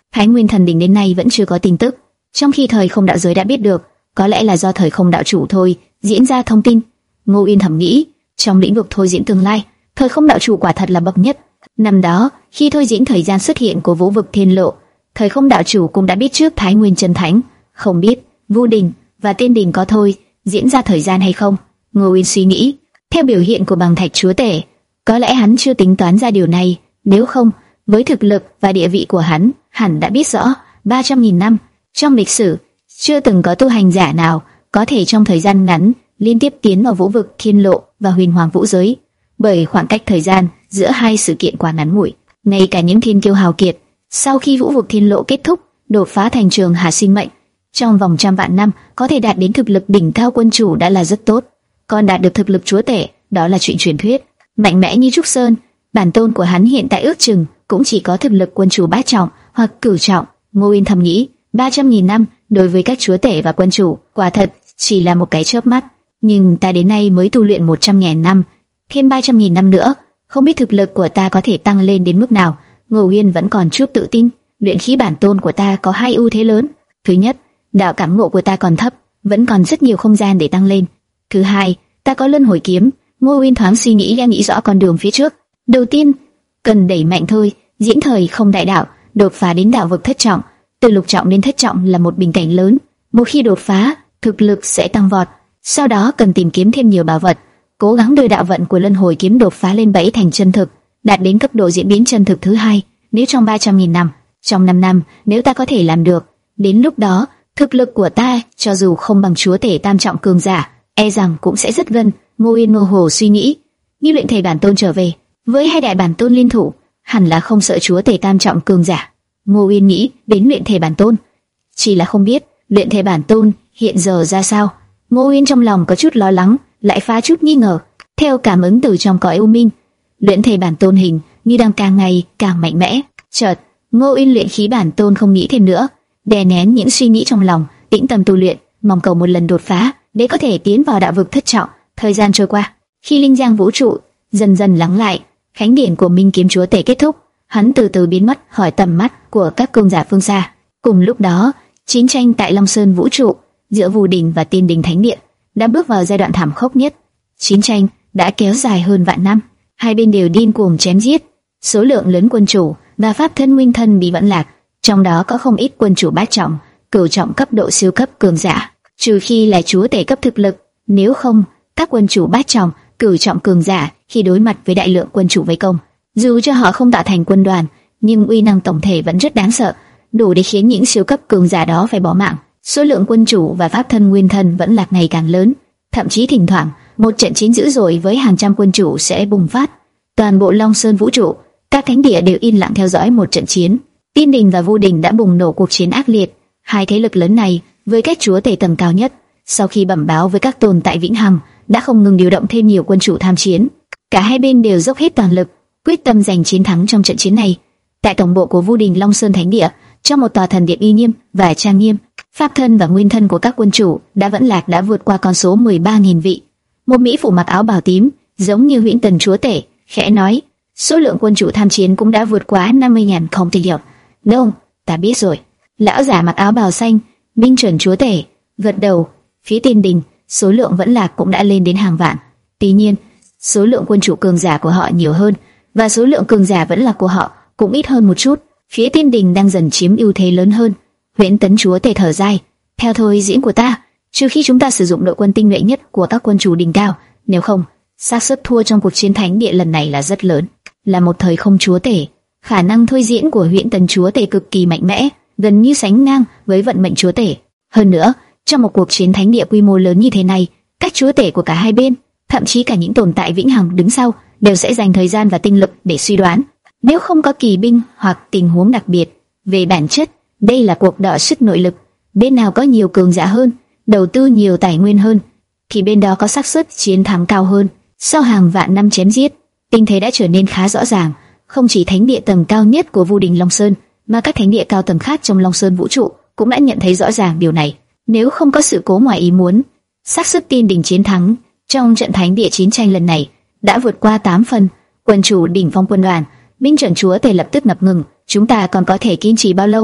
Thái Nguyên Thần Đình đến nay vẫn chưa có tin tức, trong khi thời không đạo giới đã biết được, có lẽ là do thời không đạo chủ thôi diễn ra thông tin. Ngô Uyên thầm nghĩ, trong lĩnh vực thôi diễn tương lai, thời không đạo chủ quả thật là bậc nhất. Năm đó, khi thôi diễn thời gian xuất hiện của vũ vực thiên lộ, thời không đạo chủ cũng đã biết trước Thái Nguyên chân thánh. Không biết Vu Đình và Tiên Đình có thôi diễn ra thời gian hay không? Ngô Uyên suy nghĩ, theo biểu hiện của Bằng Thạch chúa tể, có lẽ hắn chưa tính toán ra điều này. Nếu không, với thực lực và địa vị của hắn, hẳn đã biết rõ. ba trăm nghìn năm trong lịch sử, chưa từng có tu hành giả nào có thể trong thời gian ngắn liên tiếp tiến vào vũ vực thiên lộ và huyền hoàng vũ giới, bởi khoảng cách thời gian giữa hai sự kiện quá ngắn ngủi. Ngay cả những thiên kiêu hào kiệt, sau khi vũ vực thiên lộ kết thúc, đột phá thành trường hà sinh mệnh, trong vòng trăm vạn năm có thể đạt đến thực lực đỉnh cao quân chủ đã là rất tốt. Còn đạt được thực lực chúa tể, đó là chuyện truyền thuyết. Mạnh mẽ như Trúc Sơn, bản tôn của hắn hiện tại ước chừng cũng chỉ có thực lực quân chủ bát trọng hoặc cửu trọng. Ngô Uyên thầm nghĩ, ba trăm nghìn năm đối với các chúa tể và quân chủ, quả thật chỉ là một cái chớp mắt. Nhưng ta đến nay mới tu luyện một trăm nghìn năm, thêm ba trăm nghìn năm nữa, không biết thực lực của ta có thể tăng lên đến mức nào. Ngô Uyên vẫn còn chút tự tin. Luyện khí bản tôn của ta có hai ưu thế lớn. Thứ nhất, đạo cảm ngộ của ta còn thấp, vẫn còn rất nhiều không gian để tăng lên. Thứ hai, ta có luân hồi kiếm. Ngô Uyên thoáng suy nghĩ, đã nghĩ rõ con đường phía trước. Đầu tiên, cần đẩy mạnh thôi diễn thời không đại đạo, đột phá đến đạo vực thất trọng. Từ lục trọng đến thất trọng là một bình cảnh lớn. Một khi đột phá, thực lực sẽ tăng vọt. Sau đó cần tìm kiếm thêm nhiều bảo vật, cố gắng đưa đạo vận của luân hồi kiếm đột phá lên bảy thành chân thực, đạt đến cấp độ diễn biến chân thực thứ hai. Nếu trong ba trăm nghìn năm, trong năm năm, nếu ta có thể làm được, đến lúc đó thực lực của ta cho dù không bằng chúa tể tam trọng cường giả, e rằng cũng sẽ rất gần. Ngô Uyên mơ hồ suy nghĩ, như luyện thể bản tôn trở về, với hai đại bản tôn liên thủ, hẳn là không sợ chúa tể tam trọng cường giả. Ngô Uyên nghĩ đến luyện thể bản tôn, chỉ là không biết luyện thể bản tôn hiện giờ ra sao. Ngô Uyên trong lòng có chút lo lắng, lại phá chút nghi ngờ. Theo cảm ứng từ trong cõi u minh, luyện thể bản tôn hình như đang càng ngày càng mạnh mẽ. Chợt, Ngô Uyên luyện khí bản tôn không nghĩ thêm nữa, đè nén những suy nghĩ trong lòng, tĩnh tâm tu luyện, mong cầu một lần đột phá để có thể tiến vào đạo vực thất trọng. Thời gian trôi qua, khi linh giang vũ trụ dần dần lắng lại, khánh điển của Minh Kiếm Chúa Tể kết thúc, hắn từ từ biến mất khỏi tầm mắt của các cường giả phương xa. Cùng lúc đó, chiến tranh tại Long Sơn vũ trụ giữa Vu Đình và Tiên Đình Thánh Địa đã bước vào giai đoạn thảm khốc nhất. Chiến tranh đã kéo dài hơn vạn năm, hai bên đều điên cuồng chém giết, số lượng lớn quân chủ và pháp thân nguyên thân bị vẫn lạc, trong đó có không ít quân chủ bát trọng, cửu trọng cấp độ siêu cấp cường giả, trừ khi là chúa tể cấp thực lực, nếu không, các quân chủ bát trọng, cửu trọng cường giả khi đối mặt với đại lượng quân chủ vây công, dù cho họ không tạo thành quân đoàn, nhưng uy năng tổng thể vẫn rất đáng sợ, đủ để khiến những siêu cấp cường giả đó phải bỏ mạng. Số lượng quân chủ và pháp thân nguyên thân vẫn lạc ngày càng lớn, thậm chí thỉnh thoảng một trận chiến dữ dội với hàng trăm quân chủ sẽ bùng phát. Toàn bộ Long Sơn vũ trụ, các thánh địa đều yên lặng theo dõi một trận chiến. Tiên Đình và Vu Đình đã bùng nổ cuộc chiến ác liệt. Hai thế lực lớn này với các chúa tể tầng cao nhất, sau khi bẩm báo với các tồn tại vĩnh hằng, đã không ngừng điều động thêm nhiều quân chủ tham chiến. Cả hai bên đều dốc hết toàn lực, quyết tâm giành chiến thắng trong trận chiến này. Tại tổng bộ của Vu Đình Long Sơn Thánh Địa, trong một tòa thần điện uy nghiêm và trang nghiêm, pháp thân và nguyên thân của các quân chủ đã vẫn lạc đã vượt qua con số mười ba nghìn vị. Một mỹ phụ mặc áo bào tím, giống như Huyễn Tần chúa tể, khẽ nói, số lượng quân chủ tham chiến cũng đã vượt quá năm mươi nghìn không thể hiểu. Đâu, ta biết rồi. Lão giả mặc áo bào xanh, Minh Chuẩn chúa tể, gật đầu. Phía Tiên Đình, số lượng vẫn lạc cũng đã lên đến hàng vạn. Tuy nhiên, số lượng quân chủ cường giả của họ nhiều hơn, và số lượng cường giả vẫn lạc của họ cũng ít hơn một chút. Phía Tiên Đình đang dần chiếm ưu thế lớn hơn. Huyễn Tấn chúa tể thở dài, theo thôi diễn của ta, trừ khi chúng ta sử dụng đội quân tinh nhuệ nhất của các quân chủ đỉnh cao, nếu không, xác suất thua trong cuộc chiến thánh địa lần này là rất lớn. Là một thời không chúa tể, khả năng thôi diễn của Huyễn Tấn chúa tể cực kỳ mạnh mẽ, gần như sánh ngang với vận mệnh chúa tể. Hơn nữa, trong một cuộc chiến thánh địa quy mô lớn như thế này, các chúa tể của cả hai bên, thậm chí cả những tồn tại vĩnh hằng đứng sau, đều sẽ dành thời gian và tinh lực để suy đoán. Nếu không có kỳ binh hoặc tình huống đặc biệt, về bản chất, đây là cuộc đọ sức nội lực. Bên nào có nhiều cường giả hơn, đầu tư nhiều tài nguyên hơn, thì bên đó có xác suất chiến thắng cao hơn. Sau hàng vạn năm chém giết, tình thế đã trở nên khá rõ ràng. Không chỉ thánh địa tầng cao nhất của Vu Đình Long Sơn, mà các thánh địa cao tầng khác trong Long Sơn vũ trụ cũng đã nhận thấy rõ ràng điều này. Nếu không có sự cố ngoài ý muốn, xác suất Tiên Đình chiến thắng trong trận thánh địa chiến tranh lần này đã vượt qua tám phần. Quân chủ đỉnh phong quân đoàn, Minh Chuẩn chúa tể lập tức ngập ngừng. Chúng ta còn có thể kiên trì bao lâu?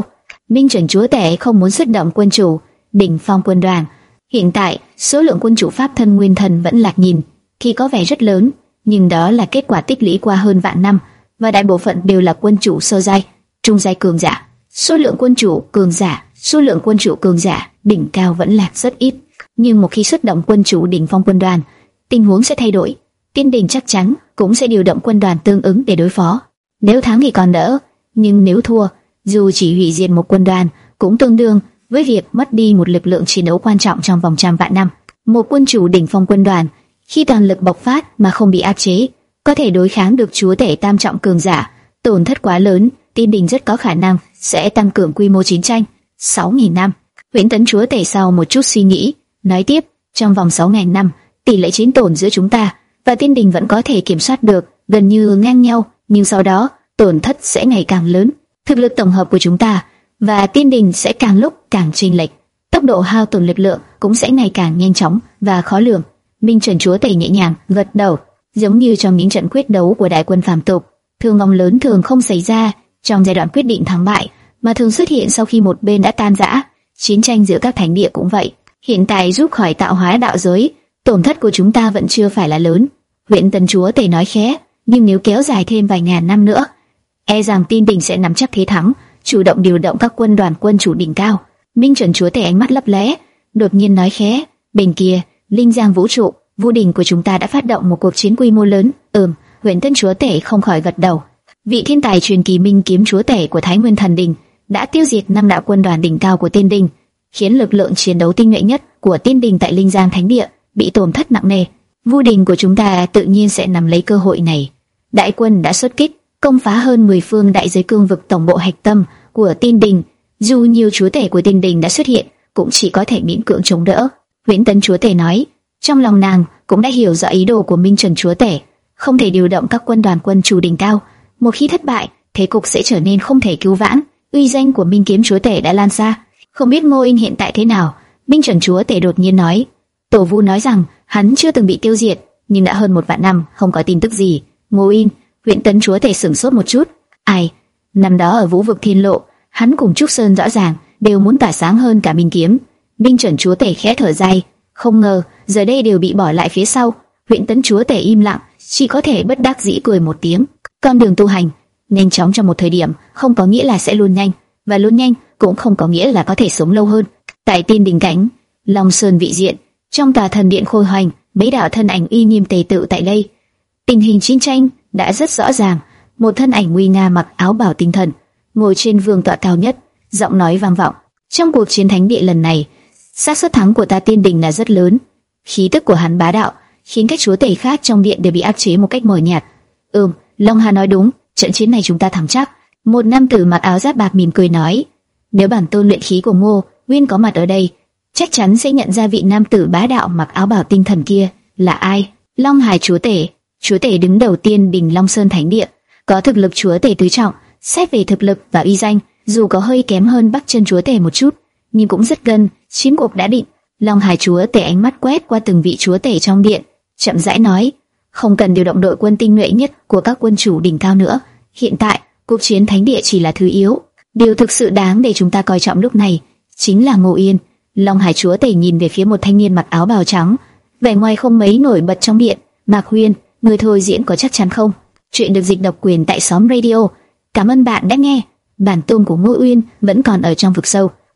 Minh Chuẩn chúa tể không muốn xuất động quân chủ đỉnh phong quân đoàn. Hiện tại, số lượng quân chủ pháp thân nguyên thần vẫn lạc nhìn, khi có vẻ rất lớn, nhưng đó là kết quả tích lũy qua hơn vạn năm, và đại bộ phận đều là quân chủ sơ giai, trung giai cường giả. Số lượng quân chủ cường giả, số lượng quân chủ cường giả đỉnh cao vẫn lạc rất ít. Nhưng một khi xuất động quân chủ đỉnh phong quân đoàn, tình huống sẽ thay đổi. Tiên đình chắc chắn cũng sẽ điều động quân đoàn tương ứng để đối phó. Nếu thắng thì còn đỡ, nhưng nếu thua, dù chỉ hủy diệt một quân đoàn, cũng tương đương với việc mất đi một lực lượng chiến đấu quan trọng trong vòng trăm vạn năm. Một quân chủ đỉnh phong quân đoàn, khi toàn lực bộc phát mà không bị áp chế, có thể đối kháng được chúa tể tam trọng cường giả. Tổn thất quá lớn, Tiên đình rất có khả năng sẽ tăng cường quy mô chiến tranh. sáu nghìn năm. Huyễn Tấn chúa tể sau một chút suy nghĩ, nói tiếp, trong vòng sáu nghìn năm, tỷ lệ chiến tổn giữa chúng ta và Tiên đình vẫn có thể kiểm soát được, gần như ngang nhau, nhưng sau đó, tổn thất sẽ ngày càng lớn. Thực lực tổng hợp của chúng ta và Tiên đình sẽ càng lúc càng chênh lệch, tốc độ hao tổn lực lượng cũng sẽ ngày càng nhanh chóng và khó lường. Minh Chuẩn chúa tể nhẹ nhàng gật đầu, giống như trong những trận quyết đấu của đại quân phàm tục, thương vong lớn thường không xảy ra trong giai đoạn quyết định thắng bại, mà thường xuất hiện sau khi một bên đã tan rã. Chiến tranh giữa các thánh địa cũng vậy. Hiện tại rút khỏi tạo hóa đạo giới, tổn thất của chúng ta vẫn chưa phải là lớn. Huyễn Tấn chúa tể nói khẽ, nhưng nếu kéo dài thêm vài ngàn năm nữa, e rằng Tiên đình sẽ nắm chắc thế thắng, chủ động điều động các quân đoàn quân chủ đỉnh cao. Minh Chuẩn chúa tể ánh mắt lấp lé, đột nhiên nói khẽ, bên kia, Linh Giang vũ trụ, Vũ đình của chúng ta đã phát động một cuộc chiến quy mô lớn. Ừm, Huyễn Tấn chúa tể không khỏi gật đầu. Vị thiên tài truyền kỳ Minh kiếm chúa tể của Thái Nguyên Thần Đình đã tiêu diệt năm đạo quân đoàn đỉnh cao của Tiên đình, khiến lực lượng chiến đấu tinh nhuệ nhất của Tiên đình tại Linh Giang Thánh Địa bị tổn thất nặng nề. Vũ đình của chúng ta tự nhiên sẽ nắm lấy cơ hội này. Đại quân đã xuất kích, công phá hơn mười phương đại giới cương vực tổng bộ hạch tâm của Tiên đình. Dù nhiều chúa tể của Tiên đình đã xuất hiện, cũng chỉ có thể miễn cưỡng chống đỡ. Huyễn Tấn chúa tể nói, trong lòng nàng cũng đã hiểu rõ ý đồ của Minh Chuẩn chúa tể, không thể điều động các quân đoàn quân chủ đỉnh cao. Một khi thất bại, thế cục sẽ trở nên không thể cứu vãn. Uy danh của Minh kiếm chúa tể đã lan xa. Không biết Ngô Yên hiện tại thế nào? Minh Chuẩn chúa tể đột nhiên nói. Tổ Vu nói rằng hắn chưa từng bị tiêu diệt, nhưng đã hơn một vạn năm không có tin tức gì. Ngô Yên, Huyễn Tấn chúa tể sửng sốt một chút. Ai? Năm đó ở Vũ vực Thiên Lộ, hắn cùng Trúc Sơn rõ ràng đều muốn tỏa sáng hơn cả Minh kiếm. Minh Chuẩn chúa tể khẽ thở dài, không ngờ giờ đây đều bị bỏ lại phía sau. Huyễn Tấn chúa tể im lặng, chỉ có thể bất đắc dĩ cười một tiếng. Con đường tu hành nhanh chóng trong một thời điểm không có nghĩa là sẽ luôn nhanh, và luôn nhanh cũng không có nghĩa là có thể sống lâu hơn. Tại Tiên đình cảnh, Long Sơn vị diện, trong tòa thần điện khôi hoành, mấy đạo thân ảnh uy nghiêm tề tự tại đây. Tình hình chiến tranh đã rất rõ ràng. Một thân ảnh nguy nga mặc áo bào tinh thần, ngồi trên vương tọa cao nhất, giọng nói vang vọng. Trong cuộc chiến thánh địa lần này, xác suất thắng của ta Tiên đình là rất lớn. Khí tức của hắn bá đạo, khiến các chúa tể khác trong điện đều bị áp chế một cách mờ nhạt. Ừm, Long Hà nói đúng, trận chiến này chúng ta thắng chắc. Một nam tử mặc áo giáp bạc mỉm cười nói. Nếu bản tôn luyện khí của Ngô Nguyên có mặt ở đây, chắc chắn sẽ nhận ra vị nam tử bá đạo mặc áo bào tinh thần kia là ai. Long Hải chúa tể, chúa tể đứng đầu Tiên đình Long Sơn Thánh Địa, có thực lực chúa tể tứ trọng. Xét về thực lực và uy danh, dù có hơi kém hơn Bắc Chân chúa tể một chút, nhưng cũng rất gần. Chiến cuộc đã định. Long Hải chúa tể ánh mắt quét qua từng vị chúa tể trong điện, chậm rãi nói, không cần điều động đội quân tinh nhuệ nhất của các quân chủ đỉnh cao nữa. Hiện tại, cuộc chiến thánh địa chỉ là thứ yếu. Điều thực sự đáng để chúng ta coi trọng lúc này chính là Ngô Yên. Long Hải chúa tể nhìn về phía một thanh niên mặc áo bào trắng, vẻ ngoài không mấy nổi bật trong điện. Mạc Huyên, người thôi diễn có chắc chắn không? Chuyện được dịch độc quyền tại xóm radio. Cảm ơn bạn đã nghe. Bản tôn của Ngô Uyên vẫn còn ở trong vực sâu.